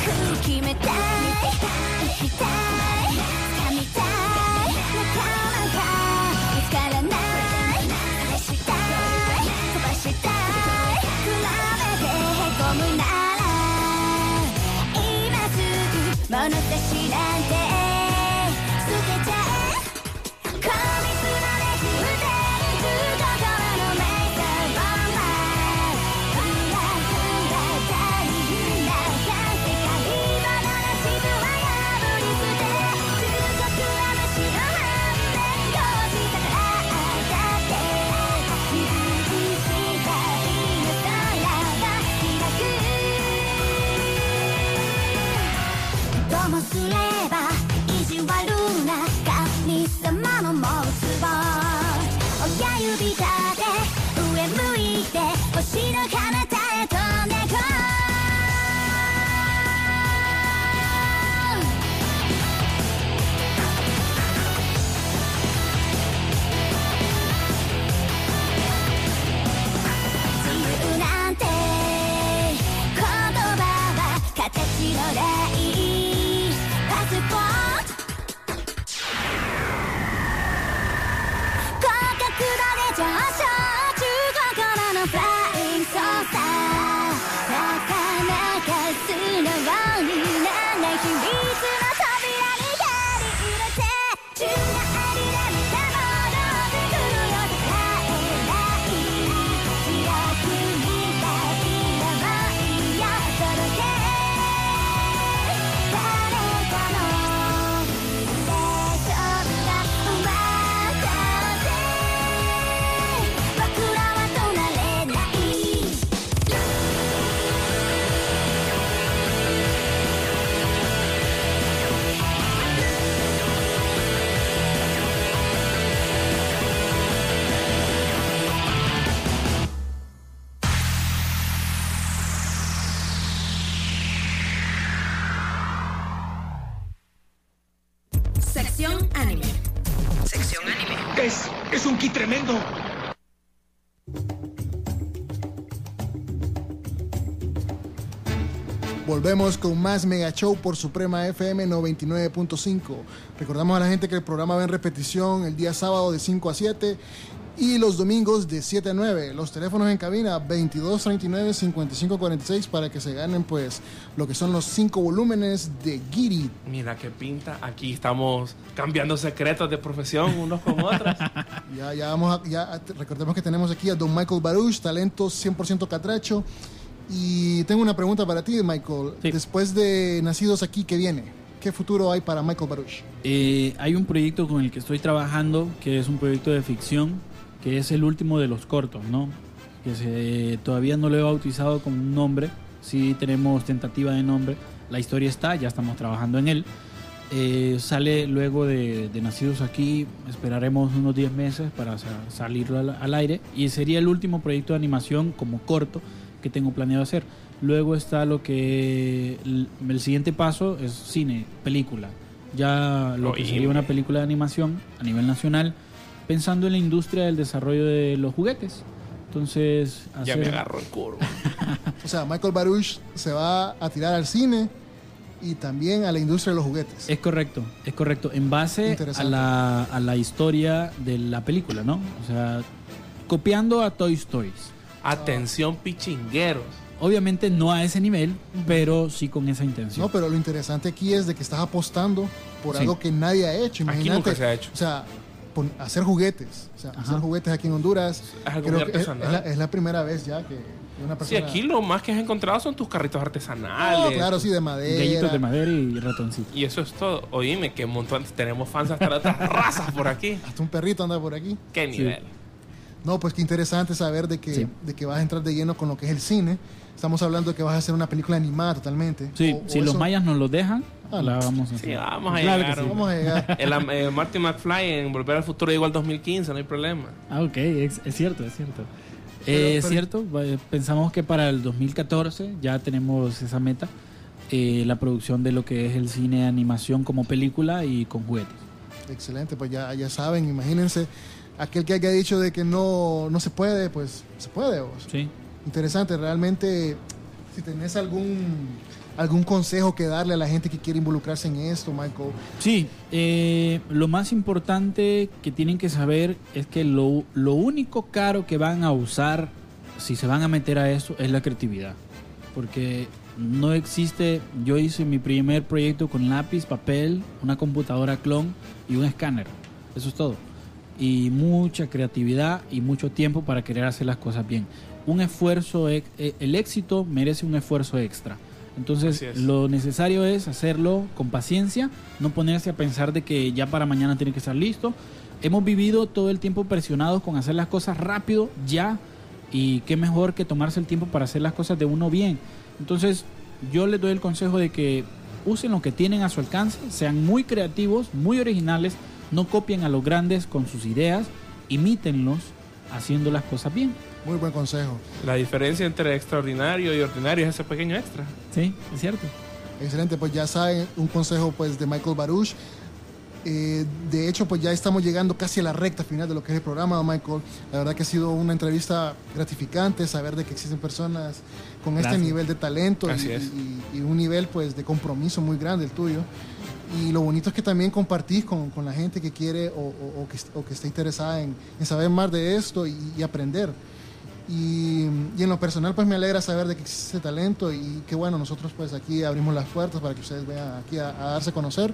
決めたい行きたい掴みたい仲間が見つからない探したい飛ばしたい比べてへこむなら今すぐ物差しなんて捨てちゃえ過密なレジ打てる心のメイクボンバーふらふら大変な感世界花の地図は破り捨て中国はむしろ反面教師だからだって自分次第の空が開くともすれば意地悪な神様の持つ棒親指立て上向いて星の彼方へ飛んでこう自由なんて言葉は形の例パスポート高角度で上昇中心のフライング操作なかなか素直にならない秘密の扉にやり入れて宙返りで見たものを作るよと変えない白くみたいなもんよ届け誰かのセッションが終わったって僕らは止まれない Sección anime. Sección anime. Es, es un kit tremendo. Volvemos con más Mega Show por Suprema F M noventa y nueve punto cinco. Recordamos a la gente que el programa va en repetición el día sábado de cinco a siete y los domingos de siete a nueve. Los teléfonos en cabina veintidós treinta y nueve cincuenta y cinco cuarenta y seis para que se ganen pues lo que son los cinco volúmenes de Giri. Mira qué pinta. Aquí estamos cambiando secretos de profesión unos con otros. Ya, ya vamos a, ya recordemos que tenemos aquí a don Michael Baruch, talento cien por ciento catracho. Y tengo una pregunta para ti, Michael. Sí. Después de Nacidos Aquí, ¿qué viene? ¿Qué futuro hay para Michael Baruch? Eh, hay un proyecto con el que estoy trabajando, que es un proyecto de ficción, que es el último de los cortos, ¿no? Que se, todavía no lo he bautizado con un nombre, sí tenemos tentativa de nombre. La historia está, ya estamos trabajando en él. Eh, sale luego de, de Nacidos Aquí, esperaremos unos diez meses para salir al, al aire. Y sería el último proyecto de animación como corto que tengo planeado hacer. Luego está lo que el, el siguiente paso es cine, película. Ya lo que sería una película de animación a nivel nacional, pensando en la industria del desarrollo de los juguetes. Entonces, hacer... ya me agarro el curvo. O sea, Michael Baruch se va a tirar al cine y también a la industria de los juguetes. Es correcto, es correcto. En base a la, a la historia de la película, ¿no? O sea, copiando a Toy Story. Atención, pichingueros. Obviamente no a ese nivel, pero sí con esa intención. No, pero lo interesante aquí es de que estás apostando por sí. algo que nadie ha hecho. Imagínate, aquí nunca se ha hecho. O sea, pon, hacer juguetes. O sea, Ajá. hacer juguetes aquí en Honduras. Es algo creo muy que es, es, la, es la primera vez ya que una persona... Sí, aquí lo más que has encontrado son tus carritos artesanales. No, claro, sí, de madera. Gallitos de madera y ratoncitos. Y eso es todo. Oíme, que un montón, tenemos fans hasta de otras razas por aquí. Hasta un perrito anda por aquí. ¿Qué nivel? Sí. No, pues qué interesante saber de que, sí. de que vas a entrar de lleno con lo que es el cine. Estamos hablando de que vas a hacer una película animada totalmente. Sí, o, si o los eso... mayas nos lo dejan, ah, la vamos a hacer. Sí, vamos a claro llegar. Sí. Vamos a llegar. El, el Marty McFly en Volver al Futuro llegó al dos mil quince, no hay problema. Ah, ok, es, es cierto, es cierto. Pero, eh, pero... Es cierto, pensamos que para el dos mil catorce ya tenemos esa meta, eh, la producción de lo que es el cine de animación como película y con juguetes. Excelente, pues ya, ya saben, imagínense. Aquel que haya dicho de que no, no se puede, pues se puede. ¿Vos? Sí. Interesante, realmente, si tenés algún ¿Algún consejo que darle a la gente que quiere involucrarse en esto, Michael? Sí, eh, lo más importante que tienen que saber es que lo, lo único caro que van a usar si se van a meter a eso es la creatividad. Porque no existe, yo hice mi primer proyecto con lápiz, papel, una computadora clon y un escáner. Eso es todo. Y mucha creatividad y mucho tiempo para querer hacer las cosas bien. Un esfuerzo, el éxito merece un esfuerzo extra. Entonces lo necesario es hacerlo con paciencia, no ponerse a pensar de que ya para mañana tiene que estar listo. Hemos vivido todo el tiempo presionados con hacer las cosas rápido, ya, y qué mejor que tomarse el tiempo para hacer las cosas de uno bien. Entonces yo les doy el consejo de que usen lo que tienen a su alcance, sean muy creativos, muy originales, no copien a los grandes con sus ideas, imítenlos haciendo las cosas bien. Muy buen consejo. La diferencia entre extraordinario y ordinario es ese pequeño extra. Sí, es cierto. Excelente, pues ya saben, un consejo pues de Michael Baruch. Eh, de hecho, pues ya estamos llegando casi a la recta final de lo que es el programa, Michael. La verdad que ha sido una entrevista gratificante, saber de que existen personas con Gracias. este nivel de talento y, y, y un nivel pues de compromiso muy grande el tuyo. Y lo bonito es que también compartís con, con la gente que quiere o, o, o, que, o que esté interesada en, en saber más de esto y, y aprender. Y, y en lo personal pues me alegra saber de que existe ese talento y que bueno, nosotros pues aquí abrimos las puertas para que ustedes vean aquí a, a darse a conocer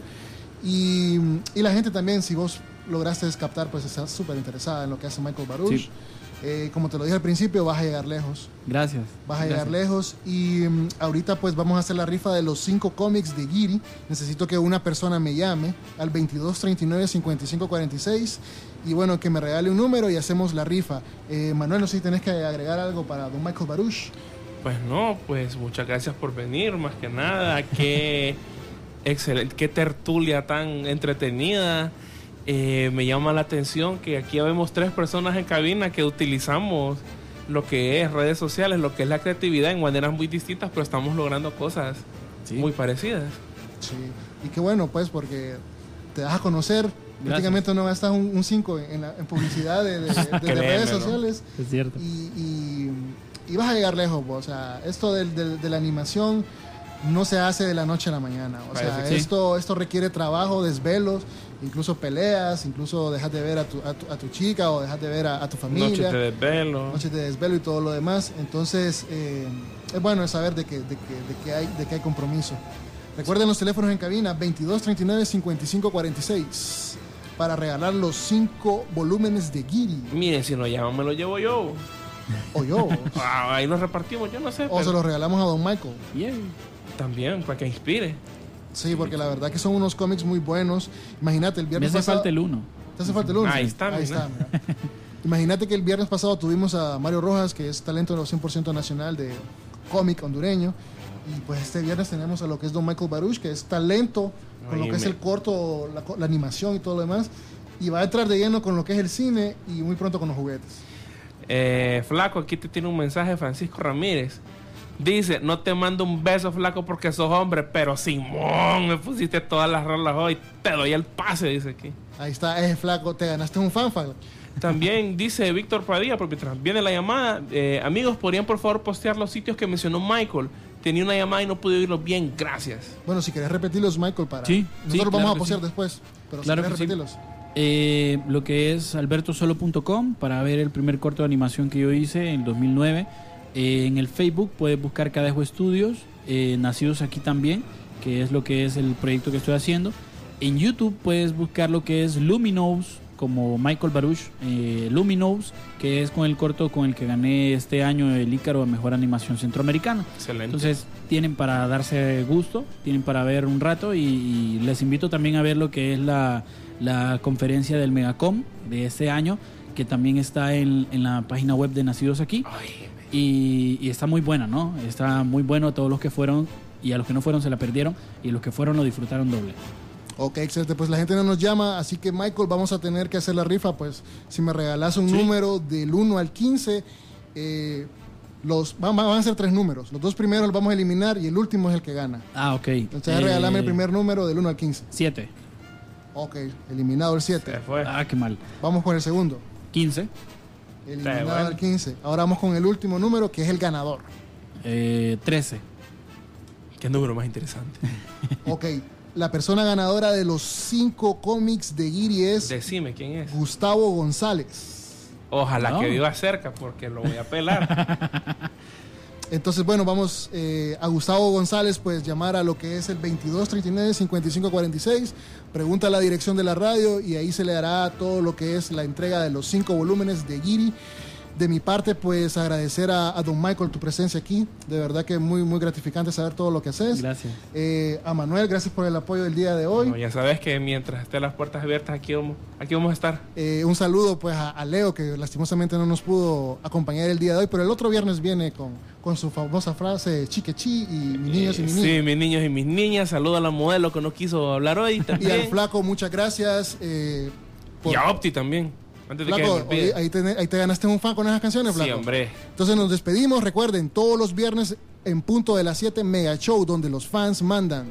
y, y la gente también, si vos lograste captar, pues está súper interesada en lo que hace Michael Baruch. Sí. Eh, como te lo dije al principio, vas a llegar lejos. Gracias. Vas a Gracias. llegar lejos y um, ahorita pues vamos a hacer la rifa de los cinco cómics de Giri. Necesito que una persona me llame al veintidós treinta y nueve cincuenta y cinco cuarenta y seis y bueno, que me regale un número y hacemos la rifa. Eh, Manuel, no sé si tenés que agregar algo para don Michael Baruch. Pues no, pues muchas gracias por venir, más que nada. Qué excelente, qué tertulia tan entretenida. Eh, me llama la atención que aquí vemos tres personas en cabina que utilizamos lo que es redes sociales, lo que es la creatividad en maneras muy distintas, pero estamos logrando cosas sí. muy parecidas. Sí, y qué bueno pues porque te das a conocer. Prácticamente no gastas un cinco en, en publicidad de, de, de, de Créeme, redes ¿no? sociales. Es cierto. Y, y, y vas a llegar lejos, o sea, esto de, de, de la animación no se hace de la noche a la mañana. O Parece sea, que esto, sí. esto requiere trabajo, desvelos, incluso peleas, incluso dejas de ver a tu, a tu, a tu chica o dejas de ver a, a tu familia. Noches de desvelo. Noches de desvelo y todo lo demás. Entonces, eh, es bueno saber de que, de, que, de, que hay, de que hay compromiso. Recuerden los teléfonos en cabina, veintidós treinta y nueve cincuenta y cinco cuarenta y seis. Para regalar los cinco volúmenes de Giri. Miren, si no llaman, me lo llevo yo. O yo. Ah, ahí los repartimos, yo no sé. O pero... se los regalamos a don Michael. Yeah. También, para que inspire. Sí, porque la verdad que son unos cómics muy buenos. Imagínate, el viernes Me hace pasado... falta el uno. ¿Te hace falta el uno? Ahí está, Ahí está, mira. Imagínate que el viernes pasado tuvimos a Mario Rojas, que es talento de los cien por ciento nacional de cómic hondureño. Y pues este viernes tenemos a lo que es don Michael Baruch, que es talento con Oye, lo que es el corto, la, la animación y todo lo demás. Y va a entrar de lleno con lo que es el cine y muy pronto con los juguetes. Eh, flaco, aquí te tiene un mensaje Francisco Ramírez. Dice, no te mando un beso, flaco, porque sos hombre, pero Simón, me pusiste todas las rolas hoy, te doy el pase, dice aquí. Ahí está, es flaco, te ganaste un fanfare. También dice Víctor Padilla, porque mientras viene la llamada, eh, amigos, ¿podrían por favor postear los sitios que mencionó Michael? Tenía una llamada y no pude oírlos bien, gracias. Bueno, si querés repetirlos, Michael, para... Sí, nosotros sí, vamos claro a postear sí. después, pero claro si querés que repetirlos. Sí. Eh, lo que es alberto solo punto com para ver el primer corto de animación que yo hice en dos mil nueve. Eh, en el Facebook puedes buscar Cadejo Estudios, eh, Nacidos Aquí también, que es lo que es el proyecto que estoy haciendo. En YouTube puedes buscar lo que es Luminous, como Michael Baruch, eh, Luminous, que es con el corto con el que gané este año el Ícaro de Mejor Animación Centroamericana. Excelente. Entonces tienen para darse gusto, tienen para ver un rato y, y les invito también a ver lo que es la, la conferencia del Megacom de este año, que también está en, en la página web de Nacidos Aquí. Ay, y, y está muy buena, ¿no? Está muy bueno a todos los que fueron y a los que no fueron se la perdieron y los que fueron lo disfrutaron doble. Ok, excelente, pues la gente no nos llama, así que Michael, vamos a tener que hacer la rifa, pues si me regalas un sí. número del uno al quince, eh, los, van, van a ser tres números, los dos primeros los vamos a eliminar y el último es el que gana. Ah, ok. Entonces eh, regálame el primer número del uno al quince. siete. Ok, eliminado el siete. Se fue. Ah, qué mal. Vamos con el segundo. quince. Eliminado bueno. el quince. Ahora vamos con el último número, que es el ganador. Eh, trece. Qué número más interesante. Ok, la persona ganadora de los cinco cómics de Giri es... Decime, ¿quién es? Gustavo González. Ojalá No. que viva cerca, porque lo voy a pelar. Entonces, bueno, vamos eh, a Gustavo González, pues llamar a lo que es el veintidós treinta y nueve cincuenta y cinco cuarenta y seis, pregunta la dirección de la radio y ahí se le dará todo lo que es la entrega de los cinco volúmenes de Giri. De mi parte, pues agradecer a, a don Michael tu presencia aquí, de verdad que muy, muy gratificante saber todo lo que haces. Gracias. Eh, a Manuel, gracias por el apoyo del día de hoy. No, ya sabes que mientras estén las puertas abiertas, aquí vamos, aquí vamos a estar. Eh, un saludo pues a, a Leo, que lastimosamente no nos pudo acompañar el día de hoy, pero el otro viernes viene con, con su famosa frase chiquechi y mis niños y mis niñas. Sí, mis niños y mis niñas. Saludo a la modelo que no quiso hablar hoy Y también. al Flaco, muchas gracias. Eh, Y a Opti también. Antes de Flaco, que me ahí, olvide. ahí te, ahí te ganaste un fan con esas canciones, Flaco. Sí, hombre. Entonces nos despedimos. Recuerden, todos los viernes en punto de las siete, Mega Show, donde los fans mandan.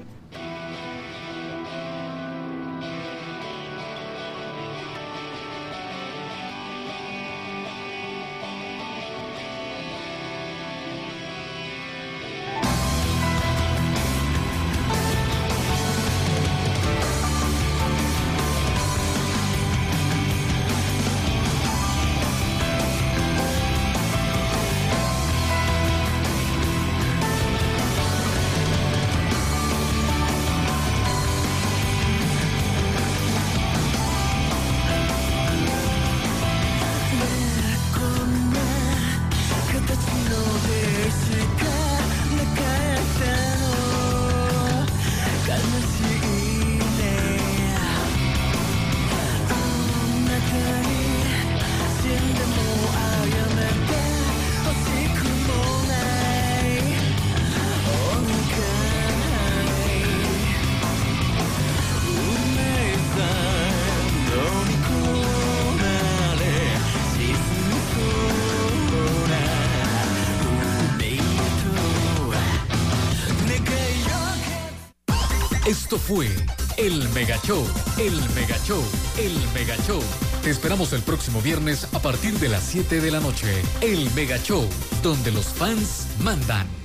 Esto fue El Mega Show, El Mega Show, El Mega Show. Te esperamos el próximo viernes a partir de las siete de la noche. El Mega Show, donde los fans mandan.